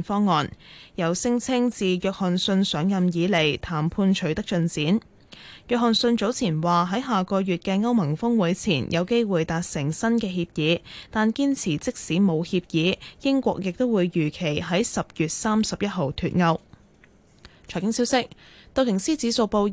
定方案，又聲稱自約翰遜上任以嚟談判取得進展。約翰遜早前話喺下個月嘅歐盟峰會前有機會達成新嘅協議，但堅持即使冇協議，英國亦都會如期喺10月31號脫歐。財經消息，道瓊斯指數報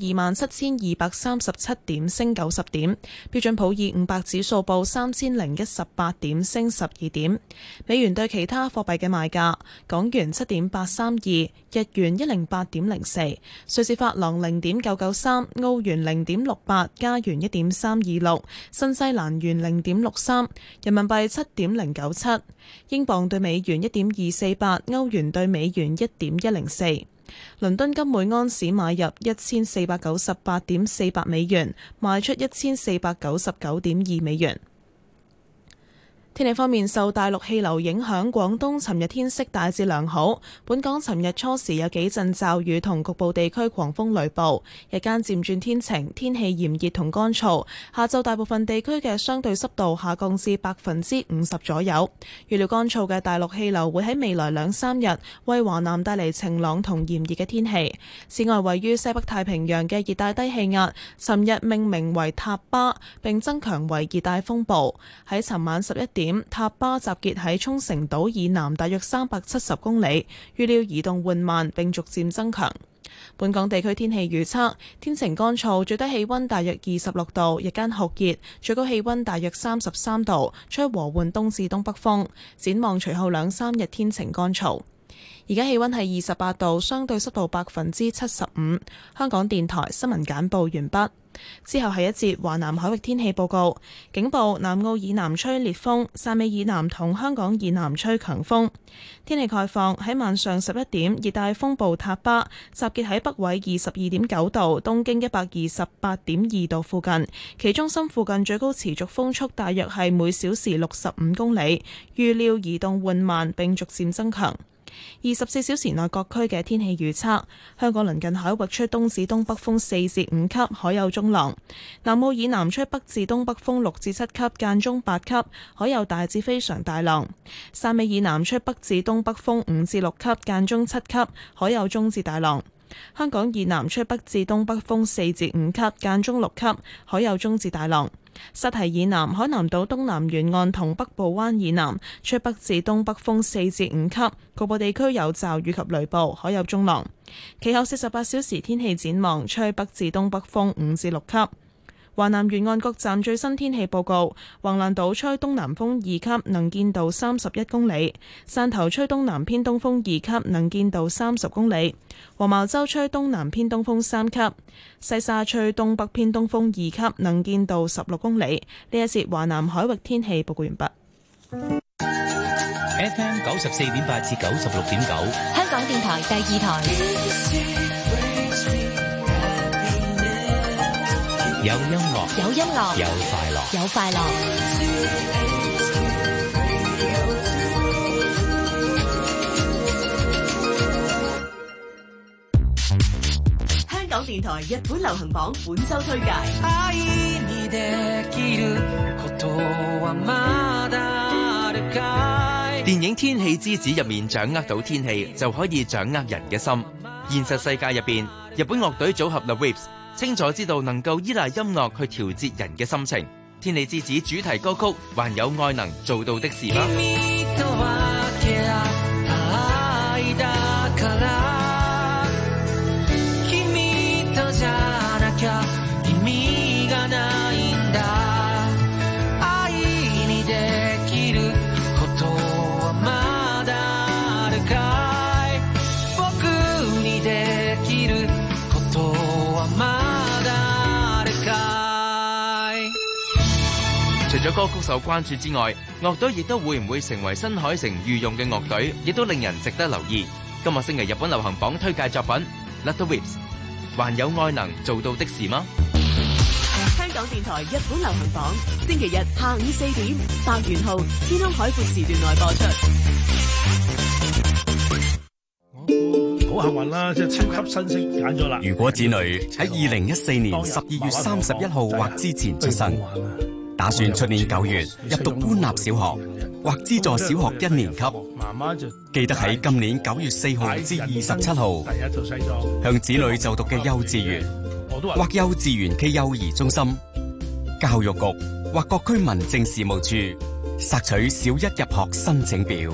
27,237點，升90點；標準普爾500指數報3018點，升12點。美元對其他貨幣嘅賣價：港元7.832，日元108.04，瑞士法郎0.993，澳元0.68，加元1.326，新西蘭元0.63，人民幣7.097，英鎊對美元1.248，歐元對美元1.104。倫敦金每安士買入1498.48美元，賣出1499.2美元。天氣方面，受大陸氣流影響，廣東尋日天色大致良好。本港尋日初時有幾陣驟雨同局部地區狂風雷暴，日間漸轉天晴，天氣炎熱同乾燥。下晝大部分地區嘅相對濕度下降至50%左右。預料乾燥嘅大陸氣流會喺未來2-3日為華南帶嚟晴朗同炎熱嘅天氣。此外，位於西北太平洋嘅熱帶低氣壓，尋日命名為塔巴，並增強為熱帶風暴。喺尋晚11點，塔巴集結喺沖繩島以南大約370公里，預料移動緩慢並逐漸增強。本港地區天氣預測：天晴乾燥，最低氣溫大約26度，日間酷熱，最高氣溫大約33度，吹和緩東至東北風。展望隨後2-3日天晴乾燥。而家氣溫係28度，相對濕度75%。香港電台新聞簡報完畢。之後係一節華南海域天氣報告，警報：南澳以南吹烈風，汕尾以南同香港以南吹強風。天氣概況：喺晚上11點，熱帶風暴塔巴集結喺北緯22.9度、東經128.2度附近，其中心附近最高持續風速大約係每小時65公里，預料移動緩慢並逐漸增強。24小時內各區嘅天氣預測：香港鄰近海域吹東至東北風4至5級，海有中浪；南澳以南吹北至東北風6至7級，間中8級，海有大至非常大浪；汕尾以南吹北至東北風5至6級，間中7級，海有中至大浪。香港以南吹北至東北風4至5級，間中6級，海有中至大浪。沙堤以南、海南島東南沿岸同北部灣以南吹北至東北風4至5級，局部地區有驟雨及雷暴，海有中浪。其後48小時天氣展望，吹北至東北風5至6級。華南沿岸各站最新天氣報告：橫瀾島吹東南風2級，能見度31公里；汕頭吹東南偏東風2級，能見度30公里；黃茅洲吹東南偏東風3級；西沙吹東北偏東風2級，能見度16公里。呢一節華南海域天氣報告完畢。 FM 94.8至96.9， 香港電台第2台。 有音樂， 有音樂， 有快樂， 有快樂。香港電台日本流行榜本周推介。 電影《天氣之子》入面掌握到天氣，就可以掌握人嘅心。現實世界入邊，日本樂隊組合 The Waves清楚知道能夠依賴音樂去調節人嘅心情。天氣之子主題歌曲還有愛能做到的事嗎？除咗歌曲受關注之外，樂隊亦都會唔會成為新海誠御用嘅樂隊，亦都令人值得留意。今個星期日本流行榜推介作品 The Waves， 還有愛能做到的事嗎？ 香港電台日本流行榜，星期日下午4點，白元浩天空海闊時段內播出。 好幸運啦，即係超級新星揀咗啦。 如果子女喺2014年12月31號或之前出生，打算出年9月入讀官立小學， 或資助小學1年級， 媽媽就記得喺今年9月4號至27號， 第一做西裝， 向子女就讀嘅幼稚園我都話或幼稚園暨幼兒中心、教育局或各區民政事務處索取小一入學申請表。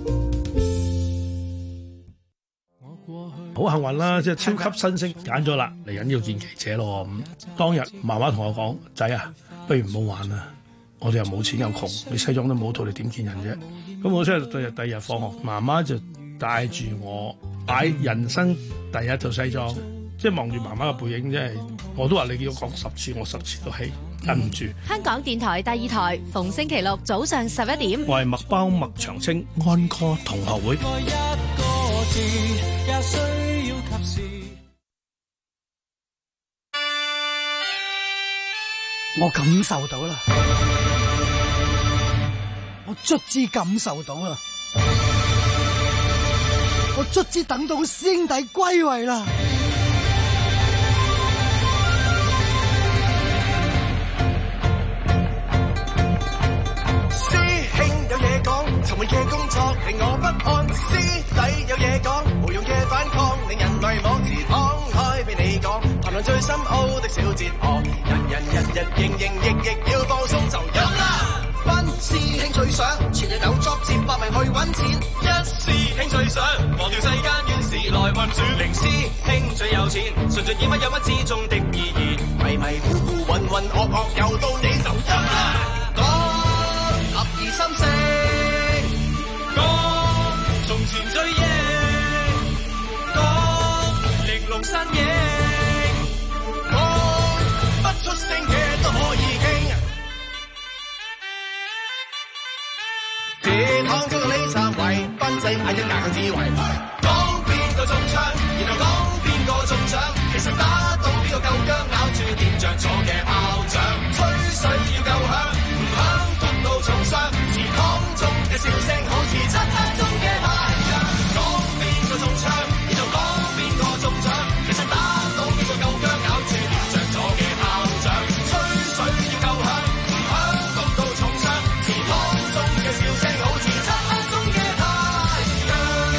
好幸運啦，即係超級新星揀咗啦，嚟緊要見記者咯。咁當日媽媽同我講：仔啊，不如唔好玩啦，我哋又冇錢又窮，你西裝都冇套，你點見人啫？咁我即係第二日放學，媽媽就帶住我擺人生第一套西裝，即係望住媽媽嘅背影，即係我都話你叫我講10次，我10次都係忍唔住。 香港電台第2台，逢星期六早上11點。 我係麥包麥長青安歌同學會。 我感受到啦，我卒之感受到啦，我卒之等到師兄弟歸位啦。 沉悶嘅工作令我不安，師弟有嘢講，無用嘅反抗令人迷惘，自敞開俾你講，談論最深奧的小哲學，人日營役要放鬆就飲啦。班師兄最想全日有 job 接百名去揾錢，一師兄最想忘掉世間怨事來運轉，零師兄最有錢，純粹以乜有乜之中的意義，迷糊渾噩又到你就飲啦。講合意心聲。從前追憶，講玲瓏身影，講不出聲嘅都可以傾。鐵堂中嘅李三位，賓仔眼一硬智慧，講邊個中槍，然後講邊個中獎，其實打到邊個夠薑，咬住掂着咗嘅炮仗，吹水要夠響，唔響痛到重傷，祠堂中嘅笑聲好似漆黑中嘅太陽，講邊個中槍，然後講邊個中獎，其實打到邊個夠薑，咬住掂着咗嘅炮仗，吹水要夠響，唔響痛到重傷，祠堂中嘅笑聲好似漆黑中嘅太陽。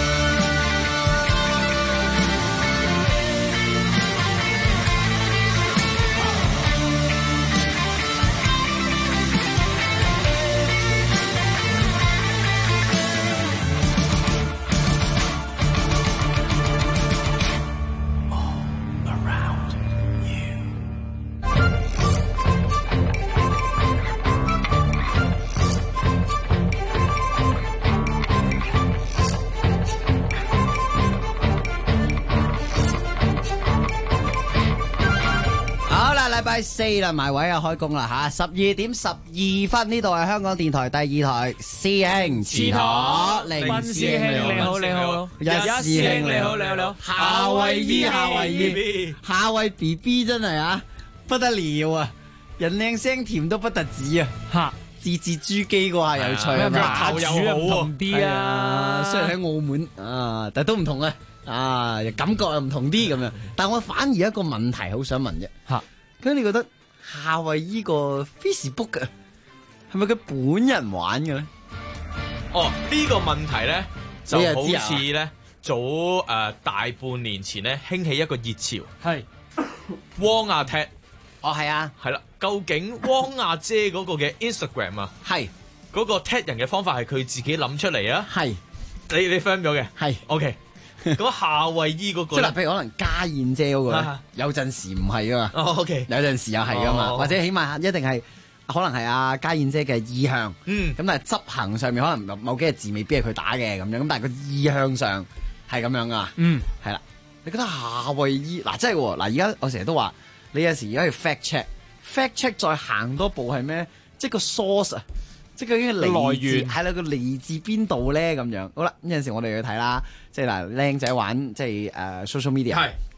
禮拜4啦，埋位啊，開工啦吓，12點12分，呢度係香港電台第2台，師兄祠堂，林師兄你好，你好， 一師兄你好，你好，你好，夏威夷，夏威 BB 真係啊，不得了啊，人靚聲甜都不特止啊，吓，自豬機個下有趣啊， 頭又好唔同啲啊， 雖然喺澳門啊，但都唔同啊，感覺又唔同啲咁樣，但我反而一個問題好想問啫，吓。咁你覺得夏威夷個 Facebook 啊，係咪佢本人玩嘅咧？ 哦，呢個問題咧就好似咧早大半年前咧興起一個熱潮，係汪亞踢。 哦，係啊， 係啦。究竟汪亞姐嗰個嘅 Instagram 啊，係嗰個踢人嘅方法係佢自己諗出嚟啊？係你 friend 咗嘅？係 OK。咁夏威夷嗰個即係譬如可能家燕姐嗰個有陣時唔係噶嘛，OK， 有陣時又係噶嘛，或者起碼一定係可能係阿家燕姐嘅意向，咁但係執行上面可能某幾個字未必係佢打嘅咁樣，咁但係個意向上係咁樣噶，係啦。你覺得夏威夷嗱真係喎嗱，而家我成日都話你有時而家要 fact check 再行多步係咩？即係個 source 啊！即係究竟來源係啦，個嚟自邊度咧咁樣？好啦，有陣時我哋去睇啦，即係嗱，靚仔玩即係social media，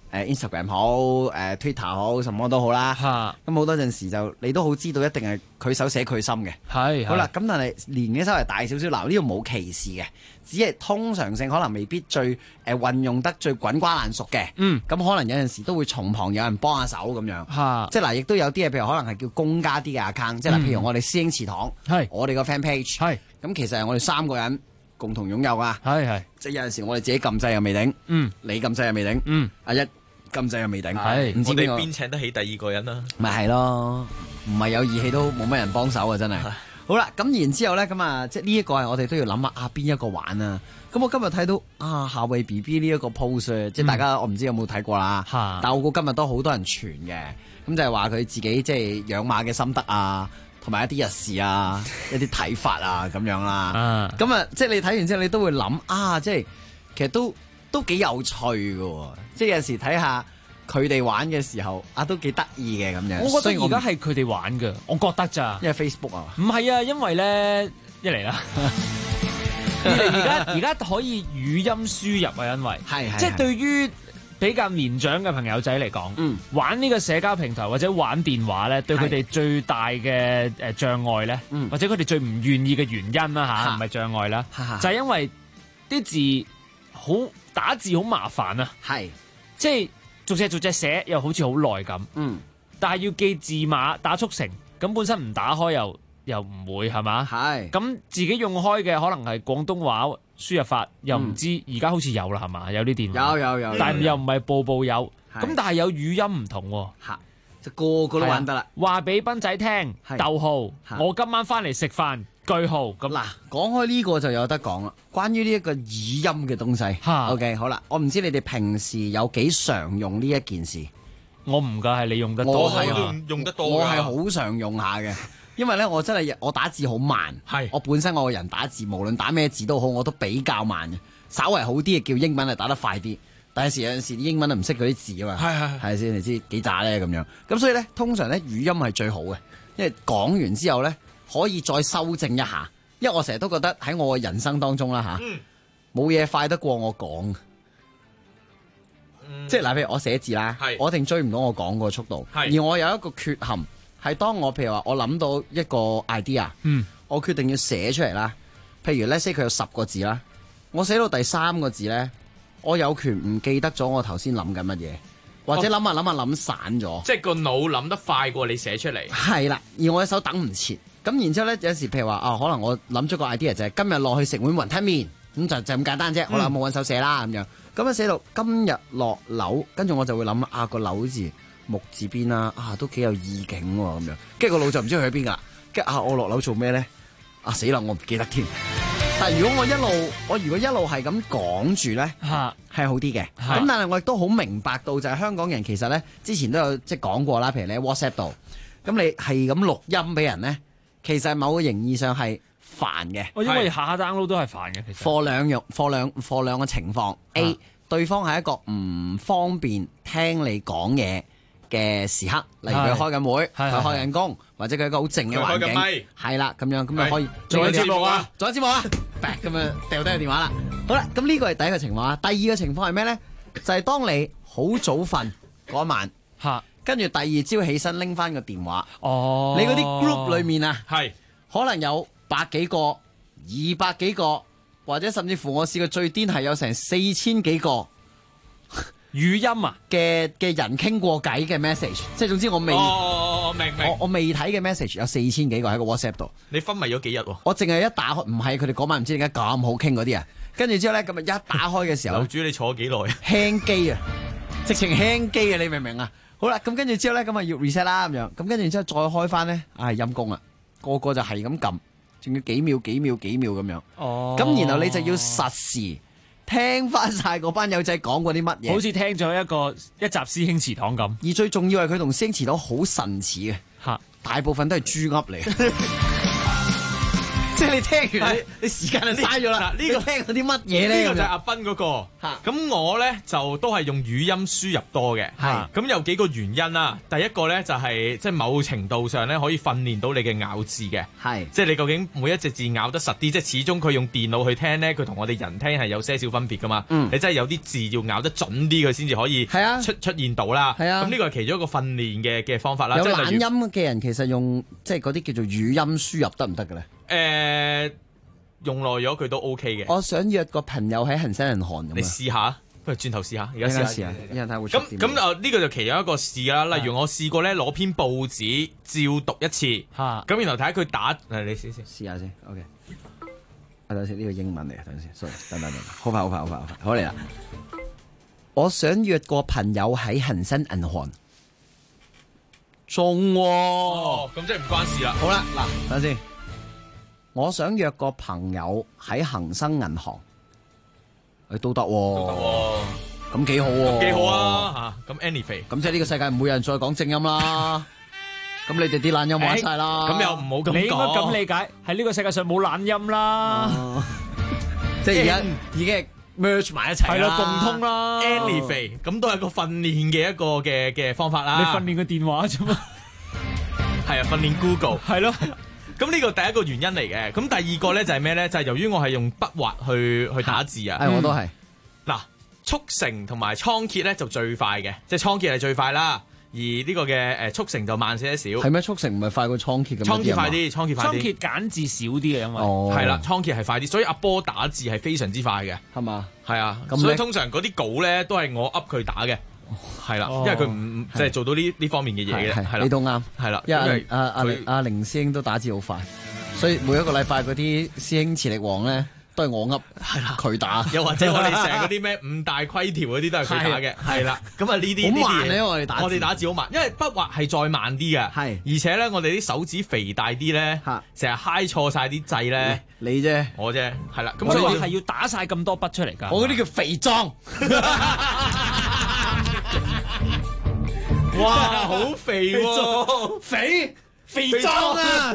Instagram 好Twitter 好，什麼都好啦。咁好多陣時就你都好知道，一定係佢手寫佢心嘅。係好啦，咁但係年紀稍微大少少，嗱呢度冇歧視嘅，只係通常性可能未必最運用得最滾瓜爛熟嘅。咁可能有陣時都會從旁有人幫下手咁樣。即係嗱，亦都有啲嘢，譬如可能係叫公家啲嘅 account，即係譬如我哋師兄祠堂，我哋個 fan page，咁其實係我哋3個人共同擁有噶。即係有陣時我哋自己撳掣又未頂，你撳掣又未頂，阿一撳掣又未頂，唔知我哋邊請得起第2個人啦？ 咪係咯，唔係有義氣都冇乜人幫手啊！真係。好啦，咁然之後咧，咁啊，即係呢一個係我哋都要諗下邊一個玩啊！咁我今日睇到夏慧 BB 呢一個 post，即係大家我唔知有冇睇過啦，但我估今日都好多人傳嘅，咁就係話佢自己即係養馬嘅心得啊，同埋一啲日事啊，一啲睇法啊咁樣啦。咁啊，即係你睇完之後，你都會諗即係其實都幾有趣嘅，即係有時睇下佢哋玩嘅時候都幾得意嘅咁樣。 我覺得而家係佢哋玩嘅，我覺得咋？ 因為 Facebook 啊， 唔係啊，因為咧一嚟啦，而家可以語音輸入啊，因為即係對於比較年長嘅朋友仔嚟講，玩呢個社交平台或者玩電話咧，對佢哋最大嘅障礙咧，或者佢哋最唔願意嘅原因啦唔係障礙啦，就係因為啲字好打字好麻煩啊，即係逐隻寫又好似好耐咁，但係要記字碼打速成，咁本身唔打開又唔會係嘛，咁自己用開嘅可能係廣東話輸入法，又唔知而家好似有啦係嘛，有啲電話有， 但係又唔係部有，咁但係有語音唔同喎， 就個個都玩得啦。 話俾斌仔聽，逗號，我今晚翻嚟食飯。句號咁嗱，講開呢個就有得講啦。關於呢一個語音嘅東西，OK 好啦，我唔知你哋平時有幾常用呢一件事。 我唔㗎，係你用得多， 我係用得多。 我係好常用下嘅，因為咧我真係我打字好慢，我本身我個人打字無論打咩字都好，我都比較慢嘅。稍為好啲嘅叫英文係打得快啲，但係有陣時啲英文都唔識嗰啲字啊嘛，係先你知幾渣咧咁樣。咁所以咧通常咧語音係最好嘅，因為講完之後咧。可以再修正一下，因為我成日都覺得喺我嘅人生當中啦冇嘢快得過我講，即係嗱，譬如我寫字啦，我一定追唔到我講個速度，而我有一個缺陷係當我譬如話我諗到一個 idea，我決定要寫出嚟啦，譬如咧 say 佢有10個字啦，我寫到第3個字咧，我有權唔記得咗我頭先諗緊乜嘢。或者諗下諗散咗， 即係個腦諗得快過你寫出嚟。 係啦，而我一手等唔切，咁然之後咧有時譬如話可能我諗咗個 idea 就係今日落去食碗雲吞麵，咁就咁簡單啫。好啦，冇揾手寫啦咁樣，咁樣寫到今日落樓，跟住我就會諗個樓字木字邊啦，都幾有意境喎咁樣，跟住個腦就唔知去邊噶啦，跟住我落樓做咩咧？死啦，我唔記得添。但係如果我一路係咁講住咧，係好啲嘅。咁但係我亦都好明白到就係香港人其實咧，之前都有即係講過啦。譬如你喺 WhatsApp 度，咁你係咁錄音俾人咧，其實某個形義上係煩嘅。 因為下 download 都係煩嘅。其實貨兩個情況 A， 對方係一個唔方便聽你講嘢嘅時刻，例如佢開緊會，佢開緊工，或者佢一個好靜嘅環境，係啦咁樣，咁咪可以做緊節目啊， 咁樣掉低個電話啦。好啦，咁呢個係第一個情況啊。第二個情況係咩咧？就係當你好早瞓嗰晚，跟住第二朝起身拎翻個電話，你嗰啲 group 裏面啊，可能有100幾個、200幾個，或者甚至乎我試過最癲係有成4000幾個。 語音啊嘅人傾過偈嘅 message， 即係總之我未我未睇嘅 message 有4000幾個喺個 WhatsApp 度。 你昏迷咗幾日喎？ 我淨係一打開，唔係佢哋嗰晚唔知點解咁好傾嗰啲啊。跟住之後咧，咁啊一打開嘅時候， 樓主你坐幾耐啊？ 輕機啊，直情輕機啊，你明唔明啊？好啦，咁跟住之後咧，咁啊要 reset 啦咁樣，咁跟住之後再開翻咧，陰公啊，個個就係咁撳，仲要幾秒咁樣。咁然後你就要實時聽翻晒嗰班友仔講過啲乜嘢， 好似聽咗一集師兄祠堂咁。 而最重要係佢同師兄祠堂好神似嘅，大部分都係豬噏嚟。 即係你聽完你時間就嘥咗啦。呢個聽嗰啲乜嘢咧？ 呢個就係阿斌嗰個。咁我咧就都係用語音輸入多嘅。咁有幾個原因啦。第一個咧就係即係某程度上咧可以訓練到你嘅咬字嘅。即係你究竟每一隻字咬得實啲，即係始終佢用電腦去聽咧，佢同我哋人聽係有些少分別噶嘛。你真係有啲字要咬得準啲，佢先至可以出現到啦。咁呢個係其中一個訓練嘅方法啦。 有懶音嘅人其實用即係嗰啲叫做語音輸入得唔得嘅咧？ 用耐咗佢都 OK 嘅。 我想約個朋友喺恒生銀行咁。 你試下，不如轉頭試下。而家試下， 一陣睇會出點。 咁呢個就其中一個試啦。例如我試過咧攞篇報紙照讀一次，咁然後睇下佢打。你試下先。OK。等陣先，呢個英文嚟，等陣先。sorry，等，好快，好嚟啦。我想約個朋友喺恒生銀行。中喎。 咁即係唔關事啦。 好啦，嗱，等陣先。我想約個朋友喺恒生銀行，都得喎，咁幾好喎， 幾好啊嚇！咁 anyway， 咁即係呢個世界唔會有人再講正音啦。咁你哋啲懶音玩晒啦， 咁又唔好咁講。 你應該咁理解，喺呢個世界上冇懶音啦， 即係而家已經 merge 埋一齊啦， 係咯，共通啦。 anyway，咁都係個訓練嘅一個嘅方法啦。 你訓練個電話啫嘛， 係啊，訓練 Google 係咯。 咁呢個第一個原因嚟嘅，咁第二個咧就係咩咧？就係由於我係用筆畫去打字啊。 我都係。 嗱，速成同埋倉頡咧就最快嘅，即係倉頡係最快啦。而呢個嘅速成就慢些少。 係咩？速成唔係快過倉頡咁？ 倉頡快啲，倉頡快啲。 倉頡揀字少啲嘅，因為係啦，倉頡係快啲，所以阿波打字係非常之快嘅。 係嘛？ 係啊，所以通常嗰啲稿咧都係我噏佢打嘅。係啦，因為佢唔即係做到呢方面嘅嘢嘅，係啦， 你都啱， 係啦， 因為阿凌師兄都打字好快，所以每一個禮拜嗰啲師兄磁力王咧都係我噏，係啦，佢打， 又或者我哋成嗰啲咩五大規條嗰啲都係佢打嘅，係啦，咁啊呢啲好慢咧，我哋打字好慢，因為筆畫係再慢啲嘅，係，而且咧我哋啲手指肥大啲咧，成日揩錯晒啲掣咧， 你啫， 我啫，係啦， 咁所以係要打晒咁多筆出嚟㗎， 我嗰啲叫肥裝。 哇，好肥喎！ 肥裝啊！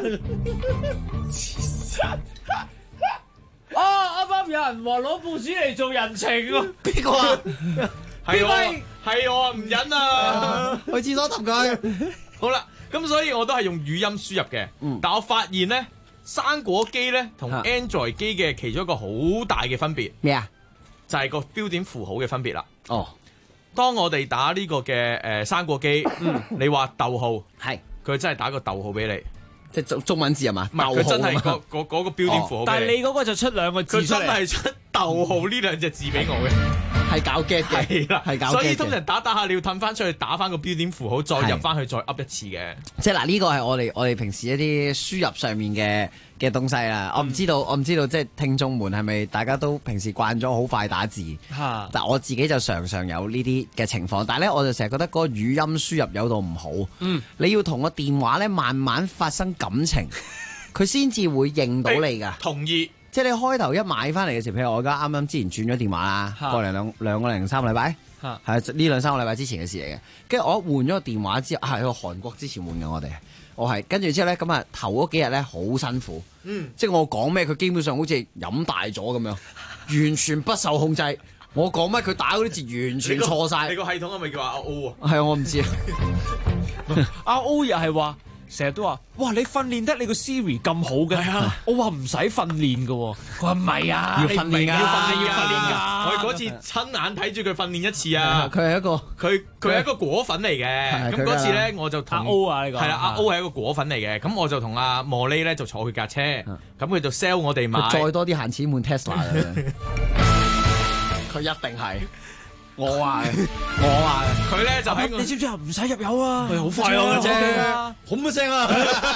啱啱有人話攞報紙嚟做人情喎， 邊個啊？ 係我唔忍啊！ 去廁所揼佢。 好啦，咁所以我都係用語音輸入嘅。但我發現咧，生果機咧同 Android 機嘅其中一個好大嘅分別咩啊？ 就係個標點符號嘅分別啦。 哦。當我哋打呢個嘅生果機，你話逗號， 係佢真係打個逗號俾你， 即係中文字係嘛？ 唔係，佢真係嗰個標點符號。 但係你嗰個就出兩個字出嚟， 佢真係出逗號呢兩隻字俾我嘅， 係搞 get 嘅，係啦，係搞 get 嘅。所以通常打下你要褪翻出去，打翻個標點符號，再入翻去，再噏一次嘅。 即係嗱，呢個係我哋平時一啲輸入上面嘅東西啦。我唔知道，即係聽眾們係咪大家都平時慣咗好快打字？但我自己就常常有呢啲嘅情況。但係咧，我就成日覺得嗰個語音輸入有度唔好。你要同個電話咧慢慢發生感情，佢先至會認到你㗎。 同意。 即係你開頭一買翻嚟嘅時候，譬如我而家啱啱之前轉咗電話啦，過嚟兩個零三個禮拜，係呢兩三個禮拜之前嘅事嚟嘅。跟住我換咗個電話之後，係去韓國之前換嘅我係跟住之後咧，咁啊頭嗰幾日咧好辛苦，即係我講咩佢基本上好似飲大咗咁樣，完全不受控制。我講乜佢打嗰啲字完全錯晒。 你個系統係咪叫阿 O 啊？ 係啊，我唔知。 阿 O 又係話。成日都話，哇！你訓練得你個 Siri 咁好嘅，我話唔使訓練嘅，佢話唔係啊， 要訓練㗎， 要訓練㗎。我嗰次親眼睇住佢訓練一次啊， 佢係一個佢係一個果粉嚟嘅。咁嗰次咧，我就同阿 O 啊，呢個係啦，阿 O 係一個果粉嚟嘅。咁我就同阿莫莉咧就坐佢架車，咁佢就 sell 我哋買， 再多啲閒錢換 Tesla 嘅，佢一定係。我話佢咧就喺你知唔知啊？唔使入油啊， 好快啊啫， 好乜聲啊！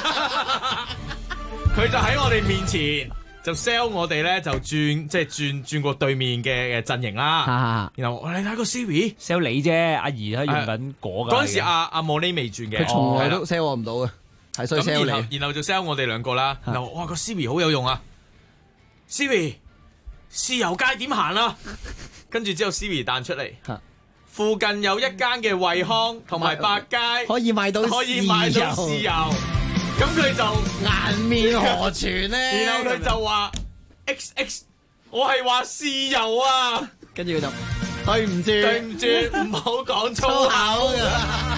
佢就喺我哋面前就 sell 我哋咧，就轉過對面嘅陣營啦。然後你睇個 Siri sell 你啫，阿姨喺用緊果㗎。 嗰陣時阿莫莉未轉嘅， 佢從來都 sell 我唔到嘅，係所以 sell 你。 然後就 sell 我哋兩個啦。然後哇個 Siri 好有用啊 ！Siri 豉油街點行啊？跟住之後 Siri 彈出嚟，附近有一間嘅惠康同埋百佳可以買到豉油。 咁佢就顏面何存咧？ 然後佢就話 XX， 我係話豉油啊。 跟住佢就對唔住， 唔好講粗口㗎。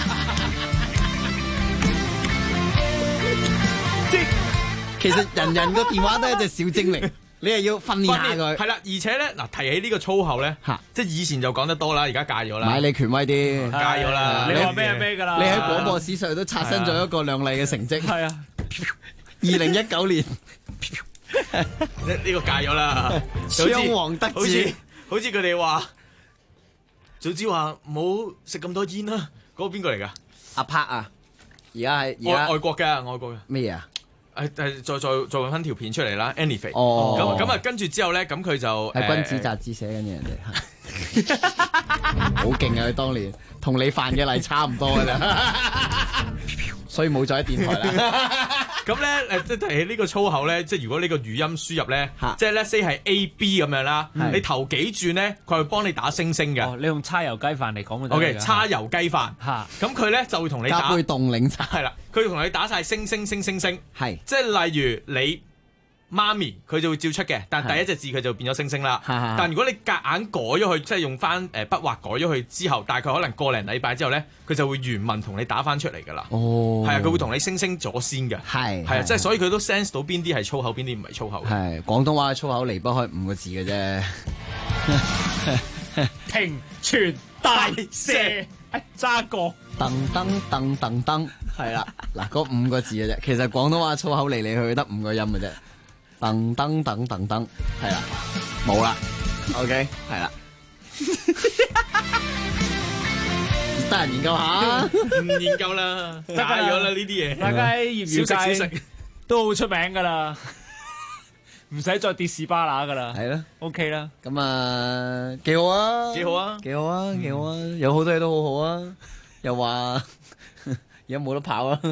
即係其實人個電話都係一隻小精靈。你係要訓練下佢， 係啦，而且咧嗱，提起呢個粗口咧，即係以前就講得多啦，而家戒咗啦。 買你權威啲， 戒咗啦。 你話咩㗎啦？ 你喺廣播史上都刷新咗一個亮麗嘅成績。 係啊 ，2019年呢個戒咗啦。 雙黃得志， 好似佢哋話，早知話唔好食咁多煙啦。嗰個邊個嚟㗎？ 阿柏啊，而家外國嘅咩啊？ 再揾翻條片出嚟啦 ，Anyway， 咁啊，跟住之後咧，咁佢就係君子雜誌寫緊嘅人哋，好勁啊！佢當年同你犯嘅例差唔多㗎啦，所以冇咗喺電台啦。 咁咧即係提起呢個粗口咧，即係如果呢個語音輸入咧，即係咧 say 係 A、B 咁樣啦，你頭幾轉咧，佢會幫你打星星嘅。 你用叉油雞飯嚟講 ，OK， 叉油雞飯。咁佢咧就會同你打加杯凍檸茶。 係啦，佢會同你打晒星星。 係， 即係例如你媽咪，佢就會照出嘅，但第一隻字佢就變咗星星啦。但如果你夾硬改咗佢，即係用翻筆畫改咗佢之後，大概可能個零禮拜之後咧，佢就會原文同你打翻出嚟㗎啦。 哦， 係啊，佢會同你星星咗先嘅。係啊，即係所以佢都 sense 到邊啲係粗口，邊啲唔係粗口。 係廣東話嘅粗口離不開5個字嘅啫。 停全大蛇揸過噔，係啦，嗱嗰5個字嘅啫。其實廣東話粗口嚟嚟去去得5個音嘅啫。噔，係啦，冇啦。OK， 係啦。得閒研究下， 唔研究啦，戒咗啦呢啲嘢。 大家喺業餘界都好出名㗎啦，唔使再跌士巴拿㗎啦。 係咯 ，OK 啦。 咁啊，幾好啊，有好多嘢都好好啊。又話而家冇得跑啊，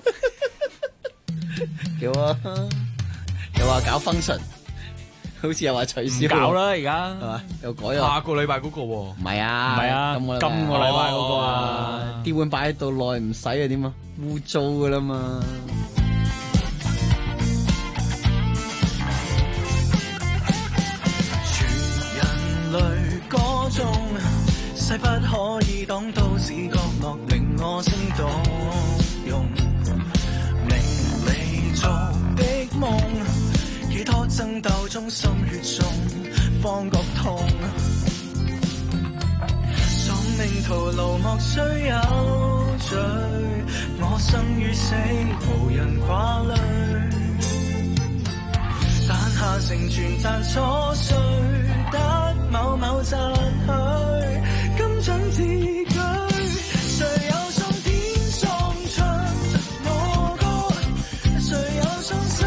幾好啊。又話搞 function， 好似又話取消。 搞啦而家， 係嘛？又改咗。 下個禮拜嗰個喎。 唔係啊，今個禮拜嗰個啊。啲碗擺喺度耐唔使啊？點啊？污糟噶啦嘛。 全人類歌中，勢不可以擋，都市角落令我心動。明理做的夢。幾多爭鬥中，心血中方覺痛。喪命徒勞莫須有罪，我生與死無人掛慮。但下成全讚瑣碎，得某某讚許，今準自居。誰有送天送唱着我歌，誰有送失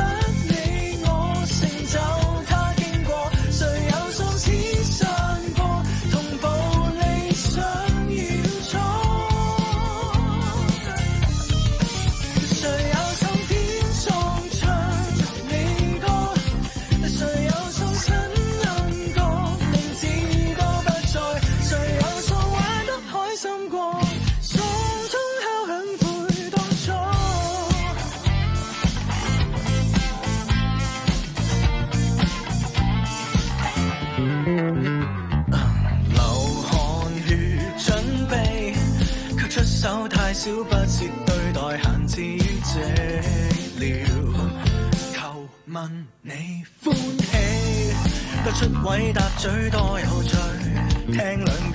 手太少，不屑對待，閒置於這了。求問你歡喜，得出偉答嘴多有趣，聽兩句。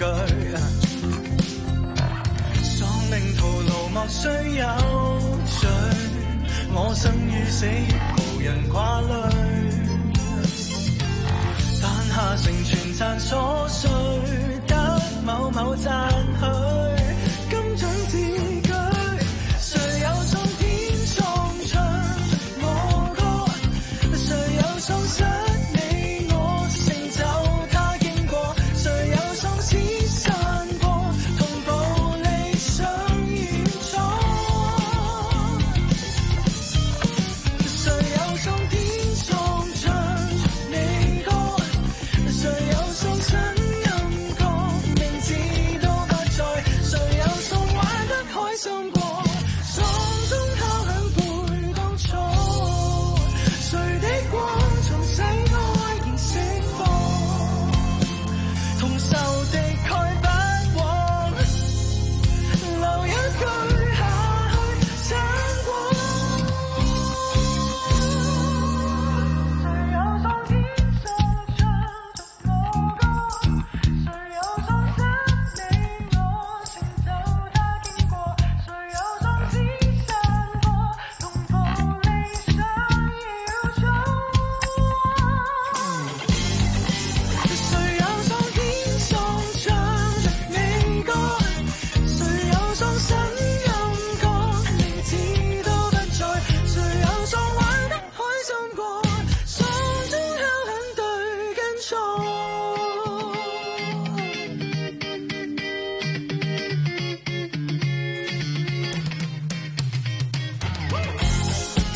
喪命徒勞莫須有罪，我生與死無人掛慮。但下成全讚瑣碎，得某某讚許。自居，誰有送天送唱我歌，誰有送失你我成就他經過，誰有送此散過，同步理想遠闖。誰有送天送唱你歌，誰有送親暗歌。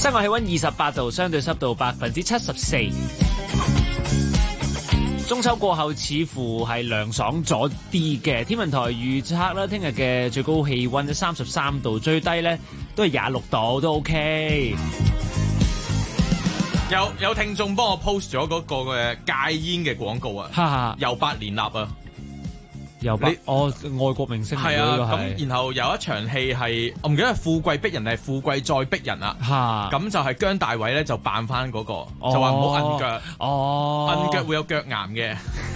室外氣溫28度，相對濕度74%。中秋過後似乎係涼爽咗啲嘅，天文台預測啦，聽日嘅最高氣溫33度，最低咧都係26度，都 OK。 有聽眾幫我 post 咗嗰個嘅戒煙嘅廣告啊，由八連立啊， 外國明星嚟嘅呢個係。 咁然後有一場戲係我唔記得係富貴逼人定係富貴再逼人啊，咁就係姜大偉咧就扮翻嗰個，就話唔好摁腳，摁腳會有腳癌嘅。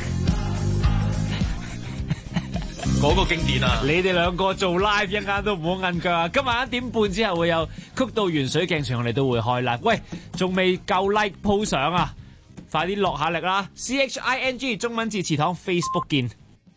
嗰個經典啊！ 你哋兩個做 live 一間都唔好摁腳啊！今晚1點半之後會有曲到圓水鏡泉，我哋都會開 live。喂，仲未夠 like 鋪相啊！快啲落下力啦 ！CHING 中文字祠堂 Facebook 見。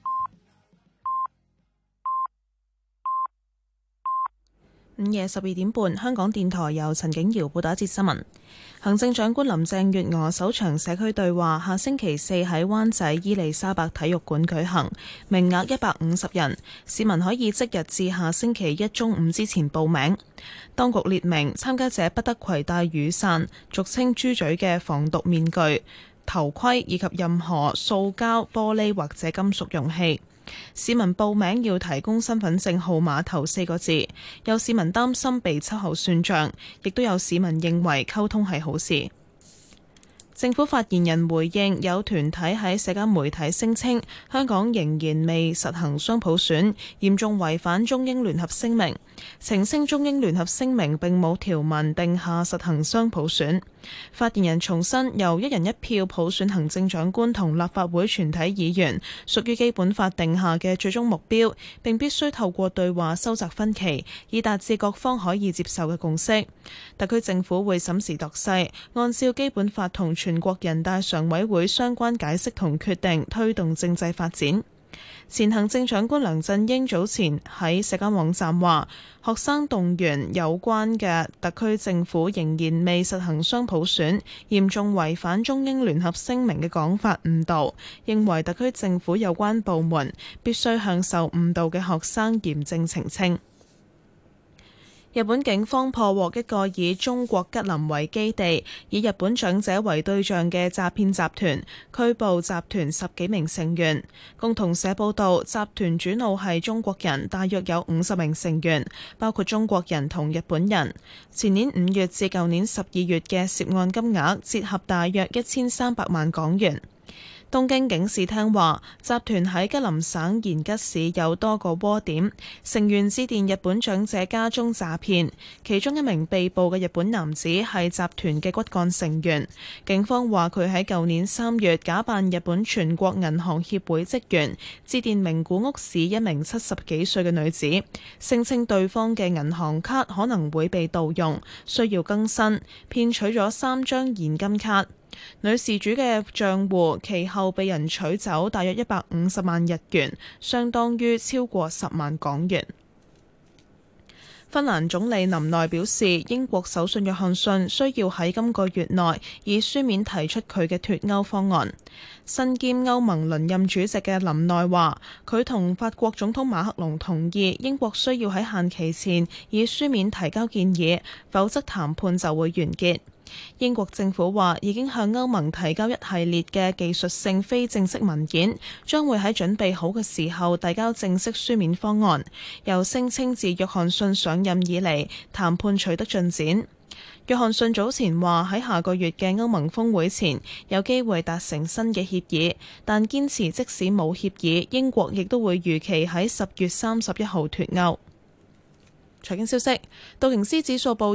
午夜12點半，香港電台由陳景瑤報道一節新聞。行政長官林鄭月娥首場社區對話下星期4喺灣仔伊利沙伯體育館舉行，名額150人，市民可以即日至下星期1中午之前報名。當局列明參加者不得攜帶雨傘、俗稱豬嘴嘅防毒面具、頭盔以及任何塑膠、玻璃或者金屬容器。市民報名要提供身份證號碼頭4個字，有市民擔心被秋後算賬，亦都有市民認為溝通係好事。政府發言人回應有團體喺社交媒體聲稱香港仍然未實行雙普選，嚴重違反中英聯合聲明，澄清中英聯合聲明並冇條文定下實行雙普選。發言人重申，由一人一票普選行政長官同立法會全體議員屬於基本法定下嘅最終目標，並必須透過對話收窄分歧，以達至各方可以接受嘅共識。特區政府會審時度勢，按照基本法同全國人大常委會相關解釋同決定，推動政制發展。前行政長官梁振英早前喺社交網站話，學生動員有關嘅特區政府仍然未實行雙普選，嚴重違反中英聯合聲明嘅講法誤導，認為特區政府有關部門必須向受誤導嘅學生嚴正澄清。日本警方破獲一個以中國吉林為基地、以日本長者為對象嘅詐騙集團，拘捕集團10幾名成員。共同社報道，集團主腦係中國人，大約有50名成員，包括中國人同日本人。前年5月至舊年12月嘅涉案金額折合大約1300萬港元。東京警視廳話，集團喺吉林省延吉市有多個窩點，成員致電日本長者家中詐騙。其中一名被捕嘅日本男子係集團嘅骨幹成員。警方話佢喺舊年3月假扮日本全國銀行協會職員，致電名古屋市一名70幾歲嘅女子，聲稱對方嘅銀行卡可能會被盜用，需要更新，騙取咗3張現金卡。女事主嘅賬戶其後被人取走大約150萬日元，相當於超過10萬港元。芬蘭總理林內表示，英國首相約翰遜需要喺今個月內以書面提出佢嘅脫歐方案。身兼歐盟輪任主席嘅林內話，佢同法國總統馬克龍同意英國需要喺限期前以書面提交建議，否則談判就會完結。英國政府話已經向歐盟提交一系列嘅技術性非正式文件，將會喺準備好嘅時候遞交正式書面方案。又聲稱自約翰遜上任以嚟，談判取得進展。約翰遜早前話喺下個月嘅歐盟峰會前有機會達成新嘅協議，但堅持即使冇協議，英國亦都會如期喺10月31號脫歐。財經消息，道瓊斯指數報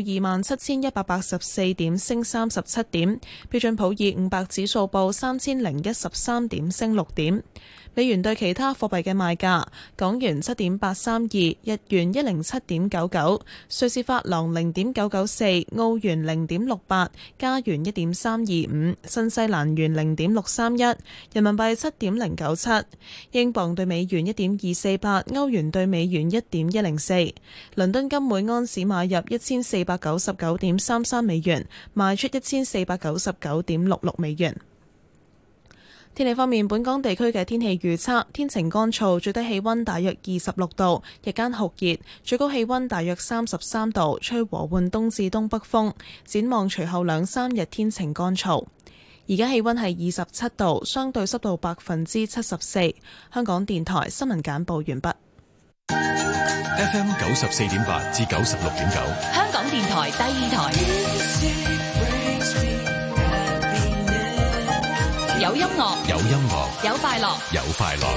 27,184點，升37點；標準普爾500指數報3,013點，升6點。美元對其他貨幣嘅賣價：港元7.832，日元107.99，瑞士法郎0.994，澳元0.68，加元1.325，新西蘭元0.631，人民幣7.097，英鎊對美元1.248，歐元對美元1.104。倫敦金每安士買入1499.33美元，賣出1499.66美元。 天氣方面，本港地區嘅天氣預測：天晴乾燥，最低氣溫大約26度，日間酷熱，最高氣溫大約33度，吹和緩東至東北風。展望隨後2-3日天晴乾燥。而家氣溫係27度，相對濕度74%。香港電台新聞簡報完畢。 FM 94.8至96.9， 香港電台第二台。有音樂， 有音樂， 有快樂， 有快樂。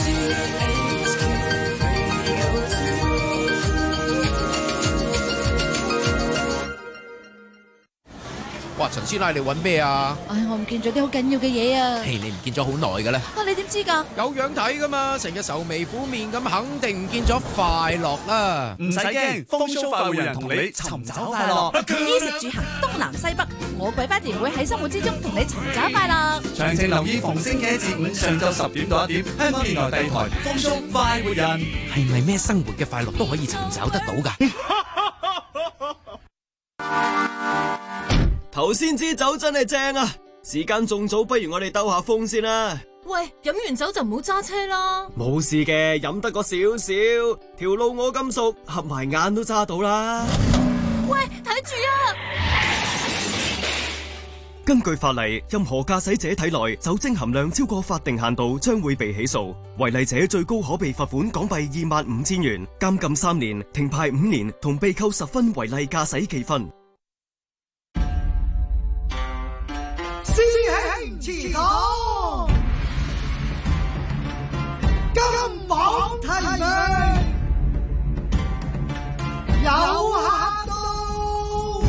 哇，陳師奶，你揾咩啊？ 唉，我唔見咗啲好緊要嘅嘢啊！ 嘿，你唔見咗好耐嘅咧？ 啊，你點知㗎？ 有樣睇㗎嘛，成日愁眉苦面咁，肯定唔見咗快樂啦！ 唔使驚，風騷快活人同你尋找快樂。 衣食住行東南西北，我鬼花田會喺生活之中同你尋找快樂。 詳情留意逢星期一至五上晝10點到1點，香港電台第二台風騷快活人。 係咪咩生活嘅快樂都可以尋找得到㗎？ 頭先支酒真係正啊！時間仲早，不如我哋兜下風先啦。 喂，飲完酒就唔好揸車啦。 冇事嘅，飲得個少少，條路我咁熟，合埋眼都揸到啦。 喂，睇住啊！ 根據法例，任何駕駛者體內酒精含量超過法定限度，將會被起訴。違例者最高可被罰款港幣25,000元、監禁3年、停牌5年，同被扣10分違例駕駛記分。 師兄祠堂，金榜題名，有客到。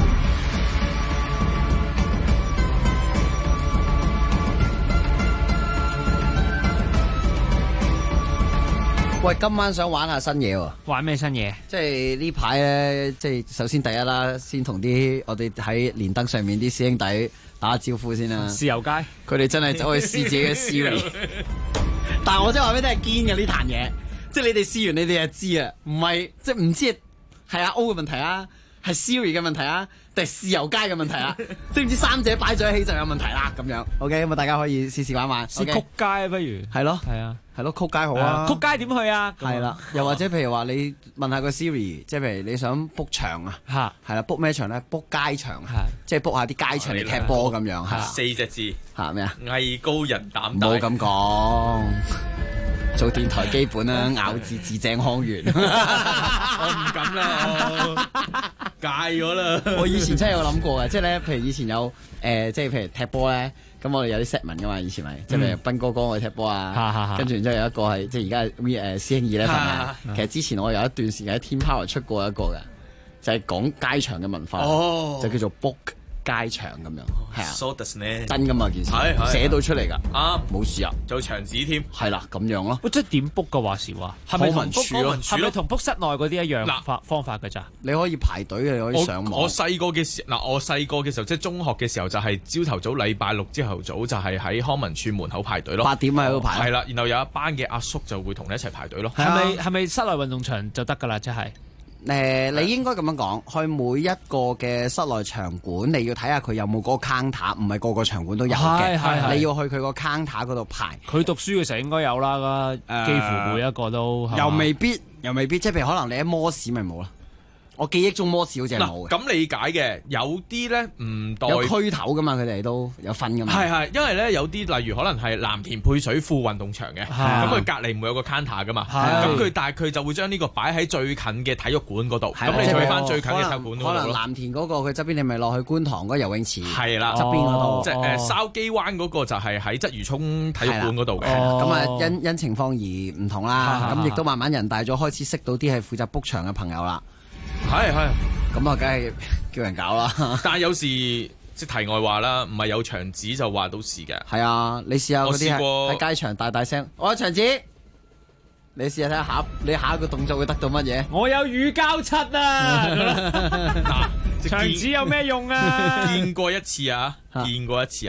喂，今晚想玩下新嘢喎。 玩咩新嘢？ 即係呢排咧，即係首先第一啦，先同啲我哋喺連登上面啲師兄弟打招呼先啦。 豉油街， 佢哋真係走去試自己嘅 Siri， 但係我真係話俾你聽係堅嘅呢壇嘢，即係你哋試完你哋就知啊，唔係即係唔知係阿 O 嘅問題啊，係 Siri 嘅問題啊，定係豉油街嘅問題啊？知唔知三者擺咗一起就有問題啦？咁樣 OK，咁啊大家可以試試玩玩。 試曲街不如？ 係咯， 係啊。 係咯，曲街好啊！ 曲街點去啊？ 係啦，又或者譬如話你問下個 Siri， 即係譬如你想 book 場啊，係啦 book 咩場咧 ？book 街場，即係 book 下啲街場嚟踢波咁樣，係 4隻字嚇咩啊？ 藝高人膽大。 冇咁講，做電台基本啦，咬字字正腔圓。 我唔敢啦，戒咗啦。 我以前真係有諗過嘅，即係咧，譬如以前有即係譬如踢波咧。咁我哋有啲 set 文噶嘛，以前咪即係譬如斌哥哥去踢波啊，跟住然之後有一個係即係而家師兄二咧，其實之前我有一段時間喺天 power 出過一個嘅，就係講街場嘅文化，就叫做 book 街場咁樣，係啊，真噶嘛件事，寫到出嚟噶，冇事啊， 做牆紙添， 係啦咁樣咯。 即係點 book 嘅話時話，係咪同 book 係咪同 book 室內嗰啲一樣方法㗎咋？ 你可以排隊嘅，你可以上網。 我細個嘅時我細個嘅時候即係中學嘅時候就係朝頭早禮拜六朝頭早就係喺康文署門口排隊咯 ，8點喺度排。 係啦，然後有一班嘅阿叔就會同你一齊排隊咯。 係咪室內運動場就得㗎啦？即係。 你應該咁樣講，去每一個嘅室內場館，你要睇下佢有冇嗰個 counter， 唔係個個場館都有嘅。你要去佢個 counter 嗰度排。 佢讀書嘅時候應該有啦，幾乎每一個都。 又未必，即係譬如可能你喺摩士咪冇啦。我記憶中摩士好似係冇嘅。 咁理解嘅，有啲咧唔代有區頭噶嘛，佢哋都有分噶嘛。 係，因為咧有啲例如可能係藍田配水庫運動場嘅，咁佢隔離唔會有個 counter 噶嘛，咁但係佢就會將呢個擺喺最近嘅體育館嗰度，咁你去翻最近嘅體育館嗰度。可能藍田嗰個佢側邊，你咪落去觀塘嗰個游泳池係啦， 側邊嗰度。 即係筲箕灣嗰個就係喺鰂魚涌體育館嗰度嘅。 咁啊因情況而唔同啦，咁亦都慢慢人大咗，開始識到啲係負責 book 場嘅朋友啦。 係。 咁啊，梗係叫人搞啦。 但係有時即係題外話啦，唔係有牆紙就話到事嘅。 係啊，你試下嗰啲喺街場大聲，我有牆紙。你試下睇下你下一個動作會得到乜嘢？ 我有乳膠漆啊！牆紙有咩用啊？ 見過一次啊！兩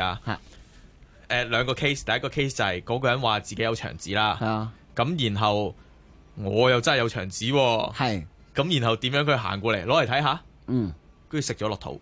個 case， 第一個 case 就係嗰個人話自己有牆紙啦。咁然後我又真係有牆紙喎。咁然後點樣佢行過嚟攞嚟睇下，跟住食咗落肚。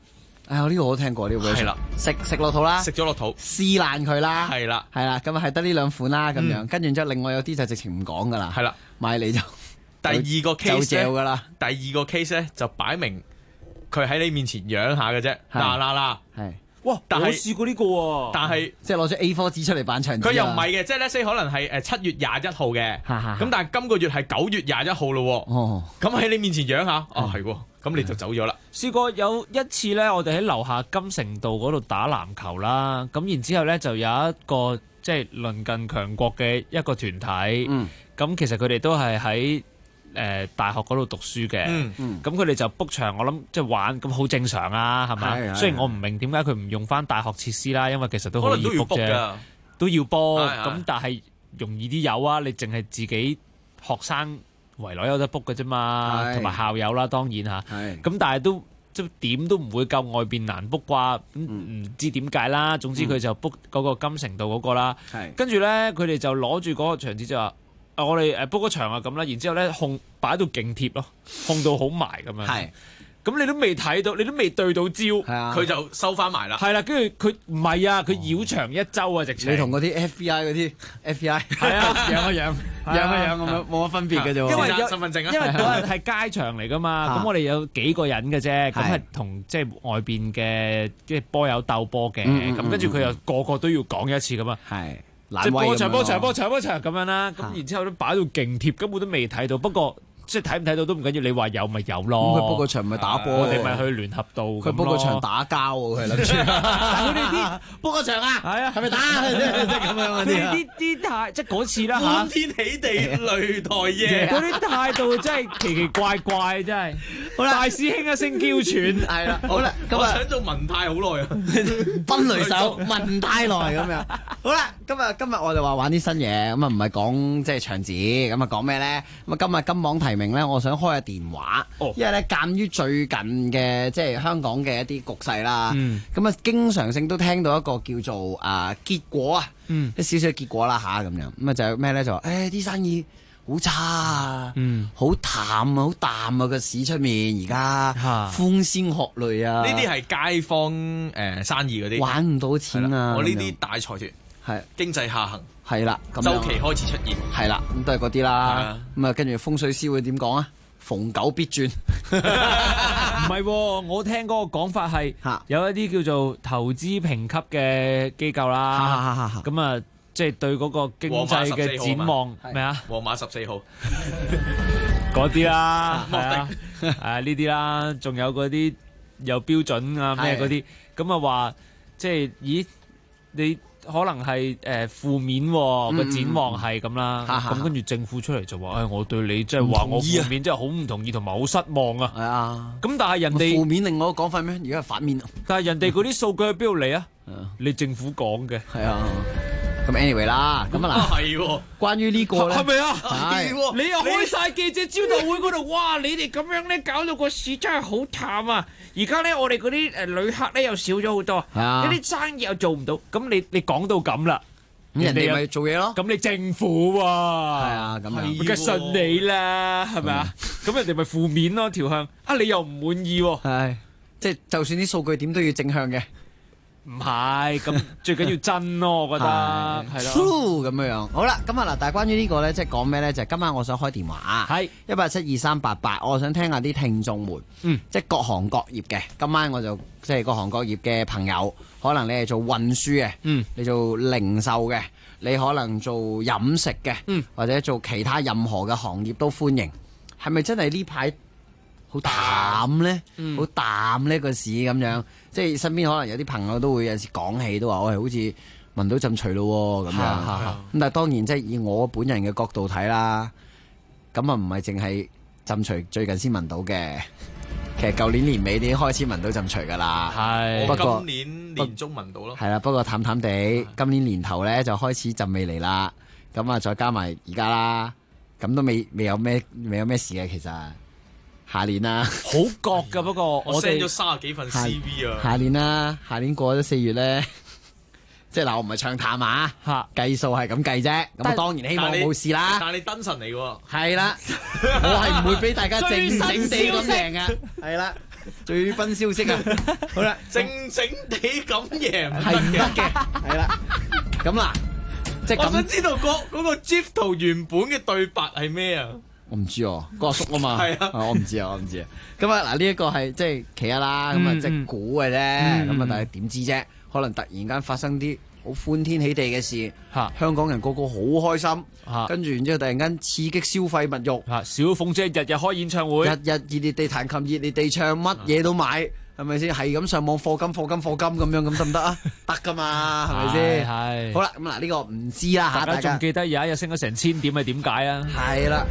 我呢個我都聽過呢個。係啦，食落肚啦， 食咗落肚， 撕爛佢啦。 係啦， 咁啊係得呢兩款啦咁樣。跟住之後，另外有啲就直情唔講噶啦。 係啦， 買嚟就第二個 case 咧， 第二個 case 咧就擺明佢喺你面前養下嘅啫。嗱， 係。 哇！但係我試過呢個喎， 但係即係攞咗 A4 紙出嚟扮牆紙。 佢又唔係嘅，即係咧 say 可能係7月21號嘅，咁但係今個月係9月21號咯。哦，咁喺你面前養下，係喎，咁你就走咗啦。 試過有一次咧，我哋喺樓下金城道嗰度打籃球啦，咁然之後咧就有一個即係鄰近強國嘅一個團體，咁其實佢哋都係喺大學嗰度讀書嘅，咁佢哋就 book 場，我諗即係玩，咁好正常啊，係咪？雖然我唔明點解佢唔用翻大學設施啦，因為其實都可以 book 啫，都要 book，咁但係容易啲有啊，你淨係自己學生圍內有得 book 嘅啫嘛，同埋校友啦，當然嚇，咁但係都即係點都唔會夠外邊難 book 啩，唔知點解啦。總之佢就 book 嗰個金城道嗰個啦，跟住咧佢哋就攞住嗰個場紙就話。我哋book 嗰場啊咁啦，然之後咧控擺到勁貼咯，控到好埋咁樣。係，咁你都未睇到，你都未對到焦， 佢就收翻埋啦。 係啦，跟住佢唔係啊，佢繞場一周啊，直情。 你同嗰啲 FBI 嗰啲 FBI 係啊， 養一養咁樣冇乜分別嘅啫喎。 因為身份證啊， 因為嗰日係街場嚟噶嘛，咁我哋有幾個人嘅啫，咁係同即係外邊嘅即係波友鬥波嘅，咁跟住佢又個個都要講一次咁啊。係。即係波場咁樣啦，咁然之後都擺到勁貼，根本都未睇到。不過即係睇唔睇到都唔緊要，你話有咪有咯。 咁佢 book 個場咪打波， 我哋咪去聯合道。 佢 book 個場打交喎，佢諗住。但佢哋啲 book 個場啊，係啊，係咪打？即係咁樣嗰啲啊。 啲態即係嗰次啦嚇。 歡天喜地擂台夜。 嗰啲態度真係奇奇怪怪，真係。好啦，大師兄一聲嬌喘。 係啦，好啦， 我想做文泰好耐啊， 奔雷手文泰來咁樣。好啦，今日我哋話玩啲新嘢，咁啊唔係講即係場子，咁啊講咩咧？咁啊今日金榜題名咧，我想開下電話，因為咧鑑於最近嘅即係香港嘅一啲局勢啦，咁啊經常性都聽到一個叫做結果啊，一少少結果啦嚇咁樣，咁啊就係咩咧？就話啲生意好差啊，好淡啊，好淡啊個市出面而家風聲鶴唳啊， 呢啲係街坊生意嗰啲玩唔到錢啊， 我呢啲大財團。係經濟下行， 係啦， 週期開始出現， 係啦，咁都係嗰啲啦。咁啊，跟住風水師會點講啊？逢九必轉， 唔係，我聽嗰個講法係有一啲叫做投資評級嘅機構啦。咁啊，即係對嗰個經濟嘅展望咩啊？ 皇馬14號嗰啲啦，係啊，呢啲啦，仲有嗰啲有標準啊咩嗰啲，咁啊話即係咦你？可能係負面個展望係咁啦，咁跟住政府出嚟就話，我對你即係話我負面，真係好唔同意同埋好失望啊！係啊，咁但係人哋負面另外一個講法咩？而家係反面。 但係人哋嗰啲數據喺邊度嚟啊？你政府講嘅係啊。咁 anyway 啦，咁啊嗱， 係喎。 關於呢個咧， 係咪啊？係喎。你又開晒記者招待會嗰度，哇！你哋咁樣咧，搞到個市真係好淡啊！而家咧，我哋嗰啲旅客咧又少咗好多，有啲生意又做唔到。咁你講到咁啦， 咁人哋咪做嘢咯。 咁你政府喎，係啊，咁樣梗係信你啦，係咪啊？咁人哋咪負面咯，條向啊，你又唔滿意喎？ 係，即係就算啲數據點都要正向嘅。 唔係，咁最緊要真咯，我覺得係咯。咁樣好啦，咁啊嗱，但係關於呢個咧，即係講咩咧？就係今晚我想開電話，係1872388，我想聽下啲聽眾們，即係各行各業嘅。今晚我就即係各行各業嘅朋友，可能你係做運輸嘅，你做零售嘅，你可能做飲食嘅，或者做其他任何嘅行業都歡迎。係咪真係呢排好淡咧？好淡呢個市咁樣？即係身邊可能有啲朋友都會有時講起，都話我係好似聞到陣除咯咁樣。咁但係當然即係以我本人嘅角度睇啦，咁啊唔係淨係陣除最近先聞到嘅，其實舊年年尾已經開始聞到陣除噶啦。係，不過今年年中聞到咯。係啦，不過淡淡地，今年年頭咧就開始陣味嚟啦。咁啊再加埋而家啦，咁都未有咩事嘅其實。下年啦， 好覺噶，不過我 send 咗30幾份 CV 啊。 下年啦，下年過咗4月咧，即係嗱，我唔係唱淡啊，計數係咁計啫。咁當然希望冇事啦。 但係你燈神嚟喎。 係啦，我係唔會俾大家靜靜地咁贏嘅。係啦， 最新消息啊！好啦， 靜靜地咁贏係唔得嘅，係啦。咁嗱，即係咁。 我想知道嗰個 GIF 圖原本嘅對白係咩啊？ 我唔知喎，個阿叔啊嘛。 係啊， 我唔知啊。咁啊嗱，呢一個係即係其一啦，咁啊即係估嘅啫。咁啊，但係點知啫？可能突然間發生啲好歡天喜地嘅事，香港人個個好開心，跟住然之後突然間刺激消費物欲， 小鳳姐日日開演唱會， 日日熱烈地彈琴，熱烈地唱，乜嘢都買，係咪先？係咁上網課金咁樣，咁得唔得啊？得噶嘛，係咪先？ 係。 好啦，咁嗱呢個唔知啦嚇， 大家仲記得有一日升咗成1000點係點解啊？ 係啦。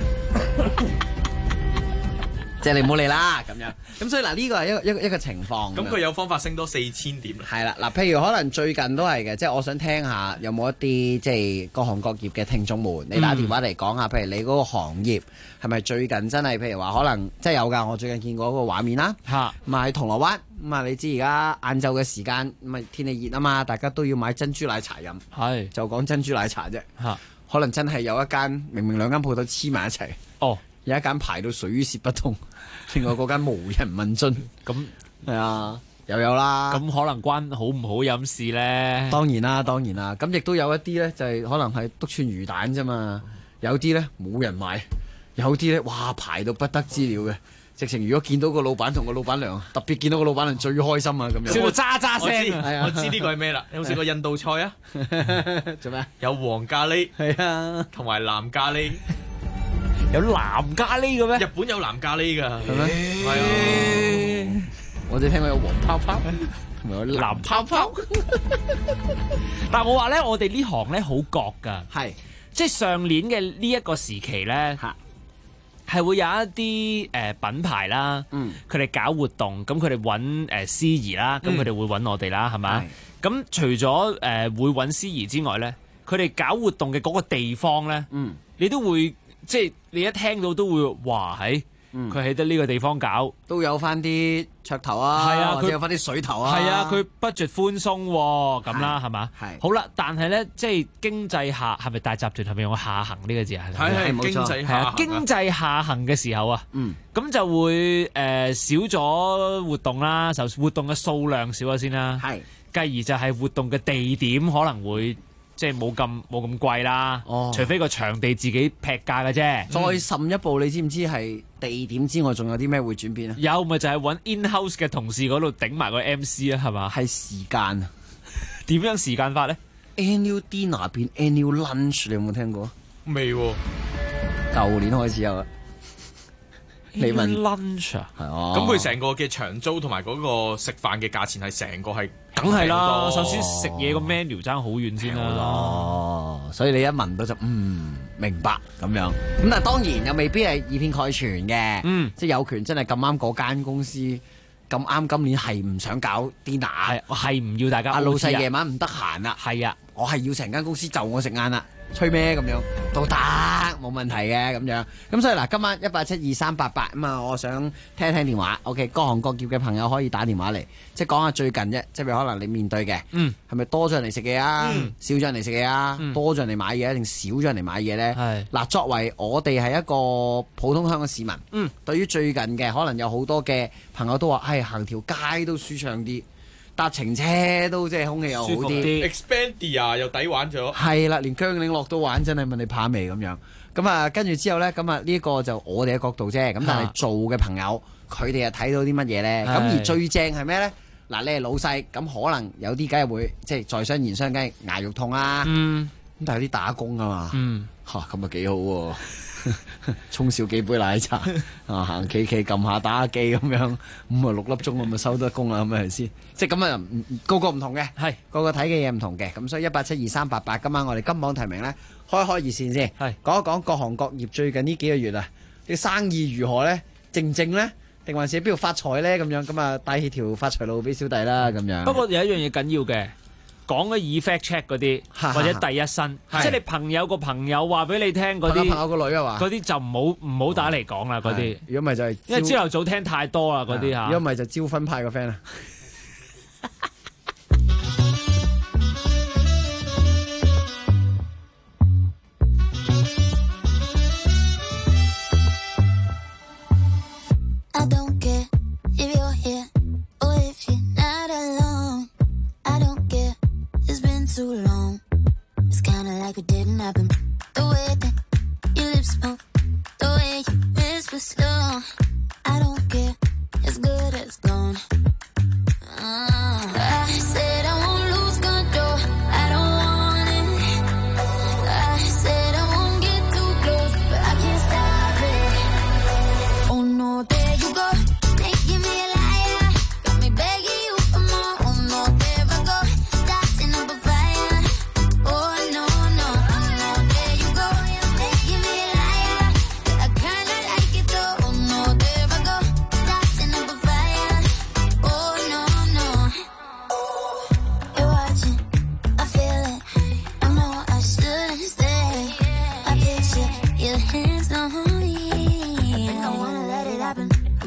即係你唔好理啦，咁樣。咁所以嗱，呢個係一個情況。 咁佢有方法升多4000點。 係啦，嗱，譬如可能最近都係嘅，即係我想聽下有冇一啲即係各行各業嘅聽眾們，你打電話嚟講下，譬如你嗰個行業係咪最近真係譬如話可能即係有㗎？我最近見過嗰個畫面啦，咁啊喺銅鑼灣，咁啊你知而家晏晝嘅時間，咁啊天氣熱啊嘛，大家都要買珍珠奶茶飲， 係就講珍珠奶茶啫，可能真係有一間明明兩間鋪頭黐埋一齊。 哦。 有一間排到水泄不通，另外嗰間無人問津， 咁係啊，又有啦。 咁可能關好唔好飲事咧？ 當然啦。咁亦都有一啲咧，就係可能係篤串魚蛋啫嘛。有啲咧冇人買，有啲咧哇排到不得之了嘅。直情如果見到個老闆同個老闆娘，特別見到個老闆娘最開心啊咁樣。 笑到喳喳聲。 我知呢個係咩啦？你有冇食過印度菜啊？ 做咩？ 有黃咖喱， 係啊， 同埋藍咖喱。 有藍咖喱嘅咩？ 日本有藍咖喱㗎， 係咩？ 係啊， 我哋聽過有黃泡泡，同埋有藍泡泡。 但係我話咧，我哋呢行咧好覺㗎， 係即係上年嘅呢一個時期咧，係會有一啲品牌啦，佢哋搞活動，咁佢哋揾司儀啦，咁佢哋會揾我哋啦，係咪？咁除咗會揾司儀之外咧，佢哋搞活動嘅嗰個地方咧，你都會。即係你一聽到都會話喺佢喺得呢個地方搞， 都有翻啲噱頭啊，或者有翻啲水頭啊。 係啊，佢 budget 寬鬆咁啦，係嘛？係。好啦，但係咧，即係經濟下係咪大集團係咪用下行呢個字啊？ 係冇錯。 係啊，經濟下行嘅時候啊，咁就會少咗活動啦，就活動嘅數量少咗先啦。係。繼而就係活動嘅地點可能會。即係冇咁貴啦，除非個場地自己劈價嘅啫。 再甚一步，你知唔知係地點之外，仲有啲咩會轉變啊？ 有咪就係揾 in-house 嘅同事嗰度頂埋個 MC 啊，係嘛？ 係時間啊？ 點樣時間法咧 ？Annual dinner 變 annual lunch，你有冇聽過？ 未喎， 舊年開始有啦。 你問 lunch 啊？ 係啊。 咁佢成個嘅場租同埋嗰個食飯嘅價錢係成個係。 梗係啦，首先食嘢個 menu 爭好遠先啦，所以你一聞到就明白咁樣。咁但係當然又未必係以偏概全嘅，即係有權真係咁啱嗰間公司咁啱今年係唔想搞 dinner， 係唔要大家。 老細夜晚唔得閒啦， 係啊， 我係要成間公司就我食晏啦。吹咩咁樣都得，冇問題嘅咁樣。咁所以嗱，今晚1872388咁啊，我想聽一聽電話。OK， 各行各業嘅朋友可以打電話嚟，即係講下最近啫，即係譬如可能你面對嘅，係咪多咗人嚟食嘢啊？少咗人嚟食嘢啊？多咗人嚟買嘢定少咗人嚟買嘢咧？嗱，作為我哋係一個普通香港市民，對於最近嘅可能有好多嘅朋友都話，行條街都舒暢啲。搭程車都即係空氣又好啲 ，Expedia 又抵玩咗， 係啦，連姜嶺樂都玩，真係問你怕未咁樣。咁啊，跟住之後咧，咁啊呢一個就我哋嘅角度啫。咁但係做嘅朋友，佢哋又睇到啲乜嘢咧？咁而最正係咩咧？嗱，你係老細，咁可能有啲梗係會即係在商言商，梗係捱肉痛啦。咁但係有啲打工啊嘛，咁啊幾好喎。沖少幾杯奶茶行企撳下打下機咁樣，咁啊6粒鐘咁啊收得工啦，咁係咪先？即係咁啊，個個唔同嘅，係個個睇嘅嘢唔同嘅，咁所以1872388今晚我哋金榜題名咧，開熱線先，係講一講各行各業最近呢幾個月啊，啲生意如何咧？靜靜咧，定還是喺邊度發財咧？咁樣咁啊，帶起條發財路俾小弟啦，咁樣。 不過有一樣嘢緊要嘅。講嘅以 fact check 嗰啲，或者第一身，即係你朋友個朋友話俾你聽嗰啲， 朋友個女啊嘛， 嗰啲就唔好打嚟講啦，嗰啲。 如果唔係就係， 因為朝頭早聽太多啦，嗰啲嚇。 如果唔係就招分派個 friend 啊。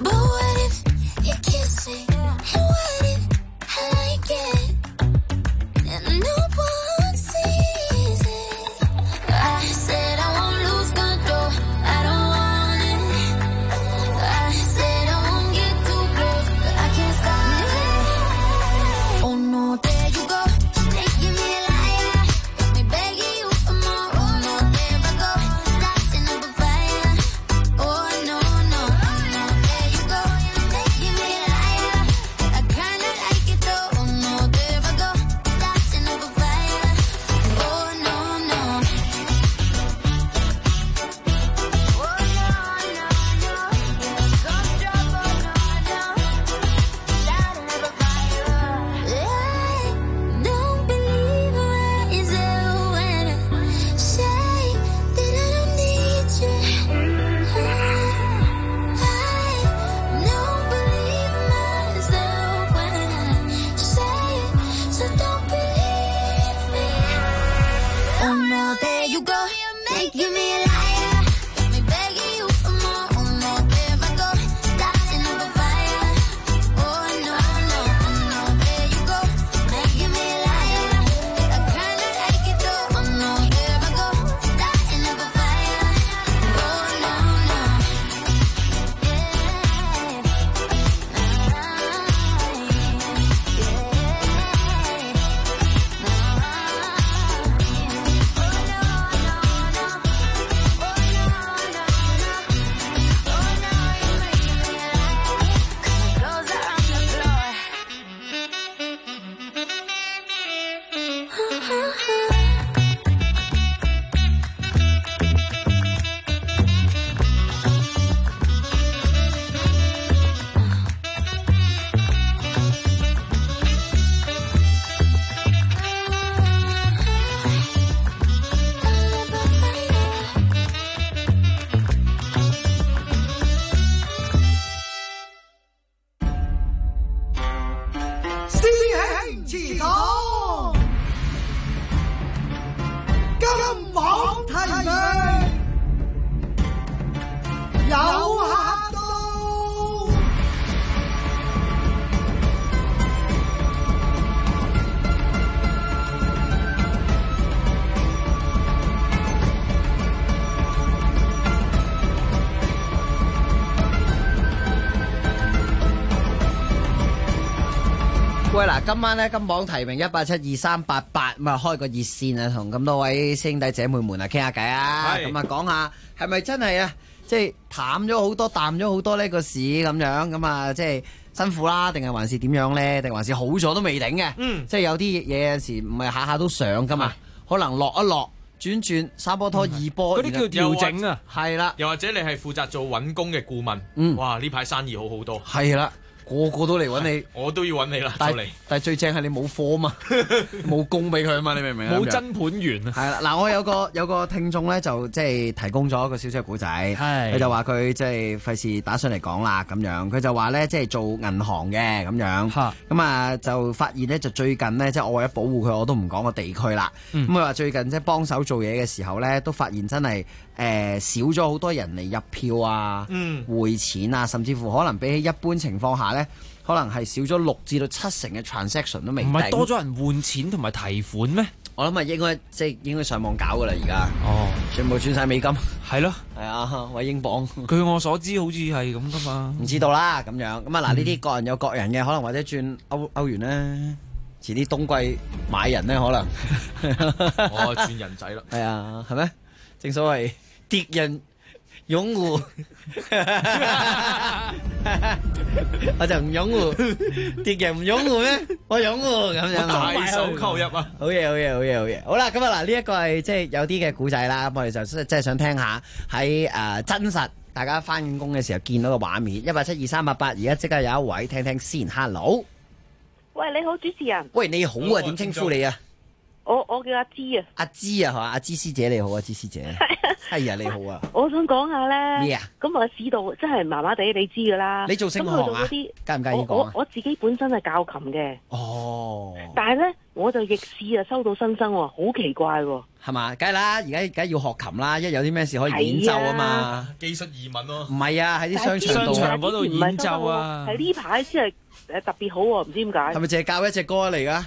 喂嗱，今晚咧金榜提名1872388，咁啊開個熱線啊，同咁多位兄弟姐妹們啊傾下偈啊，咁啊講下係咪真係啊，即係淡咗好多、淡咗好多呢個市咁樣，咁啊即係辛苦啦，定係還是點樣咧？定還是好咗都未定嘅？即係有啲嘢有時唔係下下都上噶嘛，可能落一落。轉三波拖二波， 嗰啲叫調整啊， 係啦。 又或者你係負責做揾工嘅顧問，哇！呢排生意好好多， 係啦，個個都嚟揾你， 我都要揾你啦， 但係最正係你冇貨啊嘛，冇工俾佢啊嘛，你明唔明啊？ 冇真盤員啊。 係啦，嗱，我有個聽眾咧，就即係提供咗一個少少嘅故仔，佢就話佢即係費事打上嚟講啦咁樣，佢就話咧即係做銀行嘅咁樣，咁啊就發現咧就最近咧即係我為咗保護佢，我都唔講個地區啦。咁佢話最近即係幫手做嘢嘅時候咧，都發現真係少咗好多人嚟入票啊、匯錢啊，甚至乎可能比起一般情況下咧，可能係少咗6至到7成嘅 transaction 都未定。 唔係多咗人換錢同埋提款咩？ 我諗係應該上網搞噶啦，而家全部轉晒美金， 係咯， 係啊，或英鎊。 據我所知，好似係咁噶嘛。 唔知道啦，咁樣咁啊嗱，呢啲個人有各人嘅，可能或者轉歐元咧，遲啲冬季買人咧，可能我轉人仔啦。 係啊，係咩？正所謂敵人擁護，我就唔擁護，敵人唔擁護咩？我擁護咁樣。 大手購入啊！ 好嘢！好啦，咁啊嗱，呢一個係即係有啲嘅古仔啦，咁我哋就即係想聽下喺真實大家翻緊工嘅時候見到嘅畫面。1872388，而家即刻有一位聽聽先。Hello， 喂，你好，主持人。 喂，你好啊，點稱呼你啊？ 我叫阿芝啊。 阿芝啊，係嘛？阿芝師姐你好啊，芝師姐。 係啊，你好啊。 我想講下咧。 咩啊？ 咁我市道真係麻麻地，你知噶啦。 你做聲樂啊？介唔介意講啊？ 我自己本身係教琴嘅。 哦。 但係咧，我就逆市啊，收到新生喎，好奇怪喎。 係嘛？梗係啦，而家梗係要學琴啦，一有啲咩事可以演奏啊嘛。 技術移民咯。 唔係啊，喺啲商場嗰度演奏啊。 係呢排先係特別好喎，唔知點解。 係咪淨係教一隻歌嚟㗎？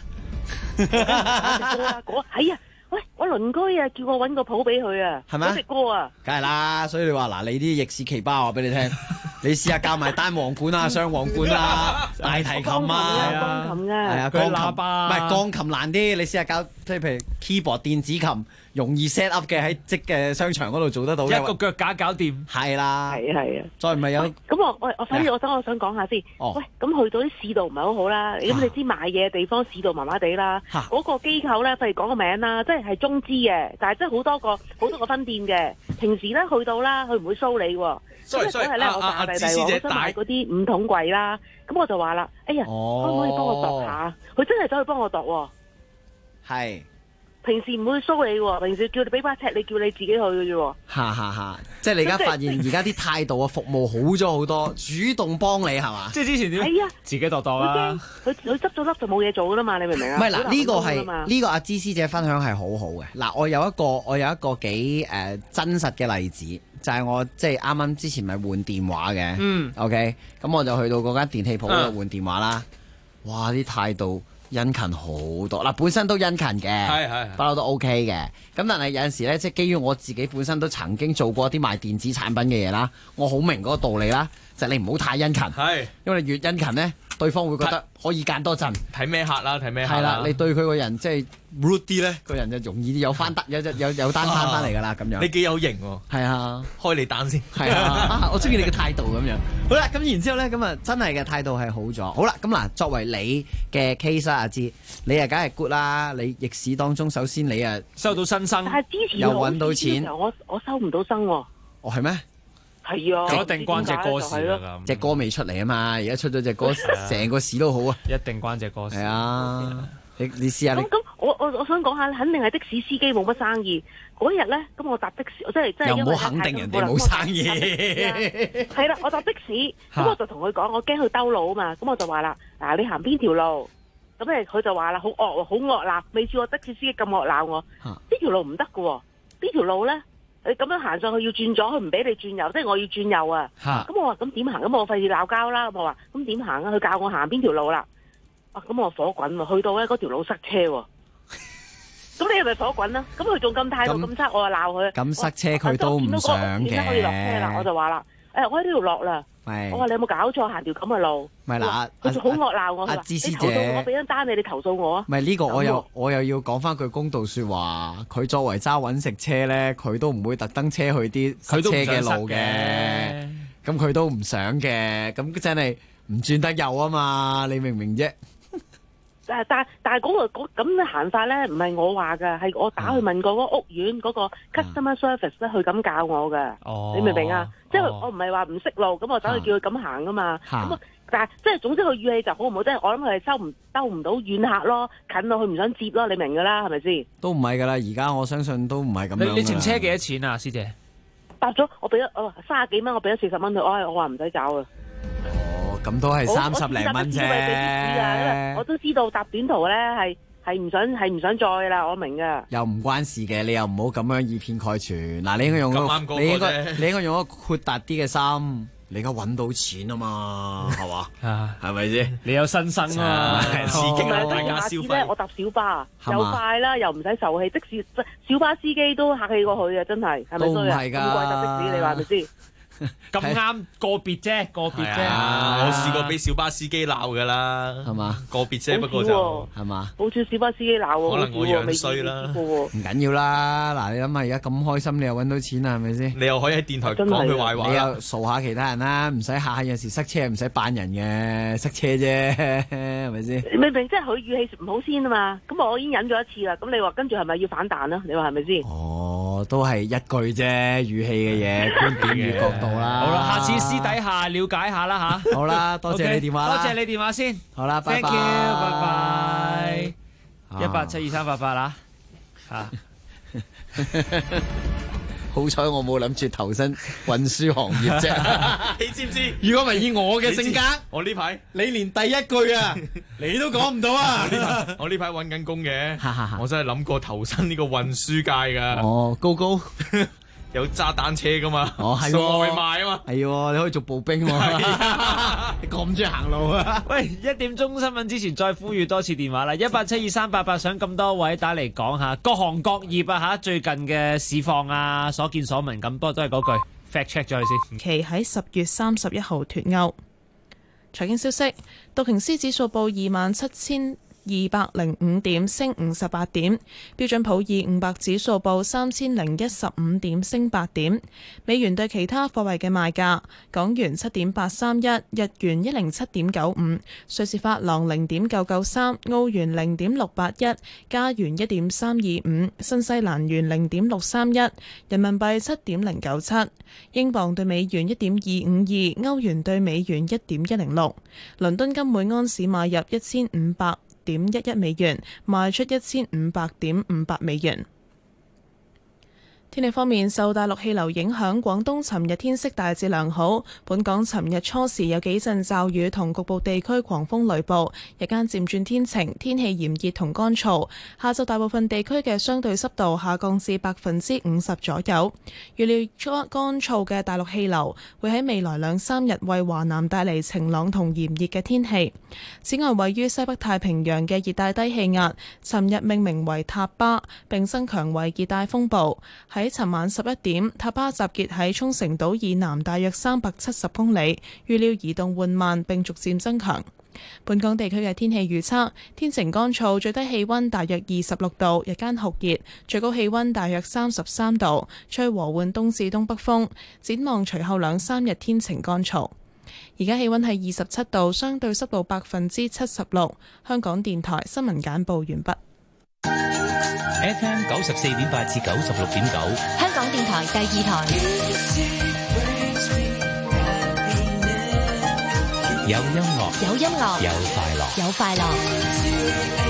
係啊。喂，我鄰居啊，叫我搵個譜俾佢啊， 係咪？ 嗰隻歌啊， 梗係啦，所以你話嗱，你啲逆市奇葩我俾你聽，你試下教埋單簧管啊、雙簧管啊、大提琴啊， 鋼琴係啊， 佢喇叭， 唔係鋼琴難啲，你試下教即係譬如 keyboard 電子琴，容易 set up 嘅喺即嘅商場嗰度做得到， 一個腳架搞掂， 係啦， 係啊， 再唔係有咁我反正我想講下先，喂，咁去到啲市道唔係好好啦，咁你知買嘢嘅地方市道麻麻地啦，嗰個機構咧，譬如講個名啦，即係中資嘅，但係即係好多個分店嘅，平時咧去到啦，佢唔會收你喎。所以咧，我大弟弟我想買嗰啲5桶櫃啦，咁我就話啦，哎呀，可唔可以幫我度下？佢真係走去幫我度喎。 係。 平時唔會騷你喎，平時叫你俾把尺，你叫你自己去嘅啫喎。 即係你而家發現而家啲態度啊，服務好咗好多，主動幫你係嘛？ 即係之前點？ 係啊，自己度啦。 佢執咗粒就冇嘢做噶啦嘛，你明唔明啊？ 唔係嗱，呢個阿芝師姐分享係好好嘅。嗱，我有一個幾真實嘅例子，就係我即係啱啱之前咪換電話嘅。OK， 咁我就去到嗰間電器鋪度換電話啦。哇！啲態度殷勤好多嗱，本身都殷勤嘅，不嬲都 OK 嘅。咁但係有陣時咧，即係基於我自己本身都曾經做過啲賣電子產品嘅嘢啦，我好明嗰個道理啦，就係你唔好太殷勤，因為你越殷勤咧，對方會覺得可以間多陣。 睇咩客啦，睇咩客。 係啦，你對佢個人即係 rude 啲咧，個人就容易有單翻嚟㗎啦，咁樣。 你幾有型喎？ 係啊， 開你單先。 係啊，我中意你嘅態度咁樣。好啦，咁然之後咧，咁啊真係嘅態度係好咗。好啦，咁嗱，作為你嘅 case 阿芝，你啊梗係 good 啦。你逆市當中，首先你啊收到新生， 但係之前又揾到錢， 我收唔到生喎。 哦，係咩？ 係啊， 一定關隻歌事啦。 隻歌未出嚟啊嘛，而家出咗隻歌，成個市都好啊。 一定關隻歌事。 係啊，你試下。 咁我想講下，肯定係的士司機冇乜生意。嗰日咧，咁我搭的士，我真係又唔好肯定人哋冇生意。 係啦，我搭的士，咁我就同佢講，我驚佢兜路啊嘛，咁我就話啦，嗱，你行邊條路？咁咧佢就話啦，好惡喎，好惡鬧，未試過的士司機咁惡鬧我。呢條路唔得㗎喎，呢條路咧。你咁樣行上去要轉左，佢唔俾你轉右，即係我要轉右啊！咁我話咁點行？咁我費事鬧交啦！咁我話咁點行啊？佢教我行邊條路啦？咁我火滾喎！去到咧嗰條路塞車喎！咁你係咪火滾啊？咁佢仲咁態度咁差，我就鬧佢。 咁塞車佢都唔想嘅。 可以落車啦，我就話啦，我喺呢度落啦。我話你有冇搞錯行條咁嘅路？ 咪嗱， 佢仲好惡鬧我。 阿芝師姐， 你投訴我俾張單你投訴我啊？ 咪呢個我又要講翻句公道説話，佢作為揸揾食車咧，佢都唔會特登車去啲塞車嘅路嘅，咁佢都唔想嘅，咁真係唔轉得右啊嘛，你明唔明啫？ 但係嗰個咁嘅行法咧，唔係我話㗎，係我打去問過嗰屋苑嗰個 customer service 咧，佢咁教我㗎。你明唔明啊？即係我唔係話唔識路，咁我走去叫佢咁行㗎嘛。咁但係即係總之佢語氣就好唔好，即係我諗佢係兜唔到遠客咯，近到佢唔想接咯，你明㗎啦，係咪先？ 都唔係㗎啦，而家我相信都唔係咁樣。 你程車幾多錢啊，師姐？ 搭咗我俾咗30幾蚊，我俾咗40蚊佢，我話唔使找啊。 咁都係30零蚊啫。 我都知道搭短途咧係唔想再啦，我明噶。 又唔關事嘅，你又唔好咁樣以偏概全。嗱，你應該用你應該用一個豁達啲嘅心。你而家揾到錢啊嘛，係嘛？係咪先？ 你有新生啊， 刺激大家消費。 我搭小巴又快啦，又唔使受氣。的士小巴司機都客氣過佢啊，真係係咪衰啊？咁貴搭的士，你話係咪先？ 咁啱個別啫，個別啫。 我試過俾小巴司機鬧噶啦， 係嘛？ 個別啫，不過就係嘛？ 好似小巴司機鬧喎， 可能我樣衰啦。 唔緊要啦，嗱，你諗下而家咁開心，你又揾到錢啦，係咪先？ 你又可以喺電台講佢壞話， 你又掃下其他人啦，唔使下下有時塞車，唔使扮人嘅，塞車啫，係咪先？ 明明即係佢語氣唔好先啊嘛，咁我已經忍咗一次啦，咁你話跟住係咪要反彈啊？你話係咪先？ 哦，都係一句啫，語氣嘅嘢，觀點與角度啦。 好啦，下次私底下了解下啦吓。 好啦，多謝你電話啦， 多謝你電話先。 好啦，拜拜。 Thank you， 拜拜。1872388啦，吓。 好彩我冇諗住投身運輸行業啫。 你知唔知？ 如果唔係以我嘅性格， 我呢排你連第一句啊，你都講唔到啊！ 我呢排揾緊工嘅，我真係諗過投身呢個運輸界噶。 哦，高有揸單車噶嘛？ 哦，係送外賣啊嘛？ 係，你可以做步兵喎。你咁中意行路啊？ 喂，1點鐘新聞之前再呼籲多次電話啦，1872388，想咁多位打嚟講下各行各業啊嚇最近嘅市況啊，所見所聞咁，不過都係嗰句 fact check 咗佢先。 期喺10月31號脫歐。財經消息，道瓊斯指數報27205點，升58點；標準普爾500指數報3015點，升8點。美元對其他貨幣嘅賣價：港元7.831，日元107.95，瑞士法郎0.993，澳元0.681，加元1.325，新西蘭元0.631，人民幣7.097，英鎊對美元1.252，歐元對美元1.106。倫敦金每安士買入1500.11美元，賣出1500.58美元。天氣方面，受大陸氣流影響，廣東尋日天色大致良好。本港尋日初時有幾陣驟雨同局部地區狂風雷暴，日間漸轉天晴，天氣炎熱同乾燥。下晝大部分地區嘅相對濕度下降至50%左右。預料乾燥嘅大陸氣流會喺未來2-3日為華南帶嚟晴朗同炎熱嘅天氣。此外，位於西北太平洋嘅熱帶低氣壓，尋日命名為塔巴，並增強為熱帶風暴。喺尋晚11點，塔巴集結喺沖繩島以南大約370公里，預料移動緩慢並逐漸增強。本港地區嘅天氣預測：天晴乾燥，最低氣溫大約26度，日間酷熱，最高氣溫大約33度，吹和緩東至東北風。展望隨後2-3日天晴乾燥。而家氣溫係27度，相對濕度76%。香港電台新聞簡報完畢。 FM 94.8至96.9， 香港電台第2台。 有音樂， 有音樂， 有快樂， 有快樂。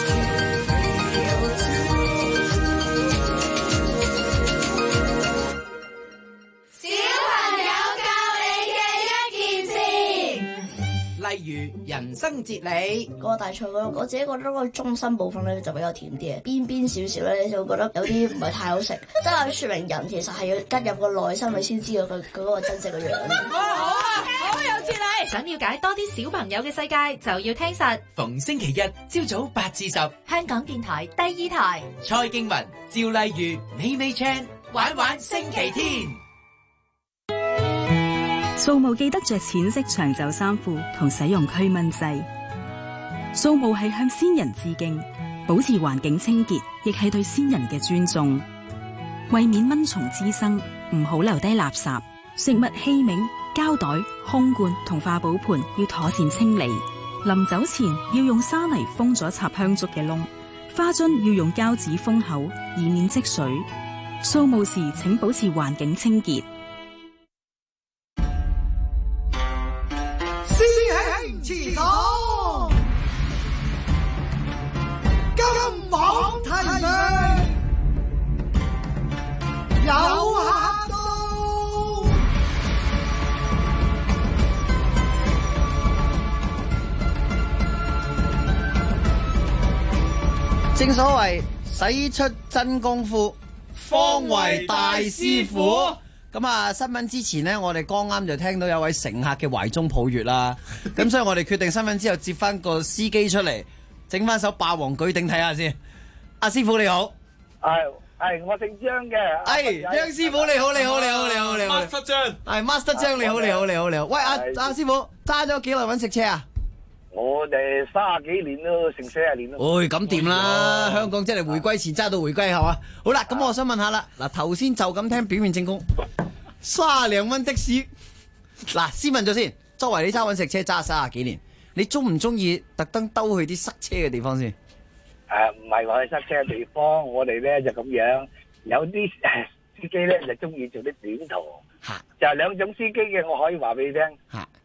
例如人生哲理， 個大菜我自己覺得個中心部分咧就比較甜啲嘅，邊邊少少咧你就會覺得有啲唔係太好食。即係說明人其實係要吉入個內心，你先知道佢嗰個真正嘅樣。 好啊，好有哲理。 想了解多啲小朋友嘅世界，就要聽實。 逢星期日朝早8至10， 香港電台第2台。 蔡敬文、趙麗如、美美 Chan 玩玩星期天。 掃墓記得着淺色長袖衫褲同使用驅蚊劑。掃墓係向先人致敬，保持環境清潔，亦係對先人嘅尊重。為免蚊蟲滋生，唔好留低垃圾、食物器皿、膠袋、空罐同化寶盤要妥善清理。臨走前要用沙泥封咗插香燭嘅窿，花樽要用膠紙封口，以免積水。掃墓時請保持環境清潔。 池塘金榜題名有客到， 正所謂使出真功夫，方為大師傅。咁啊，新聞之前呢，我哋剛啱就聽到有位乘客嘅懷中抱月啦，咁所以我哋決定新聞之後接翻個司機出嚟，整翻首霸王舉鼎睇下先。阿師傅你好， 係我姓張嘅， 張師傅你好，Master 張，係 Master 張你好，喂阿師傅揸咗幾耐搵食車啊？ 我哋30幾年咯，成40年咯。 咁掂啦，香港真係回歸前揸到回歸係嘛？好啦，咁我想問下啦，嗱頭先就咁聽表面證供，32蚊的士，嗱先問咗先，作為你揸搵食車揸30幾年，你中唔中意特登兜去啲塞車嘅地方先？ 唔係話去塞車嘅地方，我哋咧就咁樣，有啲司機咧就中意做啲短途，就係2種司機嘅，我可以話俾你聽。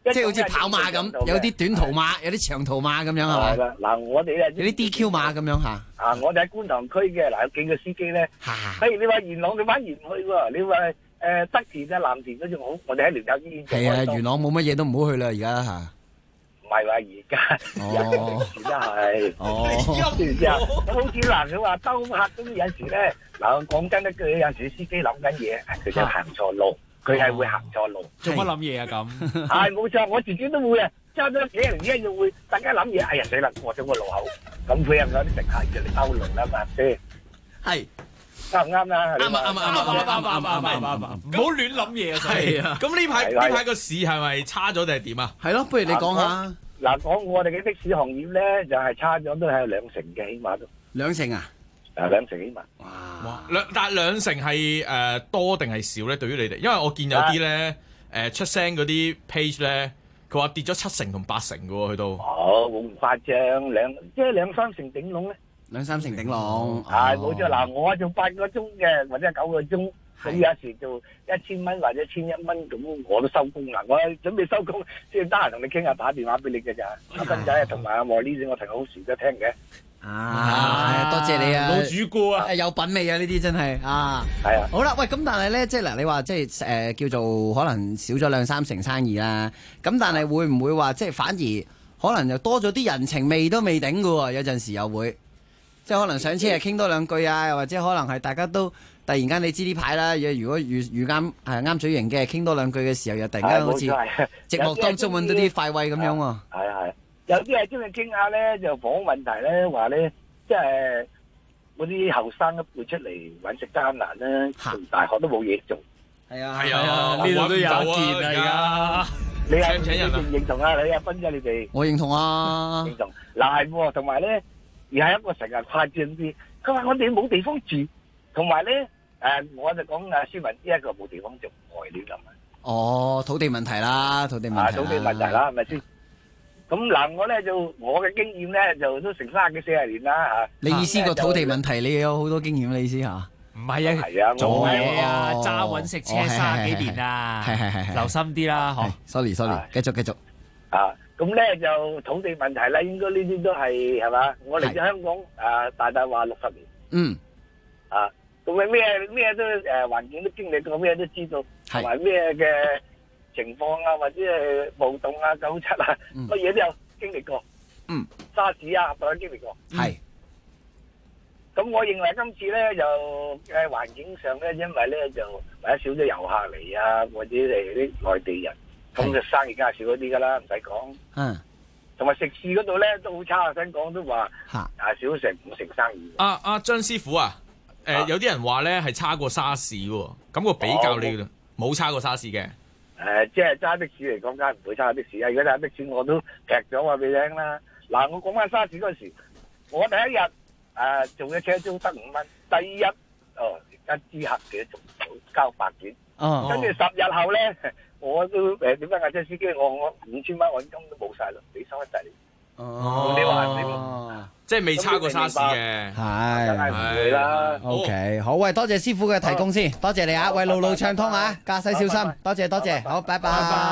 即係好似跑馬咁，有啲短途馬，有啲長途馬咁樣係嘛？ 係啦，嗱我哋咧有啲 DQ 馬咁樣嚇。 啊，我哋喺觀塘區嘅嗱有幾個司機咧，譬如你話元朗佢反而唔去喎，你話德田啊、藍田嗰種好，我哋喺聯友醫院做。 係啊，元朗冇乜嘢都唔好去啦，而家嚇。 唔係話而家，有時都係。知唔知啊？咁好似嗱，佢話兜客咁有時咧，嗱我講真一句，有時司機諗緊嘢，佢真係行錯路。佢係會行錯路， 做乜諗嘢啊咁？ 係冇錯，我自己都會啊，揸咗幾廿年一樣會，大家諗嘢，哎呀死啦，過咗個路口，咁佢又有啲乘客就嚟兜路啦嘛，先係啱唔啱啦？ 啱，唔好亂諗嘢啊！係啊，咁呢排個市係咪差咗定係點啊？ 係咯，不如你講下。 嗱，講我哋嘅的士行業咧，就係差咗都係有2成嘅，起碼都 2成啊！ 2成起碼。 哇！但係2成係多定係少咧？對於你哋，因為我見有啲咧出聲嗰啲 page 咧，佢話跌咗7成同8成嘅喎，去到。 哦，冇咁誇張，即係2-3成頂籠咧。 2-3成頂籠。 係冇錯，嗱，我做8個鐘嘅或者9個鐘，咁有時做1000蚊或者1100蚊，咁我都收工啦。我準備收工，先得閒同你傾下，打電話俾你嘅咋。阿斌仔同埋阿莫呢啲，我成日好時都聽嘅。 多謝你啊， 老主顧啊， 有品味啊，呢啲真係啊， 係啊， 好啦，喂，咁但係咧，即係嗱，你話即係叫做可能少咗2-3成生意啦，咁但係會唔會話即係反而可能又多咗啲人情味都未頂㗎喎？有陣時又會，即係可能上車係傾多兩句啊，又或者可能係大家都突然間你知呢排啦，如果遇啱啱嘴型嘅，傾多兩句嘅時候，又突然間好似寂寞當中揾到啲快慰咁樣喎。 係。有啲係中意傾下咧，就房屋問題咧，話咧，即係嗰啲後生一輩出嚟揾食艱難咧，讀大學都冇嘢做。 係啊， 呢度都有見啊，而家你係唔認同啊？你阿斌仔你哋？ 我認同啊。 認同。嗱係喎，同埋咧，而係一個成日誇張啲。佢話我哋冇地方住，同埋咧我就講啊，孫文呢一個冇地方做外料咁啊。 哦，土地問題啦，土地問題啦，係咪先？咁嗱，我嘅經驗咧就都成30幾40年啦嚇。 你意思個土地問題，你有好多經驗你意思嚇？ 唔係啊，做嘢啊，揸揾食車30幾年啊，係，留心啲啦，嗬。 sorry，繼續。 啊，咁咧就土地問題啦，應該呢啲都係嘛？我嚟咗香港大話60年。嗯。啊，咁啊咩都環境都經歷過，咩都知道，同埋咩嘅情況啊，或者係暴動啊、97啊，乜嘢都有經歷過。沙士啊，都有經歷過。係。咁我認為今次咧就環境上咧，因為咧就或者少咗遊客嚟啊，或者係啲內地人，咁就生意梗係少咗啲噶啦，唔使講。同埋食肆嗰度咧都好差，聽講都話少咗成5成生意。 阿張師傅啊，有啲人話咧係差過沙士喎，咁個比較你冇差過沙士嘅。 即係揸的士嚟講，梗係唔會揸的士啊！如果揸的士，我都劈咗話俾你聽啦。嗱，我講翻沙士嗰時，我第一日做嘅車租得5蚊，第二日一支客嘅仲交8件，跟住10日後咧，我都點解嗌車司機我5000蚊按金都冇晒啦，俾收一齊。你話點？ 即係未差過沙士嘅， 係， 梗係唔會啦。 OK， 好，喂，多謝師傅嘅提供先，多謝你啊，喂，路路暢通啊，駕駛小心，多謝，好，拜拜。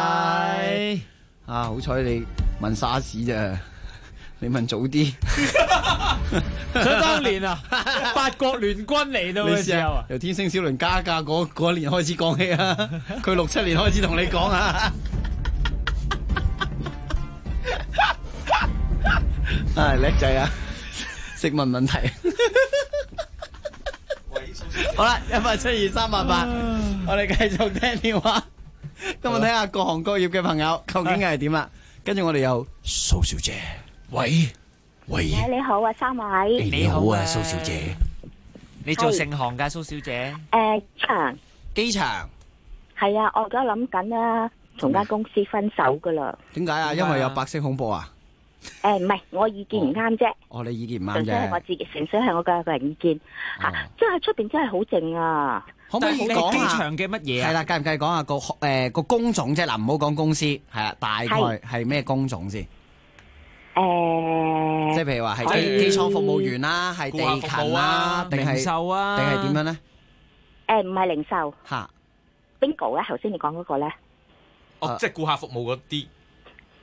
啊，好彩你問沙士啫，你問早啲。 想當年啊，八國聯軍嚟到嘅時候啊， 由天星小輪加價嗰年開始講起啊，佢6-7年開始同你講啊。叻仔啊！食問問題。好啦，172-388，我哋繼續聽電話。今日睇下各行各業嘅朋友究竟係點啦。跟住我哋有蘇小姐，喂， 你好啊，3位。 你好啊，蘇小姐。你做盛行噶，蘇小姐？ 機場。 係啊，我而家諗緊啦，同間公司分手噶啦。 點解啊？因為有白色恐怖啊？ 唔係，我意見唔啱啫。 你意見唔啱啫。純粹係我個人意見吓，真係出邊真係好靜啊！ 可唔可以講機場嘅乜嘢啊？ 係啦，介唔介意講下個工種啫？嗱，唔好講公司，係啦，大概係咩工種先？即係譬如話係機艙服務員啦，係地勤啦，定係零售啊， 定係點樣咧？ 唔係零售。吓，bingo 咧？頭先你講嗰個咧？ 即係顧客服務嗰啲。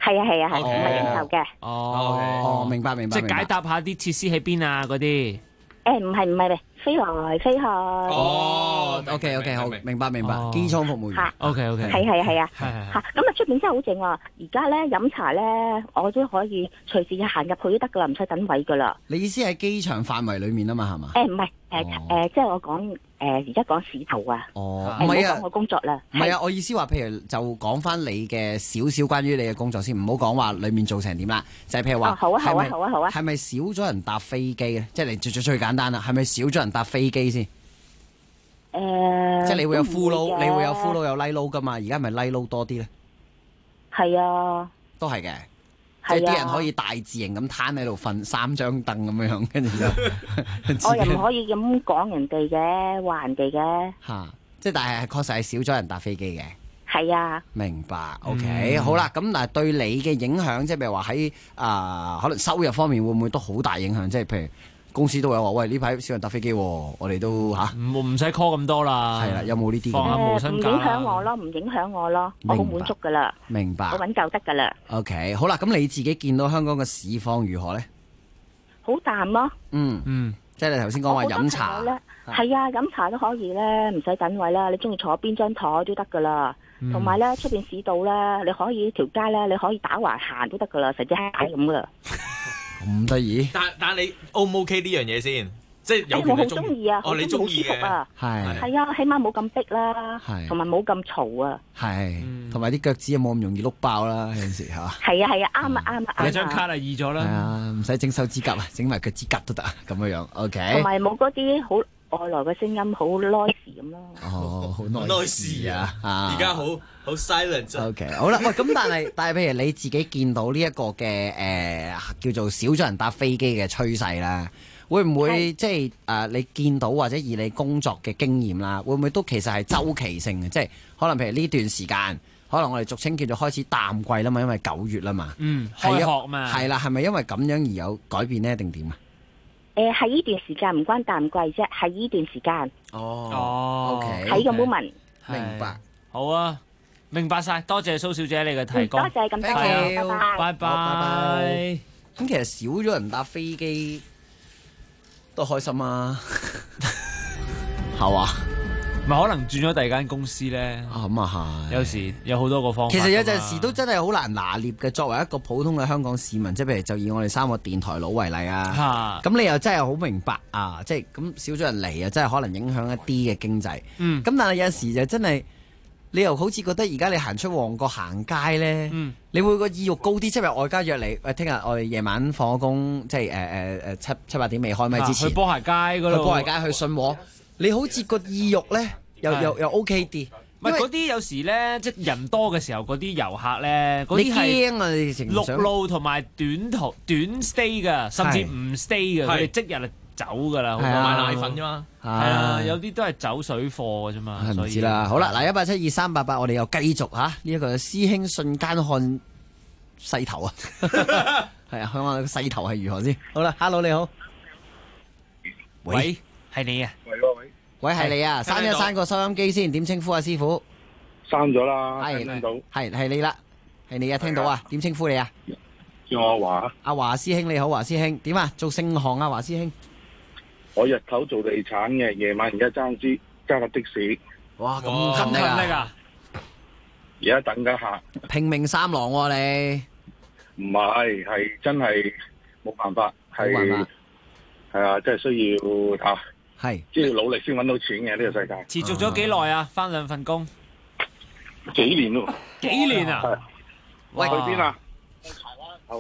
係啊，唔係應酬嘅。 哦，明白。 即係解答下啲設施喺邊啊嗰啲。 唔係，飛來飛去。 哦 ，OK， 好，明白，機艙服務員。 OK， 係啊。嚇，咁啊出邊真係好靜喎！而家咧飲茶咧，我都可以隨時行入去都得噶啦，唔使等位噶啦。 你意思喺機場範圍裡面啊嘛，係嘛？ 唔係，即係我講而家講市頭啊。 哦， 唔係啊，講我工作啦。 唔係啊，我意思話，譬如就講翻你嘅少關於你嘅工作先，唔好講話裡面做成點啦。就係譬如話， 好啊， 係咪少咗人搭飛機咧？即係你最簡單啦，係咪少咗人搭飛機先？即係你會有full load，你會有full load有 light load 噶嘛？而家係咪 light load 多啲咧？ 係啊， 都係嘅，即係啲人可以大字型咁攤喺度瞓3張凳咁樣，跟住就我又唔可以咁講人哋嘅，話人哋嘅嚇，即係但係確實係少咗人搭飛機嘅。 係啊， 明白。OK，好啦，咁嗱對你嘅影響，即係譬如話喺可能收入方面會唔會都好大影響？即係譬如公司都有話，喂呢排少人搭飛機，我哋都唔使 call 咁多啦。 係啦，有冇呢啲？ 放下無薪假。 唔影響我咯，我好滿足噶啦。 明白。 我揾就得噶啦。 OK， 好啦，咁你自己見到香港嘅市況如何咧？ 好淡咯。 即係你頭先講話飲茶。 係啊，飲茶都可以咧，唔使等位啦，你中意坐邊張台都得噶啦。同埋咧，出邊市道咧，你可以條街咧，你可以打橫行都得噶啦，成隻蟹咁噶啦。 咁得意？ 但你 O 唔 OK 呢樣嘢先？即係有我好中意啊， 你中意嘅係啊，起碼冇咁逼啦，同埋冇咁嘈啊， 係，同埋啲腳趾又冇咁容易碌爆啦，有陣時係嘛？ 係啊，啱啊， 有張卡就易咗啦， 係啊，唔使整手指甲啊，整埋腳趾甲都得啊，咁樣 OK。 同埋冇嗰啲好外來嘅聲音，好 noise 咁咯。 哦，好 noise 啊！ 而家好 silent。 OK， 好啦，喂，咁但係譬如你自己見到呢一個嘅叫做少咗人搭飛機嘅趨勢啦，會唔會即係你見到或者以你工作嘅經驗啦，會唔會都其實係週期性嘅？即係可能譬如呢段時間，可能我哋俗稱叫做開始淡季啦嘛，因為9月啦嘛， 開學嘛， 係啦，係咪因為咁樣而有改變呢？定點啊？ 係呢段時間唔關淡季啫，係呢段時間。 OK， 睇個 moment。 明白。 好啊，明白晒，多謝蘇小姐你嘅提供。 多謝咁多， 拜拜。 咁其實少咗人搭飛機都開心啊，係嘛？ 咪可能轉咗第二間公司咧？ 咁啊係。有時有好多個方法。 其實有陣時都真係好難拿捏嘅。作為一個普通嘅香港市民，即係譬如就以我哋3個電台佬為例啊，咁你又真係好明白啊！即係咁少咗人嚟啊，真係可能影響一啲嘅經濟。咁但係有陣時就真係你又好似覺得而家你行出旺角行街咧，你會個意欲高啲。即係外家約你，喂，聽日我哋夜晚放咗工，即係7、8點未開咪之前， 去波鞋街嗰度， 去波鞋街去信和，你好似個意欲咧又 OK 啲。 唔係嗰啲有時咧，即係人多嘅時候，嗰啲遊客咧，嗰啲係陸路同埋短 stay 㗎，甚至唔 stay 㗎，佢哋即日就走㗎啦，好多買奶粉啫嘛， 係啊，有啲都係走水貨㗎啫嘛， 唔知啦。好啦，嗱，1872388，我哋又繼續呢一個師兄瞬間看勢頭啊，係啊，香港嘅勢頭係如何先？好啦 ，Hello 你好， 喂，係你啊？ 喂，係你啊！閂一閂個收音機先，點稱呼啊，師傅？ 閂咗啦，聽到。 係你啦，係你啊，聽到啊？點稱呼你啊？ 叫我阿華。 阿華師兄你好，華師兄，點啊？做聖行啊，華師兄。 我日頭做地產嘅，夜晚而家揸架的士。 哇，咁勤力啊！ 而家等緊客。 拼命三郎喎你。唔係真係冇辦法，係啊，真係需要啊。 係， 即係努力先揾到錢嘅呢個世界。 持續咗幾耐啊？返2份工？ 幾年咯。 幾年啊？ 喂， 去邊啊？ 好。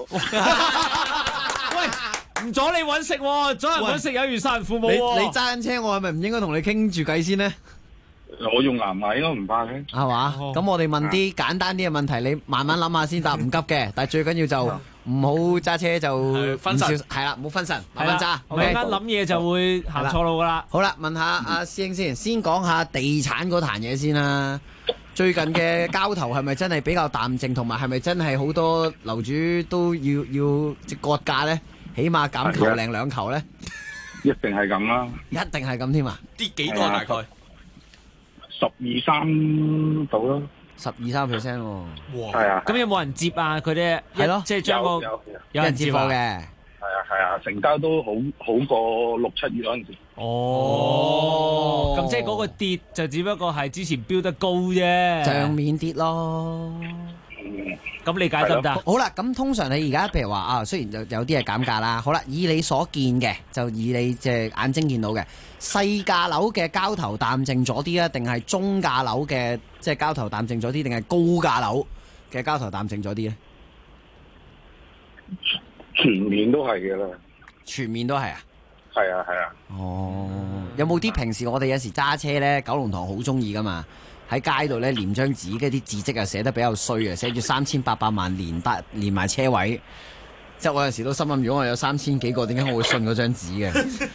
喂，唔阻你揾食喎，阻人揾食有如殺人父母喎。 你揸緊車，我係咪唔應該同你傾住計先呢？ 我用藍牙應該唔怕嘅。 係嘛？咁我哋問啲簡單啲嘅問題，你慢慢諗下先答，唔急嘅。但係最緊要就唔好揸車就分神， 係啦，唔好分神，慢慢揸。 突然間諗嘢就會行錯路噶啦。 好啦，問下阿師兄先講下地產嗰壇嘢先啦。最近嘅交投係咪真係比較淡靜，同埋係咪真係好多樓主都要即割價咧？起碼減球零2球咧？ 一定係咁啦。 一定係咁添啊？ 跌幾多大概？ 12、13度啦。 12-13%喎。 哇！ 係啊， 咁有冇人接啊？佢哋係咯， 即係將個有人接貨嘅。 係啊，成交都好過6-7月嗰陣時。 哦，咁即係嗰個跌就只不過係之前飆得高啫， 帳面跌咯。 咁理解得唔得？ 好啦，咁通常你而家譬如話啊，雖然有啲係減價啦，好啦，以你所見嘅，就以你隻眼睛見到嘅，細價樓嘅交投淡靜咗啲啊，定係中價樓嘅即係交投淡靜咗啲，定係高價樓嘅交投淡靜咗啲咧？ 全面都係嘅啦， 全面都係啊！ 係啊。 哦，有冇啲平時我哋有時揸車咧，九龍塘好中意噶嘛？喺街度咧連張紙，跟啲字跡啊寫得比較衰啊，寫住3800萬連埋車位。即係我有時都心諗，如果我有3000幾個，點解我會信嗰張紙嘅？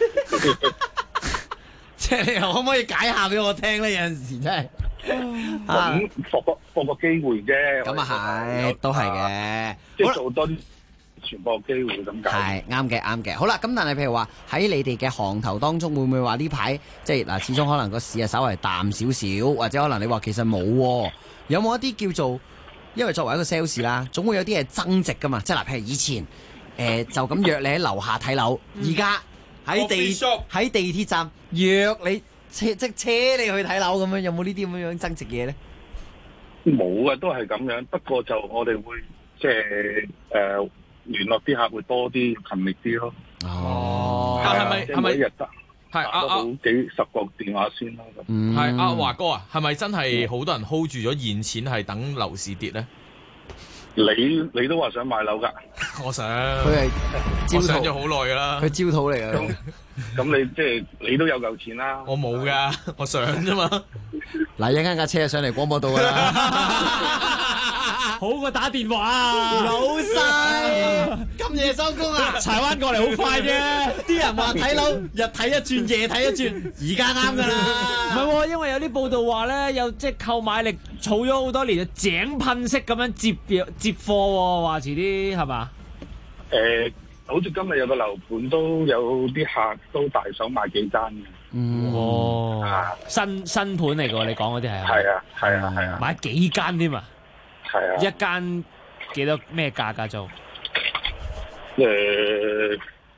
即係你可唔可以解下俾我聽咧？有陣時真係咁博個機會啫。 咁啊係，都係嘅。 即係做多啲傳播機會咁解。 係啱嘅。好啦，咁但係譬如話喺你哋嘅行頭當中，會唔會話呢排即係嗱，始終可能個市啊稍微淡少少，或者可能你話其實冇喎，有冇一啲叫做？因為作為一個 sales 啦，總會有啲係增值噶嘛，即係嗱，譬如以前就咁約你喺樓下睇樓，而家喺地鐵站約你車你去睇樓咁樣，有冇呢啲咁樣增值嘢咧？ 冇啊，都係咁樣。不過就我哋會即係聯絡啲客會多啲勤力啲咯。 哦，係咪每日得？ 係都好幾10個電話先啦。 係阿華哥啊，係咪真係好多人 hold 住咗現錢係等樓市跌咧？ 你都話想買樓㗎？ 我想， 佢係我想咗好耐㗎啦。 佢焦土嚟㗎。 咁你即係你都有嚿錢啦。 我冇㗎，我想啫嘛。 嗱，一陣間架車上嚟廣播道㗎啦。 好過打電話啊， 老細咁夜收工啊！ 柴灣過嚟好快啫。 啲人話睇樓日睇一轉，夜睇一轉，而家啱㗎啦。 唔係喎，因為有啲報道話咧，有即係購買力儲咗好多年，就井噴式咁樣接貨喎，話遲啲係嘛？ 好似今日有個樓盤都有啲客都大手買幾間嘅。 哦，新盤嚟㗎，你講嗰啲係啊？ 係啊， 買幾間添啊？ 係啊， 一間幾多咩價格做 ？600。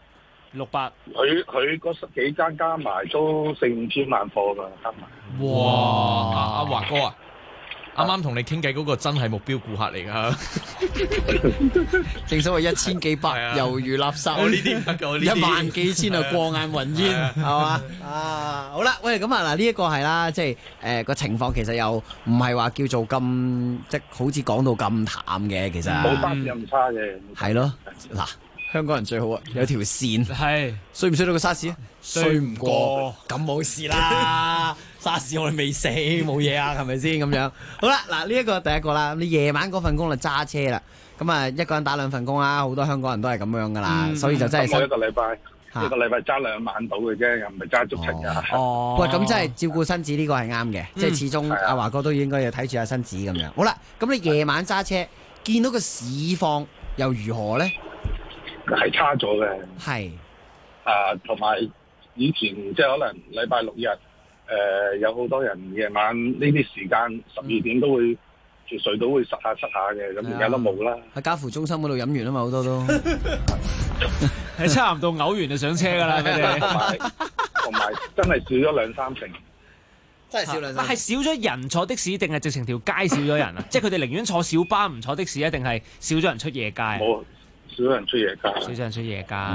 佢嗰10幾間加埋都4-5千萬貨㗎，加埋。 哇！阿華哥啊！啱啱同你傾偈嗰個真係目標顧客嚟㗎， 正所謂1000幾百猶如垃圾， 我呢啲唔得㗎，我呢啲 1萬幾千啊過眼雲煙，係嘛？好啦，喂，咁啊嗱，呢一個係啦，即係個情況其實又唔係話叫做咁即係好似講到咁淡嘅，其實冇巴士咁差嘅。 係咯，嗱，香港人最好啊，有條線係衰唔衰到個沙士啊？衰唔過，咁冇事啦。沙士我哋未死，冇嘢啊，係咪先咁樣？好啦，嗱呢一個第一個啦，你夜晚嗰份工就揸車啦，咁啊一個人打2份工啦，好多香港人都係咁樣噶啦，所以就真係我一個禮拜揸2晚到嘅啫，又唔係揸足7日。 哦，喂，咁真係照顧身子呢個係啱嘅，即係始終阿華哥都應該要睇住下身子咁樣。好啦，咁你夜晚揸車見到個市況又如何咧？ 係差咗嘅。 係。 同埋以前即係可能禮拜6日。有好多人夜晚呢啲時間12點都會住隧道會塞下嘅，咁而家都冇啦。 喺家扶中心嗰度飲完啊嘛，好多都喺差唔多嘔完就上車㗎啦，佢哋。 同埋真係少咗2-3成， 真係少2-3成。 係少咗人坐的士，定係直情條街少咗人啊？即係佢哋寧願坐小巴唔坐的士啊？定係少咗人出夜街？ 冇，少咗人出夜街。 少咗人出夜街。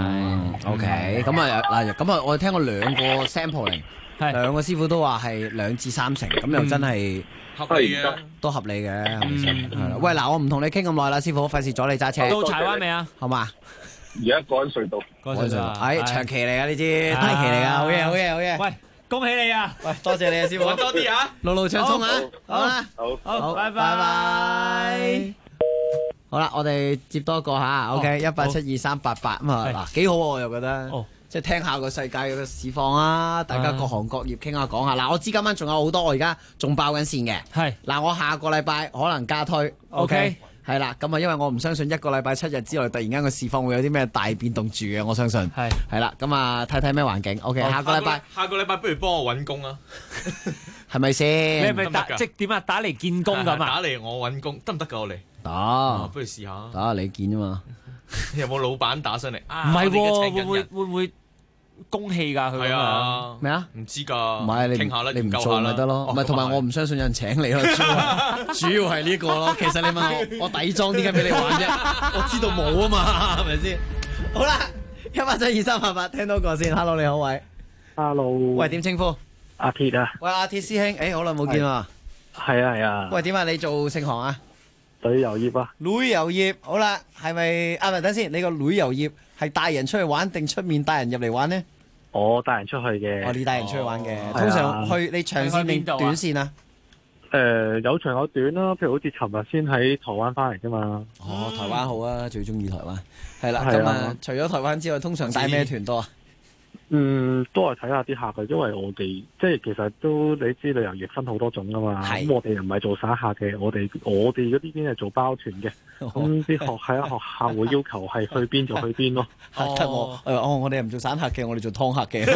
OK，咁啊嗱，咁啊我哋聽過2個 sampling。2個師傅都話係2至3成，咁又真係合理嘅， 都合理嘅，係咪先？係啦，喂，嗱，我唔同你傾咁耐啦，師傅，費事阻你揸車。 到柴灣未啊？ 好嘛？ 而家過緊隧道， 長期嚟噶呢支，大期嚟噶，好嘢。 喂，恭喜你啊！ 喂，多謝你啊，師傅。 揾多啲啊， 路路暢通啊！好啦， 好， 拜拜。 好啦，我哋接多一個吓，OK， 1872388咁啊，嗱，幾好我又覺得。即係聽下個世界嘅市況啊！大家各行各業傾下講下。嗱，我知今晚仲有好多，我而家仲爆緊線嘅。係嗱，我下個禮拜可能加推。OK， 係啦，咁啊，因為我唔相信一個禮拜7日之內突然間個市況會有啲咩大變動住嘅，我相信係啦，咁啊睇睇咩環境。OK，下個禮拜不如幫我揾工啊， 係咪先？ 你係咪即係點啊？打嚟見工咁啊？ 打嚟我揾工得唔得㗎？我嚟打， 不如試下。 打你見啫嘛？ 有冇老闆打上嚟？ 唔係喎，會唔會公氣㗎？佢啊咩啊？ 唔知㗎。 唔係你唔做咪得咯？唔係同埋我唔相信有人請你咯，主要係呢個咯。其實你問我底裝點解俾你玩啫？我知道冇啊嘛，係咪先？好啦，17238聽多個先。Hello， 你好，喂。 Hello。 喂，點稱呼？ 阿鐵啊。 喂，阿鐵師兄，好耐冇見啊。 係啊係啊。 喂，點啊？你做盛行啊？ 旅遊業啊。 旅遊業，好啦，係咪？啊，唔係，等先，你個旅遊業係帶人出去玩定出面帶人入嚟玩呢？ 我帶人出去嘅。 你帶人出去玩嘅，通常去你長線定短線啊？ 有長有短啦，譬如好似尋日先喺台灣翻嚟啫嘛。 台灣好啊，最中意台灣。係啦，咁啊，除咗台灣之外，通常帶咩團多啊？ 都係睇下啲客嘅，因為我哋即係其實都你知旅遊業分好多種噶嘛。咁我哋又唔係做散客嘅，我哋嗰啲邊係做包團嘅。咁啲學校會要求係去邊就去邊咯。 我哋又唔做散客嘅，我哋做湯客嘅。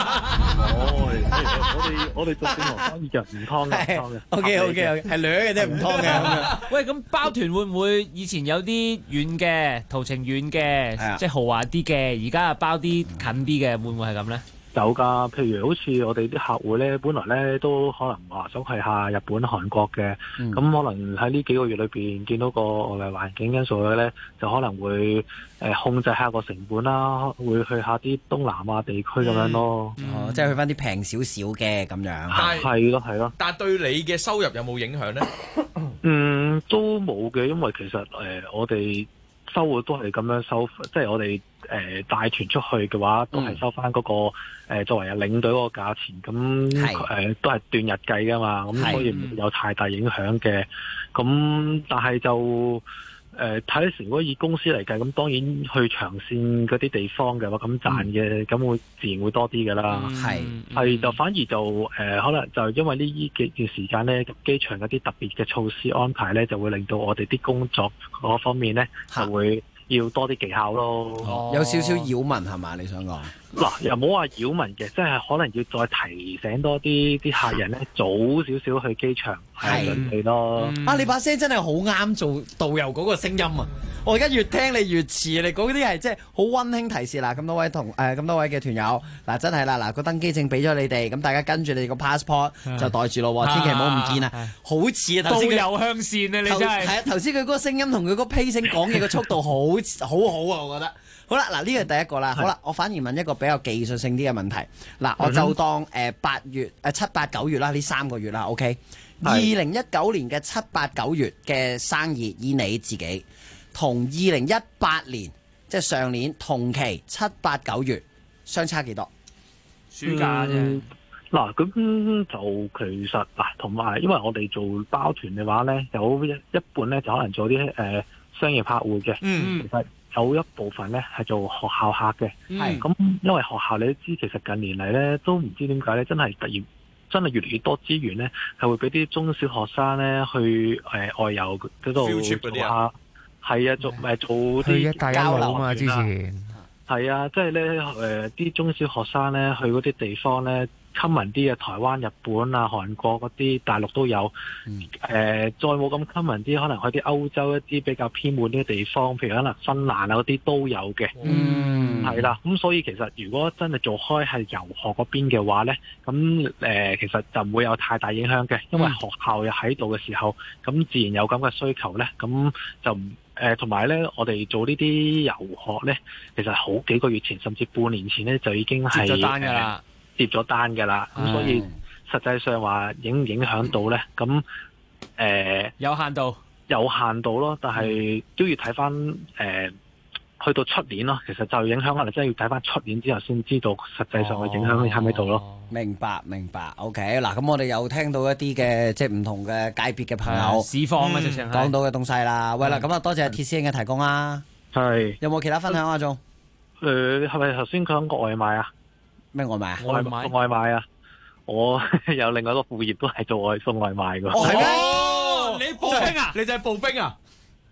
我哋做正行生意嘅，唔湯嘅。 OK，係掠嘅啫，唔湯嘅。 喂，咁包團會唔會以前有啲遠嘅途程遠嘅，即係豪華啲嘅，而家包啲近啲嘅，會唔會係咁咧？ 有㗎，譬如好似我哋啲客戶咧，本來咧都可能話想去下日本、韓國嘅，咁可能喺呢幾個月裏邊見到個環境因素咧，就可能會控制下個成本啦，會去下啲東南亞地區咁樣咯。 即係去翻啲平少少嘅咁樣。 係咯。 但係對你嘅收入有冇影響咧？ 都冇嘅，因為其實我哋收嘅都係咁樣收，即係我哋帶團出去嘅話，都係收翻嗰個作為領隊嗰個價錢，咁都係斷日計噶嘛，咁所以唔會有太大影響嘅。咁但係就睇如果以公司嚟計，咁當然去長線嗰啲地方嘅話，咁賺嘅咁會自然會多啲噶啦。係就反而就可能就因為呢幾段時間咧，機場嗰啲特別嘅措施安排咧，就會令到我哋啲工作嗰方面咧就會要多啲技巧咯。 有少少擾民係嘛？你想講？ 嗱，又冇話擾民嘅，即係可能要再提醒多啲客人咧，早少少去機場準備咯。 你把聲真係好啱做導遊嗰個聲音啊！我而家越聽你越似，你嗰啲係即係好溫馨提示啦。咁多位嘅團友，嗱真係啦，嗱個登機證俾咗你哋，咁大家跟住你哋個 passport 就袋住咯，千祈唔好唔見啊！好似啊， 導遊向線啊，你真係係啊！頭先佢嗰個聲音同佢嗰個 pacing 講嘢嘅速度好好啊，我覺得。好啦，嗱呢個係第一個啦。好啦，我反而問一個比較技術性啲嘅問題。嗱，我就當7、8、9月啦，呢3個月啦。OK， 2019年嘅7、8、9月嘅生意，以你自己同2018年即係上年同期7、8、9月相差幾多？ 暑假啫。 嗱，咁就其實同埋因為我哋做包團嘅話咧，有一半咧就可能做啲商業客戶嘅。其實有一部分咧係做學校客嘅，咁因為學校你都知，其實近年嚟咧都唔知點解咧，真係越嚟越多資源咧，係會俾啲中小學生咧去外遊嗰度做下，係啊，做啲交流啊嘛，之前係啊，即係咧啲中小學生咧去嗰啲地方咧。common 啲嘅台灣、日本啊、韓國嗰啲大陸都有，再冇咁 common 啲，可能去啲歐洲一啲比較偏遠啲嘅地方，譬如可能芬蘭啊嗰啲都有嘅，係啦。咁所以其實如果真係做開係遊學嗰邊嘅話咧，咁其實就唔會有太大影響嘅，因為學校又喺度嘅時候，咁自然有咁嘅需求咧，咁就唔。同埋咧，我哋做呢啲遊學咧，其實好幾個月前甚至半年前咧就已經係接咗單㗎啦，咁所以實際上話影唔影響到咧？咁有限度咯，但係都要睇翻去到出年咯，其實就影響可能真係要睇翻出年之後先知道實際上嘅影響喺咪度咯。 明白。OK， 嗱，咁我哋又聽到一啲嘅即係唔同嘅界別嘅朋友市況啊，直情講到嘅東西啦。喂啦，咁啊多謝鐵師兄嘅提供啦。 係。 有冇其他分享啊？仲？ 係咪頭先講個外賣啊？ 咩外賣啊？ 外賣啊！我有另外一個副業都係做送外賣㗎。 哦，你步兵啊？你就係步兵啊？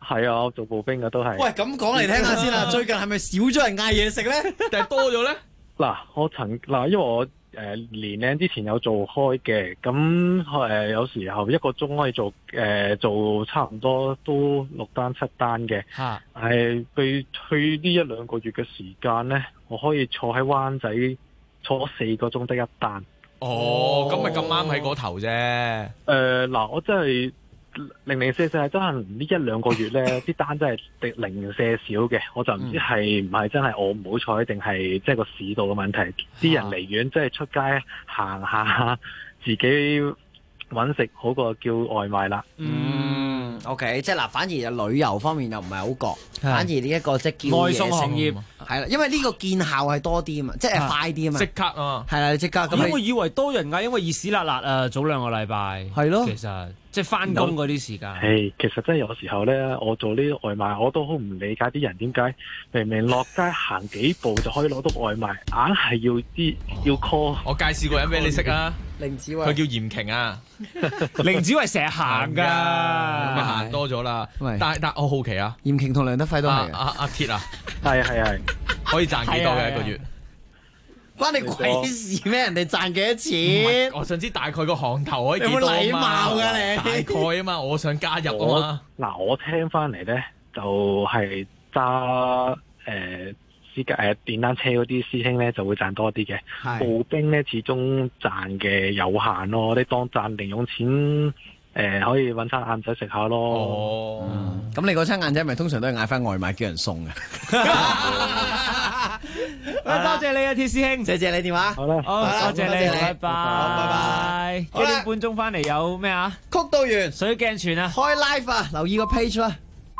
係啊，我做步兵嘅都係。 喂，咁講嚟聽下先啦，最近係咪少咗人嗌嘢食咧， 定係多咗咧？ 嗱，因為我年零之前有做開嘅，咁有時候1個鐘可以做差唔多都6單7單嘅。係去呢1-2個月嘅時間咧，我可以坐喺灣仔坐4個鐘得1單。 哦，咁咪咁啱喺嗰頭啫。 嗱，我真係零舍真係呢1-2個月咧，啲單真係零舍少嘅，我就唔知係唔係真係我唔好彩，定係即係個市道嘅問題。啲人離遠即係出街行下，自己揾食好過叫外賣啦。 OK， 即係嗱，反而旅遊方面又唔係好覺，反而呢一個即係叫外送行業係啦，因為呢個見效係多啲啊嘛，即係快啲啊嘛， 即刻啊， 係啦，即刻。 咁我以為多人㗎，因為熱屎辣辣啊，早2個禮拜係咯，其實即係翻工嗰啲時間。 其實真係有時候咧，我做呢啲外賣，我都好唔理解啲人點解明明落街行幾步就可以攞到外賣，硬係要 call。 我介紹個人俾你識啊， 凌子慧， 佢叫嚴瓊啊。 凌子慧成日行㗎， 咁咪行多咗啦。但我好奇啊， 嚴瓊同梁德輝都係阿鐵啊， 係可以賺幾多嘅一個月？ 關你鬼事咩？人哋賺幾多錢？ 我想知大概個行頭可以幾多有冇禮貌㗎你？ 大概啊嘛，我想加入啊嘛。 嗱，我聽翻嚟咧，就係揸電單車嗰啲師兄咧就會賺多啲嘅，步兵咧始終賺嘅有限咯，你當賺零用錢。可以搵餐晏仔食下咯。 咁你嗰餐晏仔咪通常都係嗌翻外賣叫人送嘅。 多謝你啊，鐵師兄， 謝謝你電話。 好啦， 多謝你，拜拜， 拜拜。 1點半鐘翻嚟有咩啊？ 曲道園水鏡泉啊， 開 live 啊，留意個 page 啦。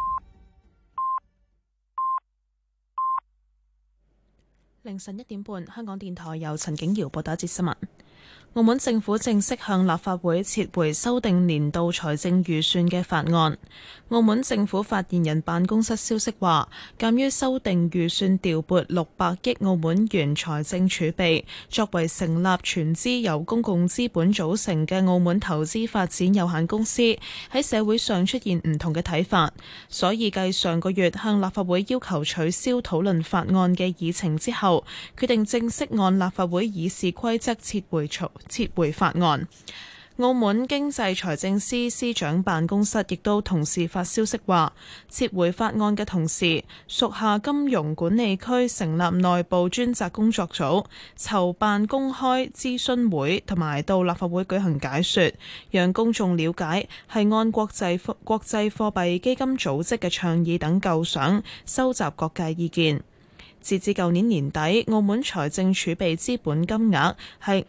凌晨1點半，香港電台由陳景瑤報道一節新聞。澳門政府正式向立法會撤回修訂年度財政預算嘅法案。澳門政府發言人辦公室消息話，鑑於修訂預算調撥600億澳門元財政儲備，作為成立全資由公共資本組成嘅澳門投資發展有限公司，喺社會上出現唔同嘅睇法，所以繼上個月向立法會要求取消討論法案嘅議程之後，決定正式按立法會議事規則撤回法案。澳門經濟財政司司長辦公室亦都同時發消息話，撤回法案嘅同時，屬下金融管理區成立內部專責工作組，籌辦公開諮詢會同埋到立法會舉行解說，讓公眾了解係按國際貨幣基金組織嘅倡議等構想，收集各界意見。截至舊年年底，澳門財政儲備資本金額係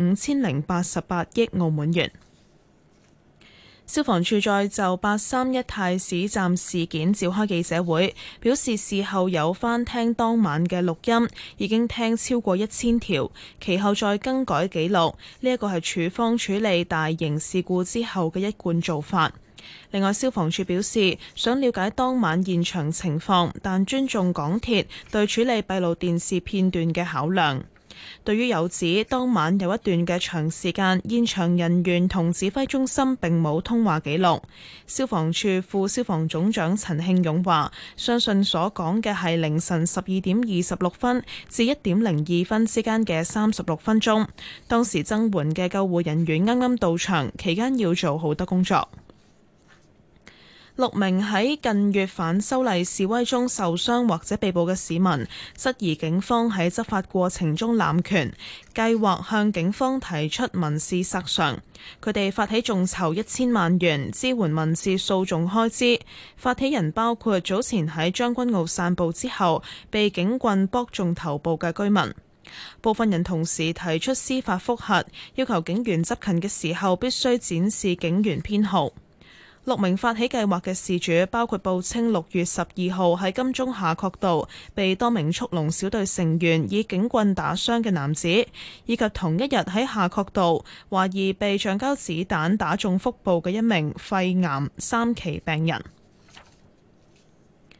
5088億澳門元。消防處在就831太史站事件召開記者會，表示事後有翻聽當晚嘅錄音，已經聽超過1000條，其後再更改記錄，呢一個係處方處理大型事故之後嘅一貫做法。另外，消防處表示想了解當晚現場情況，但尊重港鐵對處理閉路電視片段嘅考量。對於有指當晚有一段嘅長時間現場人員同指揮中心並冇通話記錄，消防處副消防總長陳慶勇話：相信所講嘅係凌晨12點26分至1點02分之間嘅36分鐘，當時增援嘅救護人員啱啱到場，期間要做好多工作。6名喺近月反修例示威中受傷或者被捕嘅市民，質疑警方喺執法過程中濫權，計劃向警方提出民事索償。佢哋發起眾籌1000萬元支援民事訴訟開支。發起人包括早前喺將軍澳散步之後被警棍剝中頭部嘅居民。部分人同時提出司法覆核，要求警員執勤嘅時候必須展示警員編號。6名發起計劃嘅事主包括報稱6月12號喺金鐘夏慤道被多名速龍小隊成員以警棍打傷嘅男子，以及同一日喺夏慤道懷疑被橡膠子彈打中腹部嘅一名肺癌3期病人。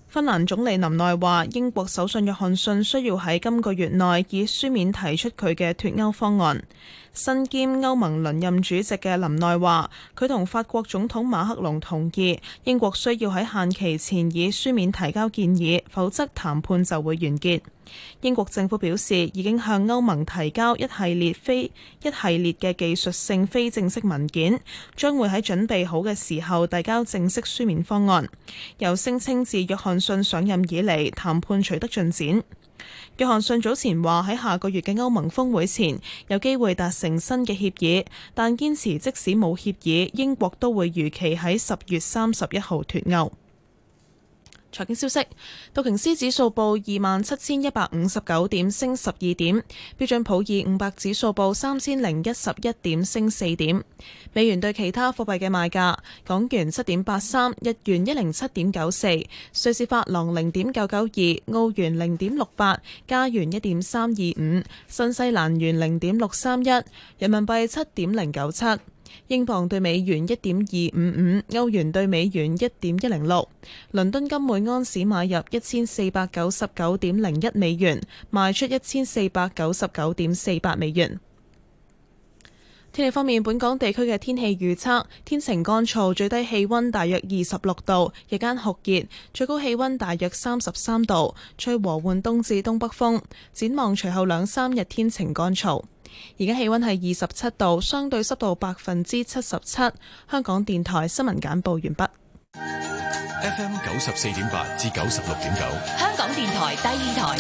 芬蘭總理林內話，英國首相約翰遜需要喺今個月內以書面提出佢嘅脫歐方案。身兼歐盟輪任主席嘅林內話，佢同法國總統馬克龍同意，英國需要喺限期前以書面提交建議，否則談判就會完結。英國政府表示，已經向歐盟提交一系列嘅技術性非正式文件，將會喺準備好嘅時候遞交正式書面方案。又聲稱自約翰遜上任以嚟，談判取得進展。約翰遜早前話喺下個月嘅歐盟峰會前有機會達成新嘅協議，但堅持即使冇協議，英國都會如期喺10月31號脫歐。財經消息，道瓊斯指數報27,159點，升12點；標準普爾500指數報3011點，升4點。美元對其他貨幣嘅賣價：港元7.83，日元107.94，瑞士法郎0.992，澳元0.68，加元1.325，新西蘭元0.631，人民幣7.097。英鎊對美元1.255，歐元對美元1.106，倫敦金每安士買入1499.01美元，賣出1499.48美元。天氣方面，本港地區嘅天氣預測：天晴乾燥，最低氣溫大約26度，日間酷熱，最高氣溫大約33度，吹和緩東至東北風。展望隨後2-3日天晴乾燥。而家氣溫係27度，相對濕度77%。香港電台新聞簡報完畢。 FM 94.8至96.9， 香港電台第二台。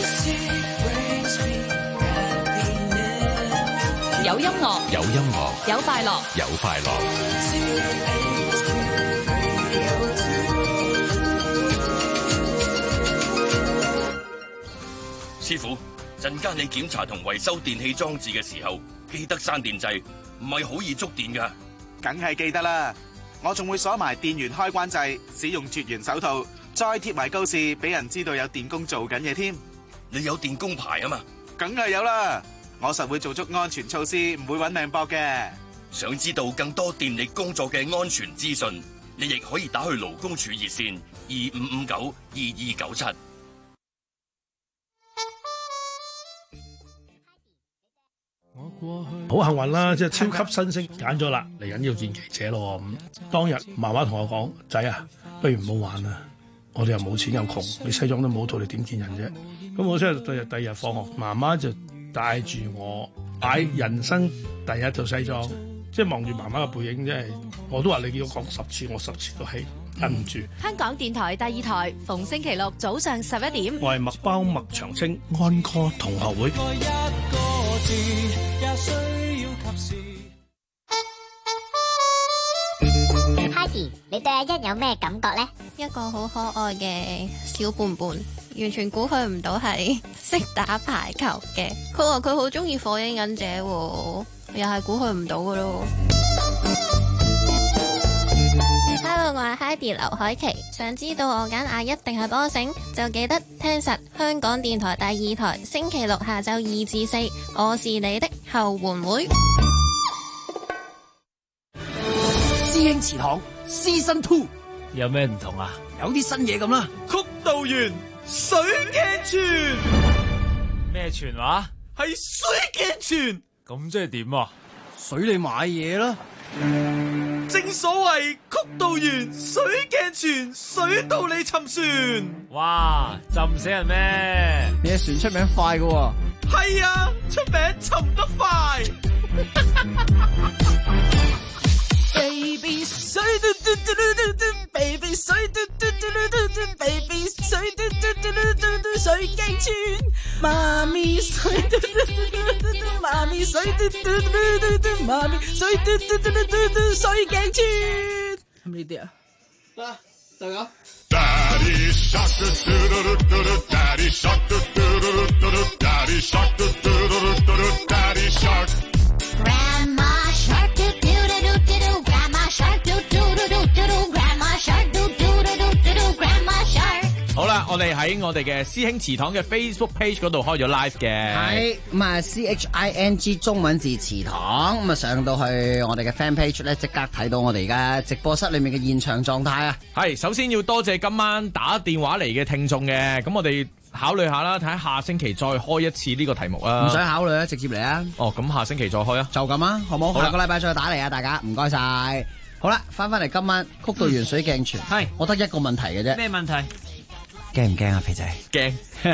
有音樂， 有音樂， 有快樂， 有快樂。 師傅，陣間你檢查同維修電器裝置嘅時候，記得閂電掣，唔係好易觸電㗎。 梗係記得啦，我仲會鎖埋電源開關掣，使用絕緣手套，再貼埋告示，俾人知道有電工做緊嘢添。 你有電工牌啊嘛？ 梗係有啦，我實會做足安全措施，唔會搵命搏嘅。 想知道更多電力工作嘅安全資訊，你亦可以打去勞工處熱線25592297。 好幸運啦，即係超級新星揀咗啦，嚟緊要見記者咯。咁當日媽媽同我講：仔啊，不如唔好玩啦，我哋又冇錢又窮，你西裝都冇套，你點見人啫？咁我真係第二日放學，媽媽就帶住我擺人生第一套西裝，即係望住媽媽嘅背影，真係我都話你叫我講10次，我10次都係忍唔住。 香港電台第二台，逢星期六早上11點。 我係麥包麥長青安哥同學會。 Heidi， 你對阿欣有咩感覺呢？ 一個好可愛嘅小胖胖，完全估佢唔到係識打排球嘅。佢話佢好中意火影忍者，又係估佢唔到噶咯。Hello， 我係 Heidi 劉海琪，想知道我揀阿一定係波繩，就記得聽實香港電台第二台，星期六下晝2至4，我是你的後援會。 師兄祠堂 Season 2 有咩唔同啊？ 有啲新嘢咁啦。 曲道園水鏡泉咩泉話？ 係水鏡泉。 咁即係點啊？ 水你買嘢啦。 正所謂曲道園水鏡泉，水到你沉船。 哇，浸死人咩？ 你嘅船出名快㗎喎。 係啊，出名沉得快。Baby 水嘟嘟嘟嘟嘟 ，Baby 水嘟嘟嘟嘟嘟 ，Baby 水嘟嘟嘟嘟嘟嘟，水鏡泉，媽咪水嘟嘟嘟嘟嘟，媽咪水嘟嘟嘟嘟嘟，媽咪水嘟嘟嘟嘟嘟，水鏡泉。係咪呢啲啊？得，就咁。Daddy shark do do do do do, Daddy shark do do do do do, Daddy shark do do do do do, Daddy shark。Grandma shark do do do do do, Grandma shark do do do do do, Grandma shark do do do do do, Grandma shark。好啦， 我哋喺我哋嘅師兄祠堂嘅 Facebook page 嗰度開咗 live 嘅。 係咁啊，CHING 中文字祠堂咁啊，上到去我哋嘅 fan page 咧，即刻睇到我哋而家直播室裏面嘅現場狀態啊！ 係，首先要多謝今晚打電話嚟嘅聽眾嘅，咁我哋考慮下啦，睇下下星期再開一次呢個題目啊！ 唔使考慮啊，直接嚟啊！ 哦，咁下星期再開啊！ 就咁啊，好冇？ 好啦， 下個禮拜再打嚟啊，大家唔該晒。好啦，翻嚟今晚曲道圓水鏡泉，係我得一個問題嘅啫。 咩問題？ 驚唔驚啊，肥仔？ 驚。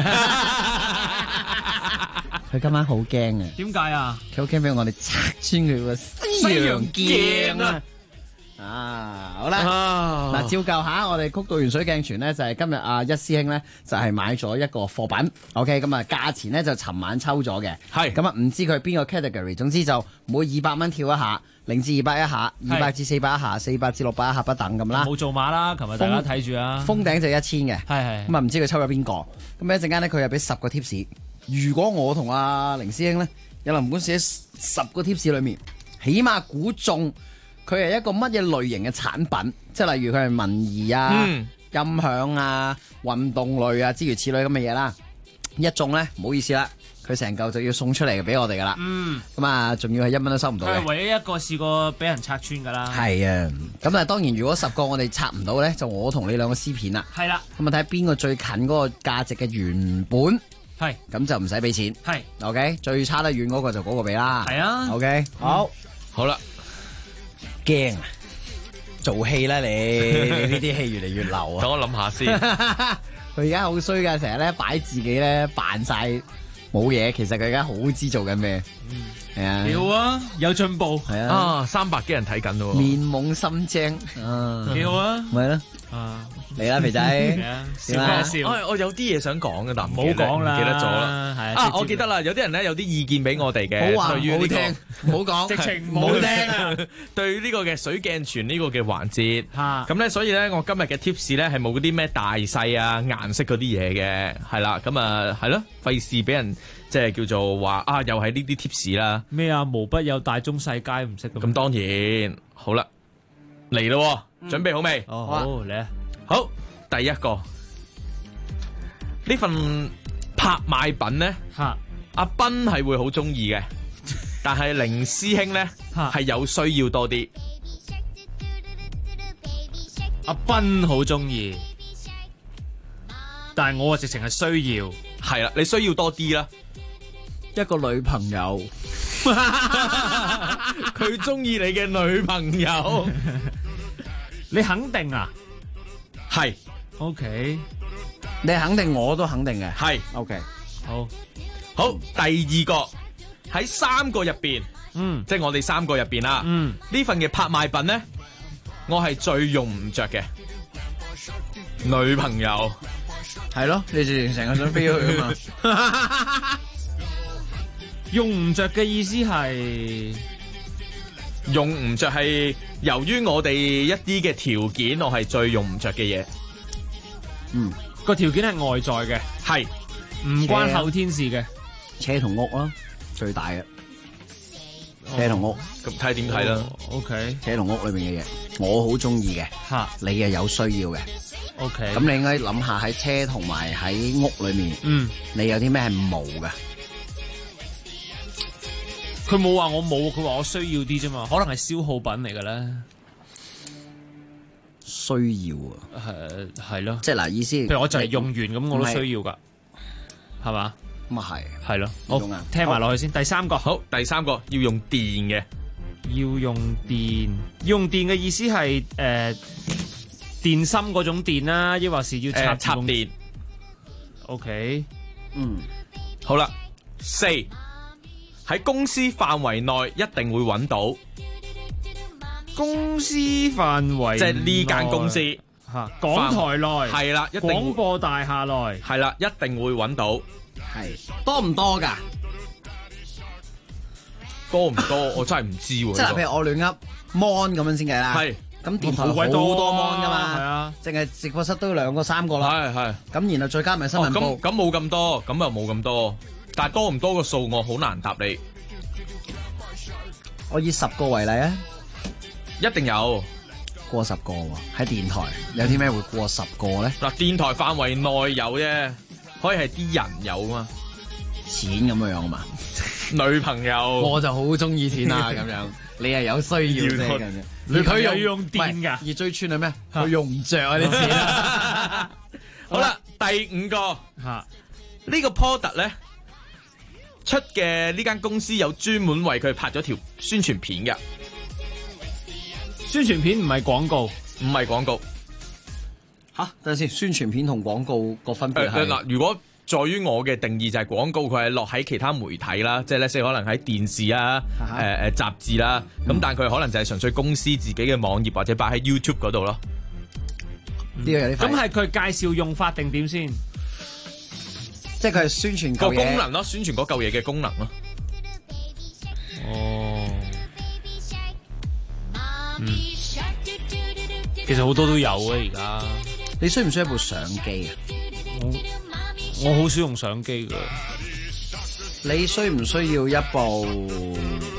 佢今晚好驚啊！ 點解啊？ 佢好驚俾我哋拆穿佢個西洋鏡啊！好啦，嗱，照舊下我哋曲道圓水鏡泉咧，就係今日一師兄咧就係買咗一個貨品 ，OK， 咁啊價錢咧就尋晚抽咗嘅，係咁啊唔知佢邊個 category， 總之就每200蚊跳一下，0至200一下，200至400一下，400至600一下不等咁啦。 冇做馬啦，琴日大家睇住啊， 封頂就1000嘅， 係咁啊唔知佢抽咗邊個，咁一陣間咧佢又俾10個 tips， 如果我同阿凌師兄咧有能管寫10個 tips 裏面，起碼估中。佢係一個乜嘢類型嘅產品？即係例如佢係文儀啊、音響啊、運動類啊，諸如此類咁嘅嘢啦。一中咧，唔好意思啦，佢成嚿就要送出嚟俾我哋噶啦。咁啊，仲要係1蚊都收唔到嘅。 佢係唯一一個試過俾人拆穿噶啦。 係啊，咁啊，當然如果10個我哋拆唔到咧，就我同你兩個撕片啦。 係啦。 咁啊，睇下邊個最近嗰個價值嘅原本。 係。咁就唔使俾錢。 係。 OK， 最差得遠嗰個就嗰個俾啦。 係啊。 OK， 好。 好啦。 驚啊！做戲啦你呢啲戲越嚟越流啊！ 等我諗下先。 佢而家好衰噶，成日咧擺自己咧扮晒冇嘢，其實佢而家好知做緊咩。係啊， 幾好啊，有進步。 係啊 ，300幾人睇緊咯， 面懵心精。 幾好啊， 咪咯。嚟啦，肥仔， 笑咩笑？ 我有啲嘢想講嘅，但唔好講啦， 唔記得咗啦。係我記得啦，有啲人咧有啲意見俾我哋嘅， 好話唔好聽，唔好講， 直情唔好聽啊！ 對呢個嘅水鏡泉呢個嘅環節，咁咧，所以咧，我今日嘅 tips 咧係冇嗰啲咩大細啊、顏色嗰啲嘢嘅，係啦，咁啊係咯，費事俾人即係叫做話又係呢啲 tips 啦。 咩啊？毛筆有大中細楷唔識咁。 咁當然好啦，嚟咯，準備好未？ 好嚟啊！ 好，第一個呢份拍賣品咧，阿斌係會好中意嘅，但係凌師兄咧係有需要多啲。 阿斌好中意，但係我直情係需要。 係啦，你需要多啲啦。 一個女朋友， 佢中意你嘅女朋友， 你肯定啊？ 係 ，OK， 你肯定，我都肯定嘅， 係 ，OK， 好，第二個喺3個入邊，即係我哋3個入邊啦，呢份嘅拍賣品咧，我係最用唔着嘅女朋友， 係咯，你成日想飛去啊嘛， 用唔着嘅意思係。 用唔着係由於我哋一啲嘅條件，我係最用唔着嘅嘢。 個條件係外在嘅， 係唔關後天事嘅。 車同屋咯，最大嘅車同屋， 咁睇下點睇啦。 OK， 車同屋裏面嘅嘢，我好中意嘅，你係有需要嘅。 OK， 咁你應該諗下喺車同埋喺屋裏面，你有啲咩係冇嘅？ 佢冇話我冇，佢話我需要啲啫嘛，可能係消耗品嚟嘅咧。 需要啊， 係咯， 即係嗱意思， 譬如我就係用完咁，我都需要噶，係嘛？ 咁啊係咯，好聽埋落去先。第3個， 好，第3個要用電嘅， 要用電，用電嘅意思係電芯嗰種電啦，抑或是要插電。 OK， 好啦，4。喺公司範圍內一定會揾到， 公司範圍即係呢間公司港台內係啦，一定廣播大廈內係啦，一定會揾到。 係多唔多㗎？ 多唔多？我真係唔知喎。 即係譬如我亂噏 mon 咁樣先計啦。 係咁電台好多 mon 㗎嘛。係啊，淨係直播室都2個3個啦。 係。 咁然後再加埋新聞部。 咁冇咁多，咁又冇咁多。但係多唔多個數我好難答你。 我以10個為例啊， 一定有。 過10個喎，喺電台有啲咩會過10個咧？ 嗱，電台範圍內有啫，可以係啲人有嘛， 錢咁樣嘛， 女朋友我就好中意錢啦咁樣，你係有需要啫咁樣。 女朋友要用電㗎， 而最串係咩？佢用唔着啊啲錢。 好啦，第5個呢個 product 咧出嘅呢間公司有專門為佢拍咗條宣傳片嘅。 宣傳片唔係廣告， 唔係廣告。 等陣先，宣傳片同廣告個分別係嗱，如果在於我嘅定義就係廣告，佢係落喺其他媒體啦，即係咧，可能喺電視啊、雜誌啦，咁但係佢可能就係純粹公司自己嘅網頁或者擺喺 YouTube 嗰度咯。 呢個有啲咁係佢介紹用法定點先？ 即係佢係宣傳個功能咯，宣傳嗰嚿嘢嘅功能咯。 哦，其實好多都有啊，而家。 你需唔需要一部相機啊？ 我好少用相機㗎。 你需唔需要一部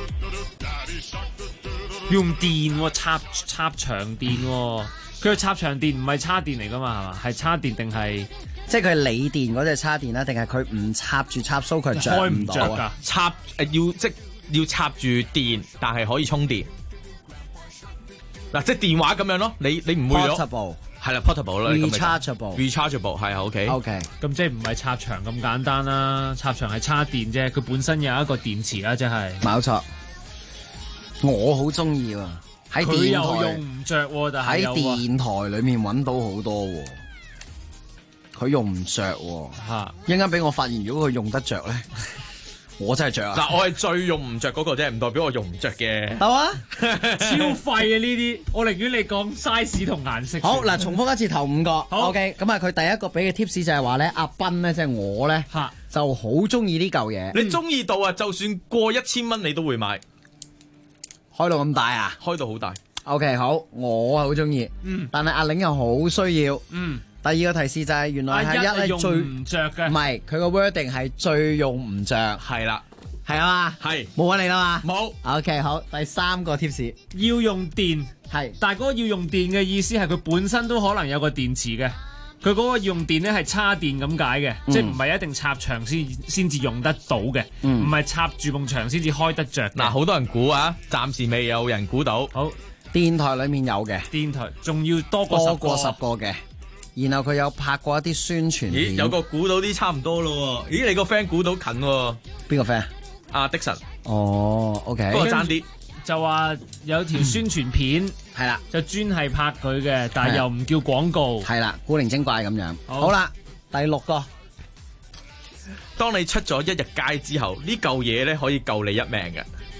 用電喎？插長電喎？佢嘅插長電唔係插電嚟㗎嘛？係嘛？係插電定係？ 即係佢係鋰電嗰隻插電啦，定係佢唔插住插蘇佢着唔到啊？ 插要插住電，但係可以充電。嗱，即係電話咁樣咯。你唔會咯。 Portable 係啦 ，portable 啦 ，rechargeable 係 OK。 咁即係唔係插牆咁簡單啦？插牆係插電啫，佢本身有一個電池啦，即係。 冇錯，我好中意啊！喺電台佢又用唔着喎，但係喺電台裏面揾到好多喎。佢用唔着喎，一陣間俾我發現，如果佢用得着咧，我真係着啊！ 嗱，我係最用唔着嗰個啫，唔代表我用唔着嘅。 係嘛？ 超廢啊！呢啲我寧願你講 size 同顏色。 好嗱，重複一次頭5個。好 OK，咁啊，佢第一個俾嘅 tips 就係話咧，阿斌咧，即係我咧，就好中意呢嚿嘢。 你中意到啊，就算過1000蚊你都會買， 開到咁大啊？ 開到好大。 OK，好，我好中意。但係阿玲又好需要。第二個提示就係原來係用唔着嘅， 唔係佢個 wording 係最用唔着， 係啦， 係啊嘛， 係冇揾你啦嘛，冇。 OK，好，第3個 tips 要用電， 係， 但係嗰個要用電嘅意思係佢本身都可能有個電池嘅，佢嗰個要用電咧係插電咁解嘅，即係唔係一定插牆先至用得到嘅，唔係插住埲牆先至開得着。 嗱，好多人估啊，暫時未有人估到。 好， 電台裡面有嘅， 電台仲要多過10個嘅。然後佢有拍過一啲宣傳片。 咦，有個估到啲差唔多咯喎！咦，你個 friend 估到近喎？ 邊個 friend？ 阿的神。 哦 ，OK。 不過爭啲。 就話有條宣傳片， 係啦， 就專係拍佢嘅，但係又唔叫廣告。 係啦，古靈精怪咁樣。好啦，第6個。 當你出咗1日街之後，呢嚿嘢咧可以救你一命嘅。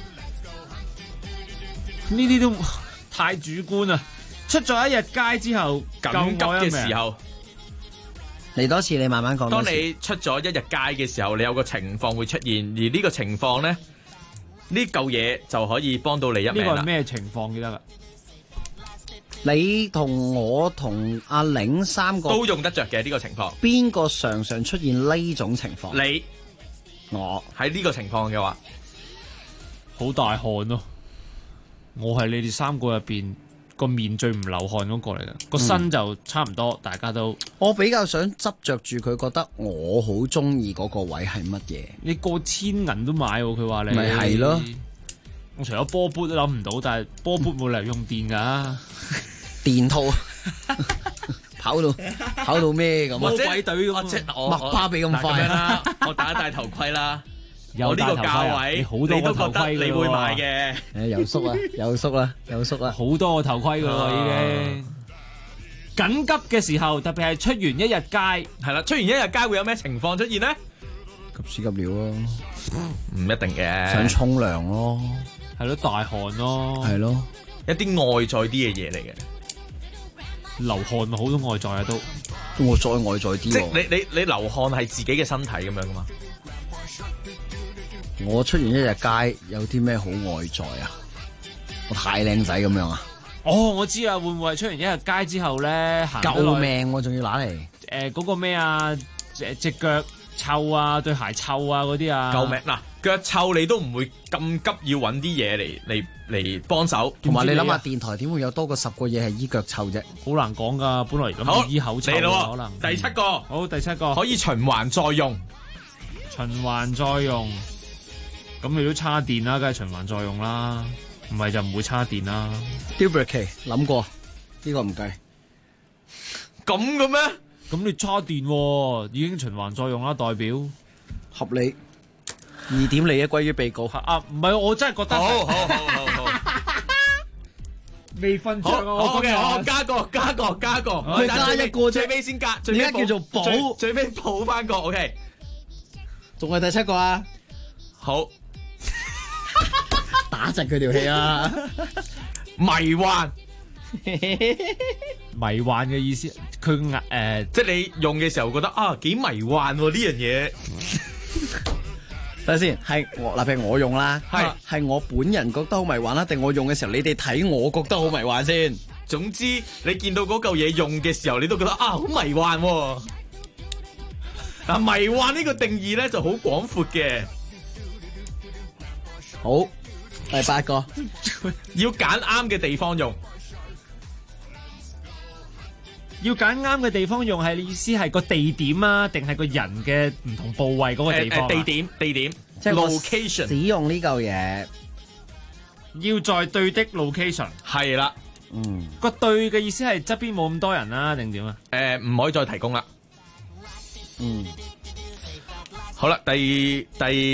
呢啲都太主觀啦！出咗1日街之後， 緊急嘅時候， 嚟多次，你慢慢講。 當你出咗1日街嘅時候，你有個情況會出現，而呢個情況咧，呢嚿嘢就可以幫到你一命啦。 呢個係咩情況記得啦？ 你同我同阿玲3個都用得着嘅呢個情況。 邊個常常出現呢種情況？ 你， 我喺呢個情況嘅話， 好大汗咯。我係你哋3個入邊個面最唔流汗嗰個嚟嘅，個身就差唔多，大家都。 我比較想執着住佢，覺得我好中意嗰個位係乜嘢？ 你過千銀都買喎，佢話你。 咪係咯。 我除咗波杯都諗唔到，但係波杯冇理由用電㗎。 電套跑到咩咁？ 或者麥巴比咁快啦！我戴頭盔啦。有呢個價位，你都覺得你會買嘅。 又縮啦， 好多個頭盔噶咯已經。緊急嘅時候，特別係出完1日街， 係啦，出完1日街會有咩情況出現咧？ 急屎急尿咯， 唔一定嘅。 想沖涼咯， 係咯，大汗咯， 係咯， 一啲外在啲嘅嘢嚟嘅。 流汗咪好多外在啊都。 我再外在啲。即係你流汗係自己嘅身體咁樣噶嘛？ 我出完1日街有啲咩好外在啊？我太靚仔咁樣啊？ 哦，我知啊，會唔會係出完1日街之後咧行？ 救命！我仲要拿嚟嗰個咩啊？隻腳臭啊，對鞋臭啊嗰啲啊。 救命嗱！腳臭你都唔會咁急要揾啲嘢嚟幫手， 同埋你諗下電台點會有多過10個嘢係醫腳臭啫？ 好難講噶，本來諗住醫口臭嚟咯， 可能第7個， 好第7個可以循環再用， 循環再用，咁你都叉電啦，梗係循環再用啦，唔係就唔會叉電啦。 Dubberkey 諗過呢個唔計， 咁嘅咩？ 咁你叉電已經循環再用啦，代表合理。2點利益歸於被告啊！唔係，我真係覺得好， 未瞓着啊！ 我加個， 佢加一個啫， 最尾先加， 而家叫做補， 最尾補翻個 OK， 仲係第7個啊！ 好， 打直佢條氣啊！ 迷幻嘅意思，佢即係你用嘅時候覺得啊幾迷幻喎呢樣嘢。 等下先，係我嗱，譬如我用啦，係我本人覺得好迷幻啦，定我用嘅時候你哋睇我覺得好迷幻先？ 總之你見到嗰嚿嘢用嘅時候，你都覺得啊好迷幻喎。嗱，迷幻呢個定義咧就好廣闊嘅。 好，第8個要揀啱嘅地方用。 要揀啱嘅地方用係意思係個地點啊，定係個人嘅唔同部位嗰個地方？ 地點， 即係 location 使用呢嚿嘢， 要在對的 location。 係啦， 個對嘅意思係側邊冇咁多人啊，定點啊？ 唔可以再提供啦。好啦，第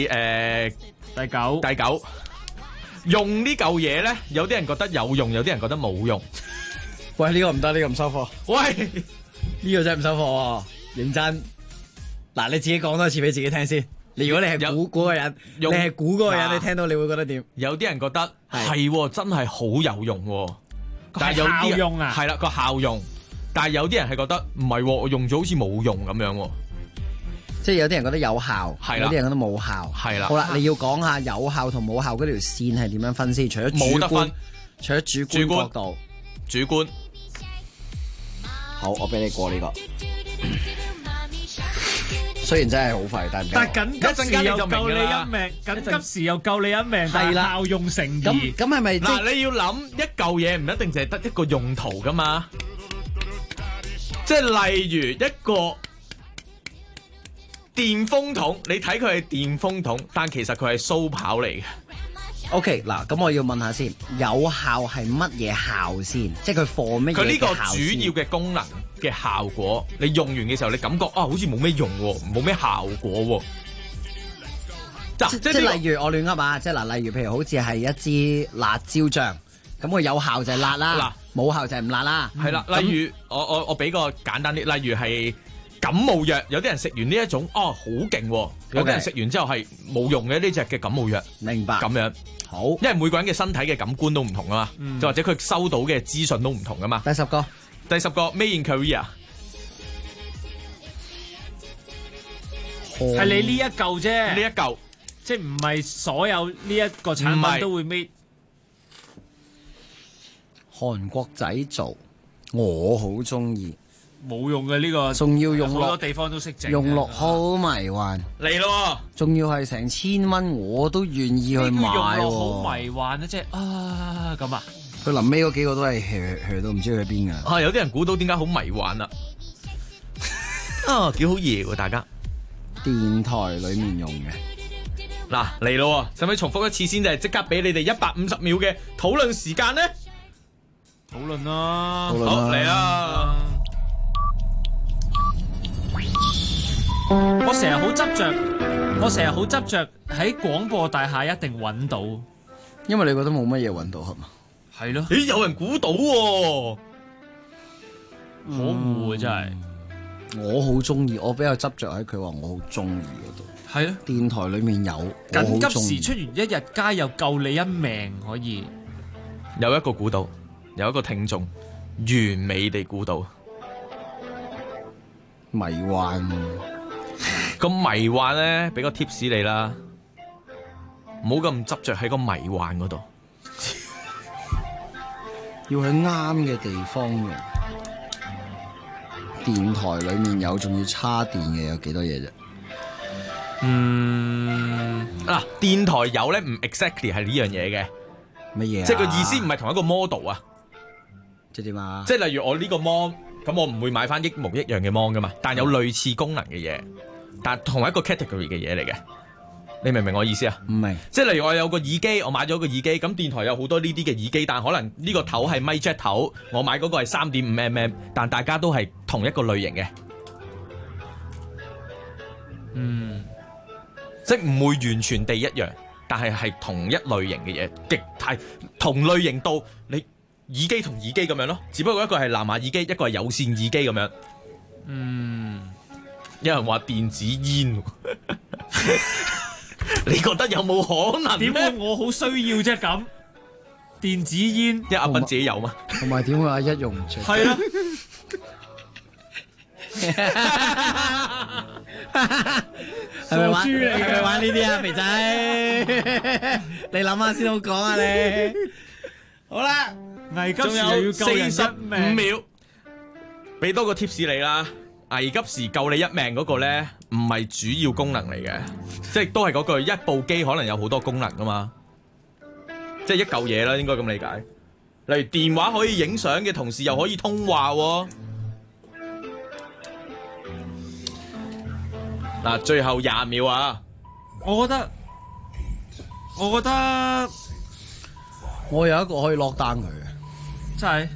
9，用呢嚿嘢咧，有啲人覺得有用，有啲人覺得冇用。 喂，呢個唔得，呢個唔收貨。 喂， 呢個真係唔收貨，認真。嗱，你自己講多次俾自己聽先。如果你係估嗰個人，你係估嗰個人，你聽到你會覺得點？ 有啲人覺得係真係好有用，但係有啲人係啦個效用，但係有啲人係覺得唔係，我用咗好似冇用咁樣。 即係有啲人覺得有效，有啲人覺得冇效。 係啦， 好啦，你要講下有效同冇效嗰條線係點樣分先？除咗冇得分， 除咗主觀角度， 主觀。 好，我俾你過呢個。雖然真係好快，但緊急時又救你一命，緊急時又救你一命，但係效用成疑。 咁係咪？ 嗱，你要諗一嚿嘢唔一定淨係得一個用途噶嘛？即係例如一個電風筒，你睇佢係電風筒，但其實佢係蘇跑嚟嘅。 OK， 嗱，咁我要問下先，有效係乜嘢效先？即係佢放乜嘢？ 佢呢個主要嘅功能嘅效果，你用完嘅時候，你感覺好似冇咩用喎，冇咩效果喎。 即係例如我亂噏啊，即係嗱，例如譬如好似係一支辣椒醬，咁佢有效就係辣啦，冇效就係唔辣啦。 係啦，例如我俾個簡單啲，例如係感冒藥，有啲人食完呢一種好勁，有啲人食完之後係冇用嘅呢隻嘅感冒藥。 明白。 咁樣。好，因為每個人嘅身體嘅感官都唔同啊嘛，就或者佢收到嘅資訊都唔同啊嘛。 第10個 Made in Korea， 係你呢一嚿啫， 呢一嚿， 即係唔係所有呢一個產品都會 made。 韓國仔做，我好中意。 冇用嘅呢個， 仲要用落好多地方都識整， 用落好迷幻嚟咯， 仲要係成1000蚊，我都願意去買。 用落好迷幻咧，即係咁啊！ 佢臨尾嗰幾個都係去到唔知去邊㗎。 有啲人估到點解好迷幻啦？幾好嘢喎！大家電台裏面用嘅嗱嚟咯，使唔使重複一次先？就係即刻俾你哋150秒嘅討論時間咧？ 討論啦， 好嚟啦！ 我成日好執着喺廣播大廈一定揾到， 因為你覺得冇乜嘢揾到係嘛？ 係咯。 有人估到喎， 可惡啊！真係， 我好中意，我比較執着喺佢話我好中意嗰度。 係啊， 電台裏面有緊急時出完一日街又救你一命，可以有一個估到，有一個聽眾完美地估到迷幻。 咁迷幻咧，俾個 tips 你啦，唔好咁執着喺個迷幻嗰度， 要喺啱嘅地方用。電台裏面有，仲要叉電嘅有幾多嘢啫？ 電台有咧唔 exactly 係呢樣嘢嘅。 乜嘢？ 即係個意思唔係同一個 model 啊。 即係點啊？ 即係例如我呢個 mon， 咁我唔會買翻一模一樣嘅 mon 噶嘛，但有類似功能嘅嘢，但同一個 category 嘅嘢嚟嘅。你明唔明我意思啊？ 唔明。即係例如我有個耳機，我買咗個耳機，咁電台有好多呢啲嘅耳機，但可能呢個頭係咪 jack 頭，我買嗰個係3.5mm， 但大家都係同一個類型嘅。即係唔會完全地一樣，但係同一類型嘅嘢，極係同類型到你耳機同耳機咁樣咯，只不過一個係藍牙耳機，一個係有線耳機咁樣。有人話電子煙。你覺得有冇可能咧？ 點會我好需要啫咁？電子煙， 因為阿斌自己有嘛？ 同埋點會阿一用唔出？ 係啊。 係咪玩？係咪玩呢啲啊，肥仔？你諗下先好講啊！你好啦， 危急時仲有又要救人 45秒，俾多個 tips 你啦。危急時救你一命嗰個咧，唔係主要功能嚟嘅，即係都係嗰句，一部機可能有好多功能噶嘛，即係一嚿嘢啦，應該咁理解。例如電話可以影相嘅同時又可以通話喎。嗱，最後20秒啊！ 我覺得我有一個可以落單佢嘅， 真係。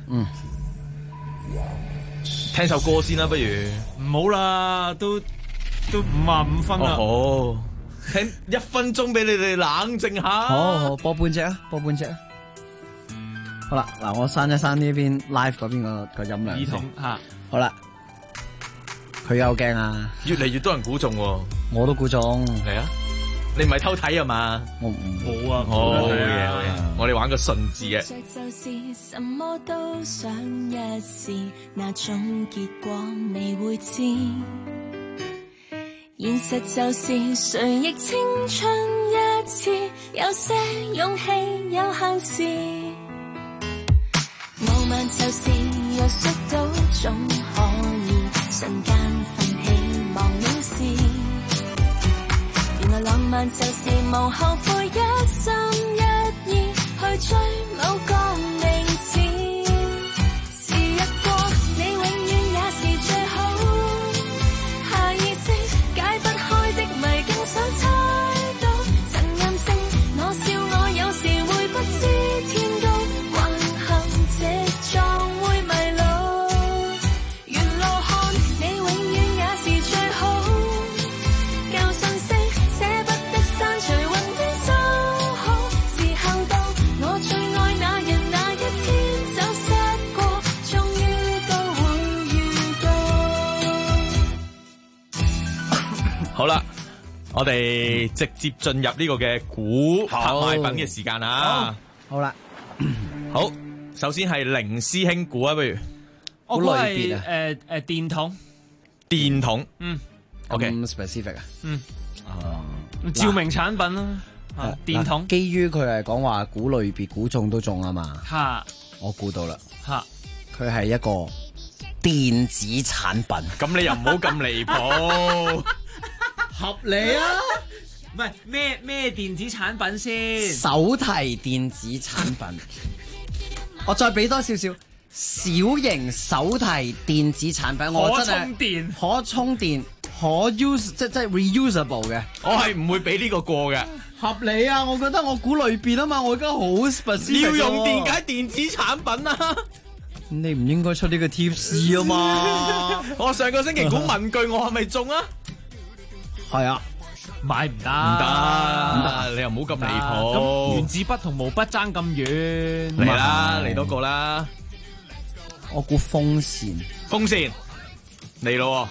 聽首歌先啦，不如唔好啦，都55分啦。 好，聽1分鐘俾你哋冷靜下。 好，播半隻啊，播半隻啊。好啦，嗱，我刪一刪呢邊 live 嗰邊個音量先。好啦，佢有鏡啊， 越嚟越多人估中喎。 我都估中。 嚟啊！你唔係偷睇啊嘛？ 我冇啊。 好嘢，好嘢。我哋玩個順字嘅。 就是什麼都想一試，那種結果未會知。現實就是誰亦青春一次，有些勇氣有限時。傲慢就是若摔倒總可以瞬間奮起忘了事。原來浪漫就是無後悔，一心一意去追某個名字。時日過，你永遠也是最好。下意識解不開的謎，更想猜到。曾任性，我笑我有時會不知天高，橫行直撞會迷路。沿路看，你永遠也是最好。舊信息捨不得刪除，雲端收好。時候到，我最愛那人，那一天走失過，終於都會遇到。 好啦，我哋直接進入呢個嘅估拍賣品嘅時間啊！ 好啦， 好，首先係凌師兄估啊，不如我估係電筒。 電筒，OK， 咁 specific 啊？ 照明產品啦。電筒。 基於佢係講話估類別估中都中啊嘛。 嚇！ 我估到啦。 嚇！ 佢係一個電子產品。 咁你又唔好咁離譜。 合理啊！ 唔係咩電子產品先？ 手提電子產品。我再俾多少少小型手提電子產品，我真係可充電、可 use 即係 reusable 嘅。 我係唔會俾呢個過嘅。 合理啊！我覺得我估類別啊嘛，我而家好 specific。 要用電解電子產品啊！ 你唔應該出呢個 tips 啊嘛！ 我上個星期估文具，我係咪中啊？ 係啊， 買唔得， 唔得，你又唔好咁離譜。 咁原子筆同毛筆爭咁遠， 嚟啦，嚟多個啦。 我估風扇， 風扇嚟咯。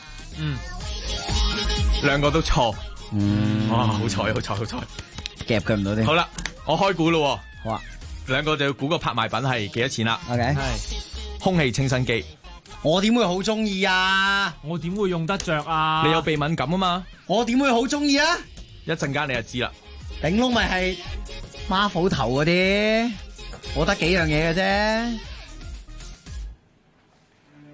兩個都錯。哇，好彩， 夾佢唔到添。 好啦，我開估咯。 好啊， 兩個就要估個拍賣品係幾多錢啦。 OK， 係空氣清新機。 我點會好中意啊？ 我點會用得着啊？ 你有鼻敏感啊嘛？ 我點會好中意啊？ 一陣間你就知啦。 頂窿咪係孖虎頭嗰啲，我得幾樣嘢嘅啫。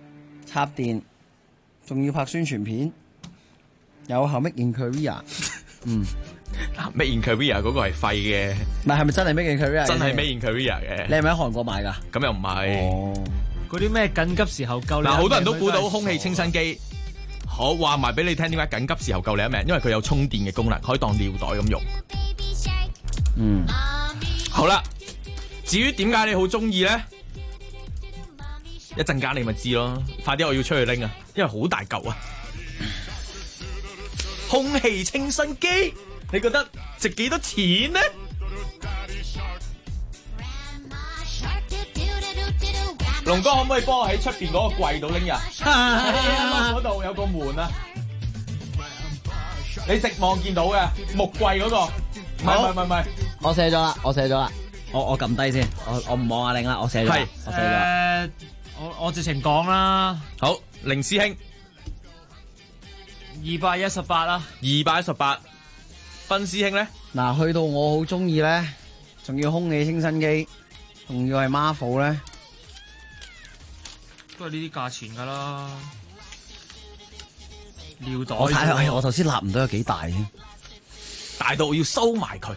插電，仲要拍宣傳片，有後 Make in Korea， Made in Korea 嗰個係廢嘅。 係咪真係 Made in Korea？ 真係 Made in Korea 嘅。 你係咪喺韓國買㗎？ 咁又唔係。 嗰啲咩緊急時候救你？ 好多人都估到空氣清新機。好，話埋俾你聽點解緊急時候救你一命，因為佢有充電嘅功能，可以當尿袋咁用。好啦，至於點解你好中意咧？一陣間你咪知咯，快啲我要出去拎啊，因為好大嚿啊！空氣清新機，你覺得值幾多錢呢？龍哥可唔可以幫我喺出邊嗰個櫃度拎呀？嗰度有個門啊，你直望見到嘅木櫃嗰個，唔係， 我寫咗啦，我撳低先，我唔望阿玲啦，我寫咗，我寫咗。 我直情講啦。 好，凌師兄 218啦 ，218。分師兄咧， 嗱，去到我好中意咧，仲要空氣清新機，仲要係 Marvel 咧， 都係呢啲價錢噶啦。尿袋， 我睇我頭先立唔到有幾大添， 大到我要收埋佢。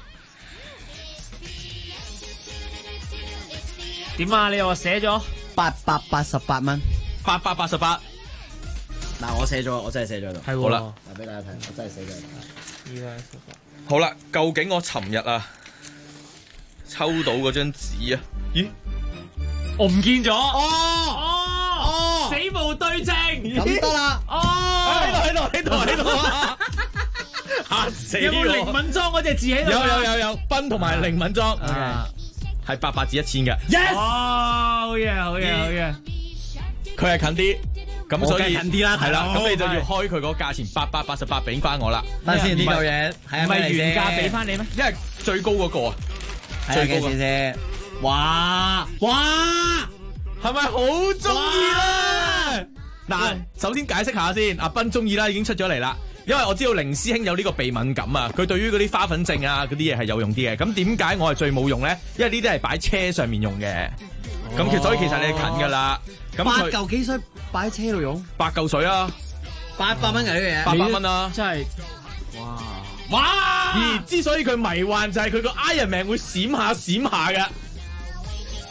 點啊？你又話寫咗 888蚊 ，888。 嗱，我寫咗，我真係寫咗度。 係好啦， 嗱，俾大家睇，我真係寫咗。 好啦，究竟我尋日啊抽到嗰張紙啊？咦， 我唔見咗。死無對證， 咁得啦。 喺度啊！嚇死我！ 有冇靈敏裝嗰隻字喺度？ 有，斌同埋靈敏裝，係800至1000嘅。 Yes！好嘢！ 佢係近啲，咁所以近啲啦， 係啦，咁你就要開佢嗰個價錢888俾翻我啦。 等先，呢嚿嘢唔係原價俾翻你咩？ 因為最高嗰個啊， 最高嘅先。哇！ 係咪好中意咧？嗱，首先解釋下先，阿斌中意啦，已經出咗嚟啦。因為我知道凌師兄有呢個鼻敏感啊，佢對於嗰啲花粉症啊嗰啲嘢係有用啲嘅。咁點解我係最冇用咧？因為呢啲係擺車上面用嘅。咁所以其實你係近噶啦。咁 8嚿幾水擺喺車度用 ？8嚿水啊 ！800蚊嘅呢個嘢 ，800蚊啊！ 真係哇！而之所以佢迷幻就係佢個 Iron Man 會閃下嘅。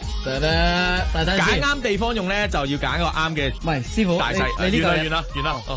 揀啱地方用咧，就要揀個啱嘅。 唔係師傅， 大細。完啦。